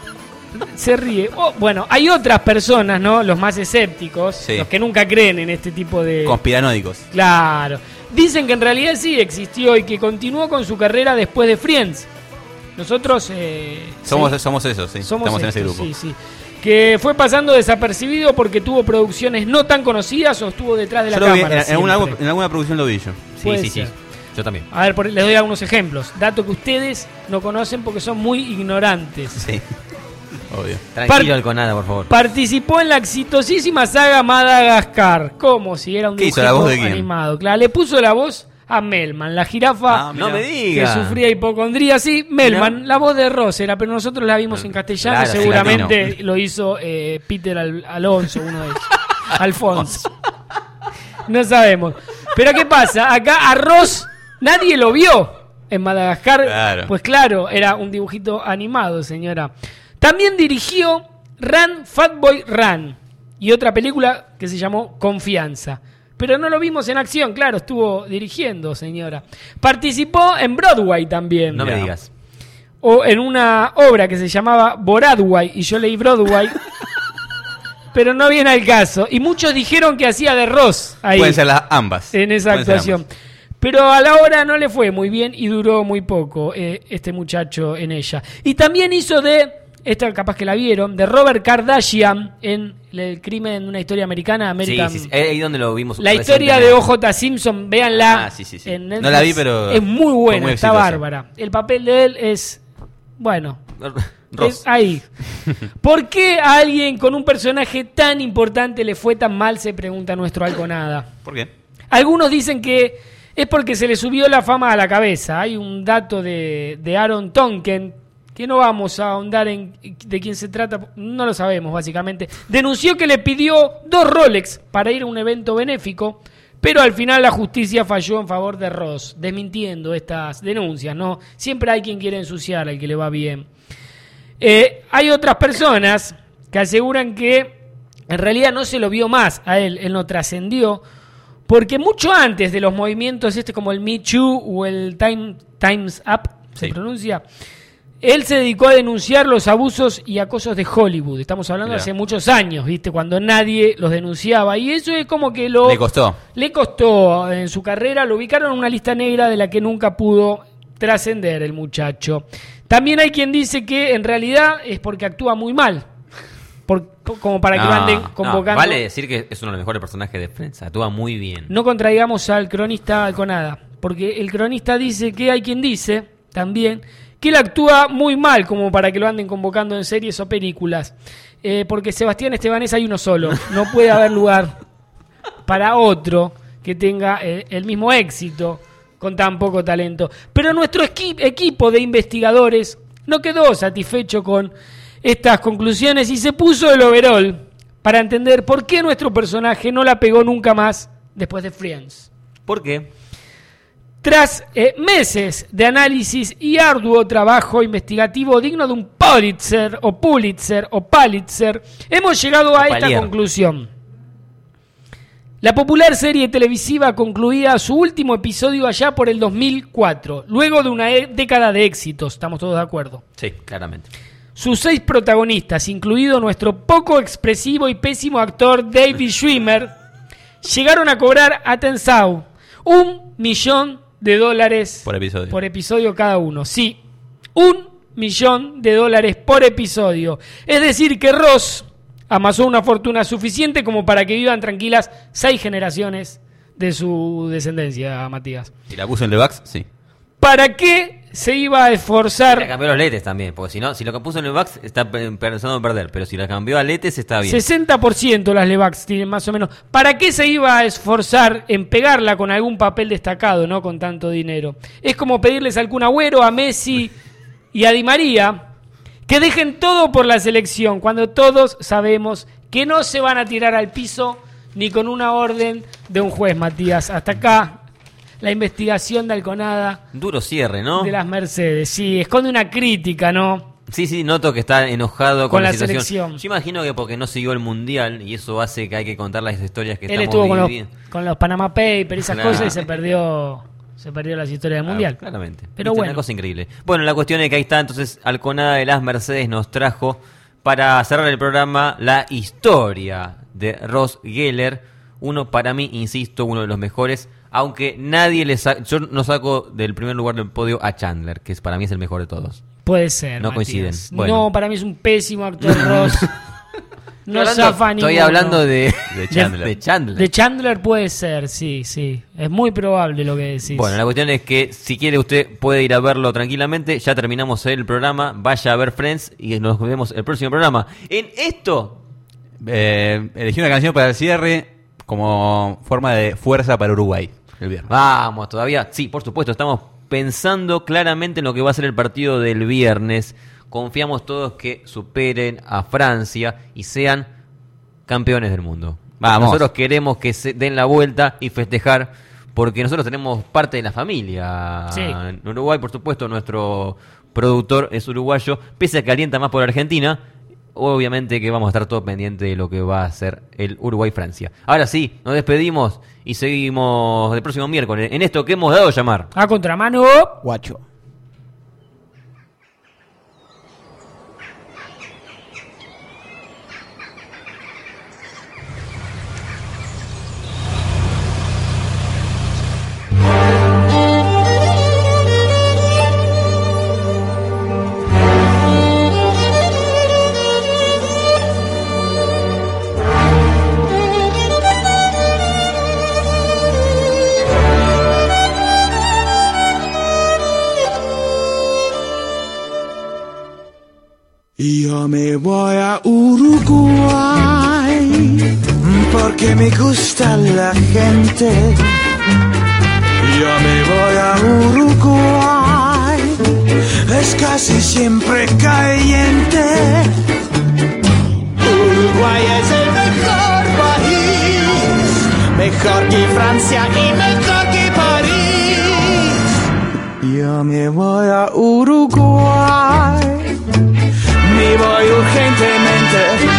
se ríe. Oh, bueno, hay otras personas, ¿no? Los más escépticos, Sí. los que nunca creen en este tipo de... Conspiranódicos. Claro. Dicen que en realidad sí existió y que continuó con su carrera después de Friends. Nosotros... eh, Somos, sí, somos esos, sí. somos Estamos en ese estos, grupo. sí, sí. Que fue pasando desapercibido porque tuvo producciones no tan conocidas o estuvo detrás de la Yo lo vi, en, cámara. en alguna, siempre. en alguna producción lo vi yo. Puede Sí, sí, ser. sí. Yo también. A ver, por- les doy algunos ejemplos. Datos que ustedes no conocen porque son muy ignorantes. Sí. Obvio. Tranquilo, Par- Alconada, por favor. Participó en la exitosísima saga Madagascar. Como si era un ¿Qué hizo, dibujito la voz de quién? animado. Claro, le puso la voz a Melman, la jirafa Ah, No mira. me que diga. sufría hipocondría. Sí, Melman, la voz de Ross era, pero nosotros la vimos en castellano. Claro, sí, seguramente latino. lo hizo eh, Peter Al- Alonso, uno de ellos. Alfonso. No sabemos. Pero ¿qué pasa? Acá a Ross nadie lo vio en Madagascar. Claro. Pues claro, era un dibujito animado, señora. También dirigió Run, Fatboy Run y otra película que se llamó Confianza. Pero no lo vimos en acción, claro, estuvo dirigiendo, señora. Participó en Broadway también. No me Mira. digas. O en una obra que se llamaba Boradway y yo leí Broadway. Pero no viene al caso. Y muchos dijeron que hacía de Ross ahí. Pueden ser las ambas. En esa Pueden ser actuación. ambas. Pero a la hora no le fue muy bien y duró muy poco eh, este muchacho en ella. Y también hizo de, esta capaz que la vieron, de Robert Kardashian en El crimen de una historia americana, American... Sí, sí, sí. Ahí donde lo vimos. La historia de O J. Simpson, véanla. Ah, sí, sí, sí. en No Netflix. la vi, pero Es muy fue buena, muy está exitosa. bárbara. El papel de él es... Bueno, Ross. es ahí. ¿Por qué a alguien con un personaje tan importante le fue tan mal? Se pregunta nuestro Alconada. ¿Por qué? Algunos dicen que es porque se le subió la fama a la cabeza. Hay un dato de, de Aaron Tonken, que no vamos a ahondar en de quién se trata, no lo sabemos básicamente. Denunció que le pidió dos Rolex para ir a un evento benéfico, pero al final la justicia falló en favor de Ross, desmintiendo estas denuncias, ¿no? Siempre hay quien quiere ensuciar al que le va bien. Eh, hay otras personas que aseguran que en realidad no se lo vio más a él, él no trascendió, porque mucho antes de los movimientos este como el Me Too o el Time, Time's Up, se Sí. pronuncia, él se dedicó a denunciar los abusos y acosos de Hollywood. Estamos hablando de Mirá. hace muchos años, ¿viste? Cuando nadie los denunciaba. Y eso es como que lo... Le costó. Le costó en su carrera, lo ubicaron en una lista negra de la que nunca pudo trascender el muchacho. También hay quien dice que en realidad es porque actúa muy mal, por, como para que No, lo anden no, convocando. vale decir que es uno de los mejores personajes de prensa. Actúa muy bien. No contraigamos al cronista Alconada, porque el cronista dice que hay quien dice también que él actúa muy mal como para que lo anden convocando en series o películas. Eh, porque Sebastián Estebanés hay uno solo, no puede haber lugar para otro que tenga eh, el mismo éxito con tan poco talento. Pero nuestro equi- equipo de investigadores no quedó satisfecho con estas conclusiones y se puso el overall para entender por qué nuestro personaje no la pegó nunca más después de Friends. ¿Por qué? Tras eh, meses de análisis y arduo trabajo investigativo digno de un Pulitzer o Pulitzer o Pulitzer, hemos llegado a O esta Palier. conclusión. La popular serie televisiva concluía su último episodio allá por el dos mil cuatro, luego de una e- década de éxitos, estamos todos de acuerdo. Sí, claramente. Sus seis protagonistas, incluido nuestro poco expresivo y pésimo actor David Schwimmer, llegaron a cobrar, atención, un millón de dólares Por episodio. por episodio cada uno. Sí, un millón de dólares por episodio. Es decir, que Ross amasó una fortuna suficiente como para que vivan tranquilas seis generaciones de su descendencia, Matías. ¿Y la puso en Levax? Sí. ¿Para qué se iba a esforzar? Le cambió los letes también, porque si no, si lo que puso en el Levax está pe- pensando en perder, pero si la cambió a letes está bien. sesenta por ciento las Levax tienen más o menos. ¿Para qué se iba a esforzar en pegarla con algún papel destacado, no con tanto dinero? Es como pedirles al Kun Agüero, a Messi y a Di María que dejen todo por la selección, cuando todos sabemos que no se van a tirar al piso ni con una orden de un juez, Matías. Hasta acá la investigación de Alconada Duro cierre, ¿no? de las Mercedes. Sí, esconde una crítica, ¿no? Sí, sí, noto que está enojado con, Con la situación. selección. Yo imagino que porque no siguió el Mundial y eso hace que hay que contar las historias que Él estamos estuvo con los, viviendo. con los Panama Papers, esas Claro. cosas, y se perdió se perdió las historias del Ah, Mundial. claramente. Pero Viste, bueno. Una cosa increíble. Bueno, la cuestión es que ahí está, entonces, Alconada de las Mercedes nos trajo para cerrar el programa la historia de Ross Geller. Uno, para mí, insisto, uno de los mejores. Aunque nadie le saca. Yo no saco del primer lugar del podio a Chandler, que es, para mí es el mejor de todos. Puede ser. No Matías. coinciden. Bueno. No, para mí es un pésimo actor Ross. No Estoy zafa hablando, estoy ninguno. hablando de, De Chandler. de Chandler. De Chandler puede ser, sí, sí. Es muy probable lo que decís. Bueno, la cuestión es que si quiere usted puede ir a verlo tranquilamente. Ya terminamos el programa. Vaya a ver Friends y nos vemos el próximo programa. En esto, Eh, elegí una canción para el cierre como forma de fuerza para Uruguay el viernes. vamos, todavía. Sí, por supuesto, estamos pensando claramente en lo que va a ser el partido del viernes. Confiamos todos que superen a Francia y sean campeones del mundo. Vamos. Nosotros queremos que se den la vuelta y festejar porque nosotros tenemos parte de la familia Sí. en Uruguay, por supuesto. Nuestro productor es uruguayo, pese a que alienta más por Argentina. Obviamente que vamos a estar todos pendientes de lo que va a ser el Uruguay-Francia. Ahora sí, nos despedimos y seguimos el próximo miércoles en esto que hemos dado a llamar A contramano. Guacho. Yo me voy a Uruguay porque me gusta la gente. Yo me voy a Uruguay, es casi siempre caliente. Uruguay es el mejor país, mejor que Francia y mejor que París. Yo me voy a Uruguay. Me voy urgentemente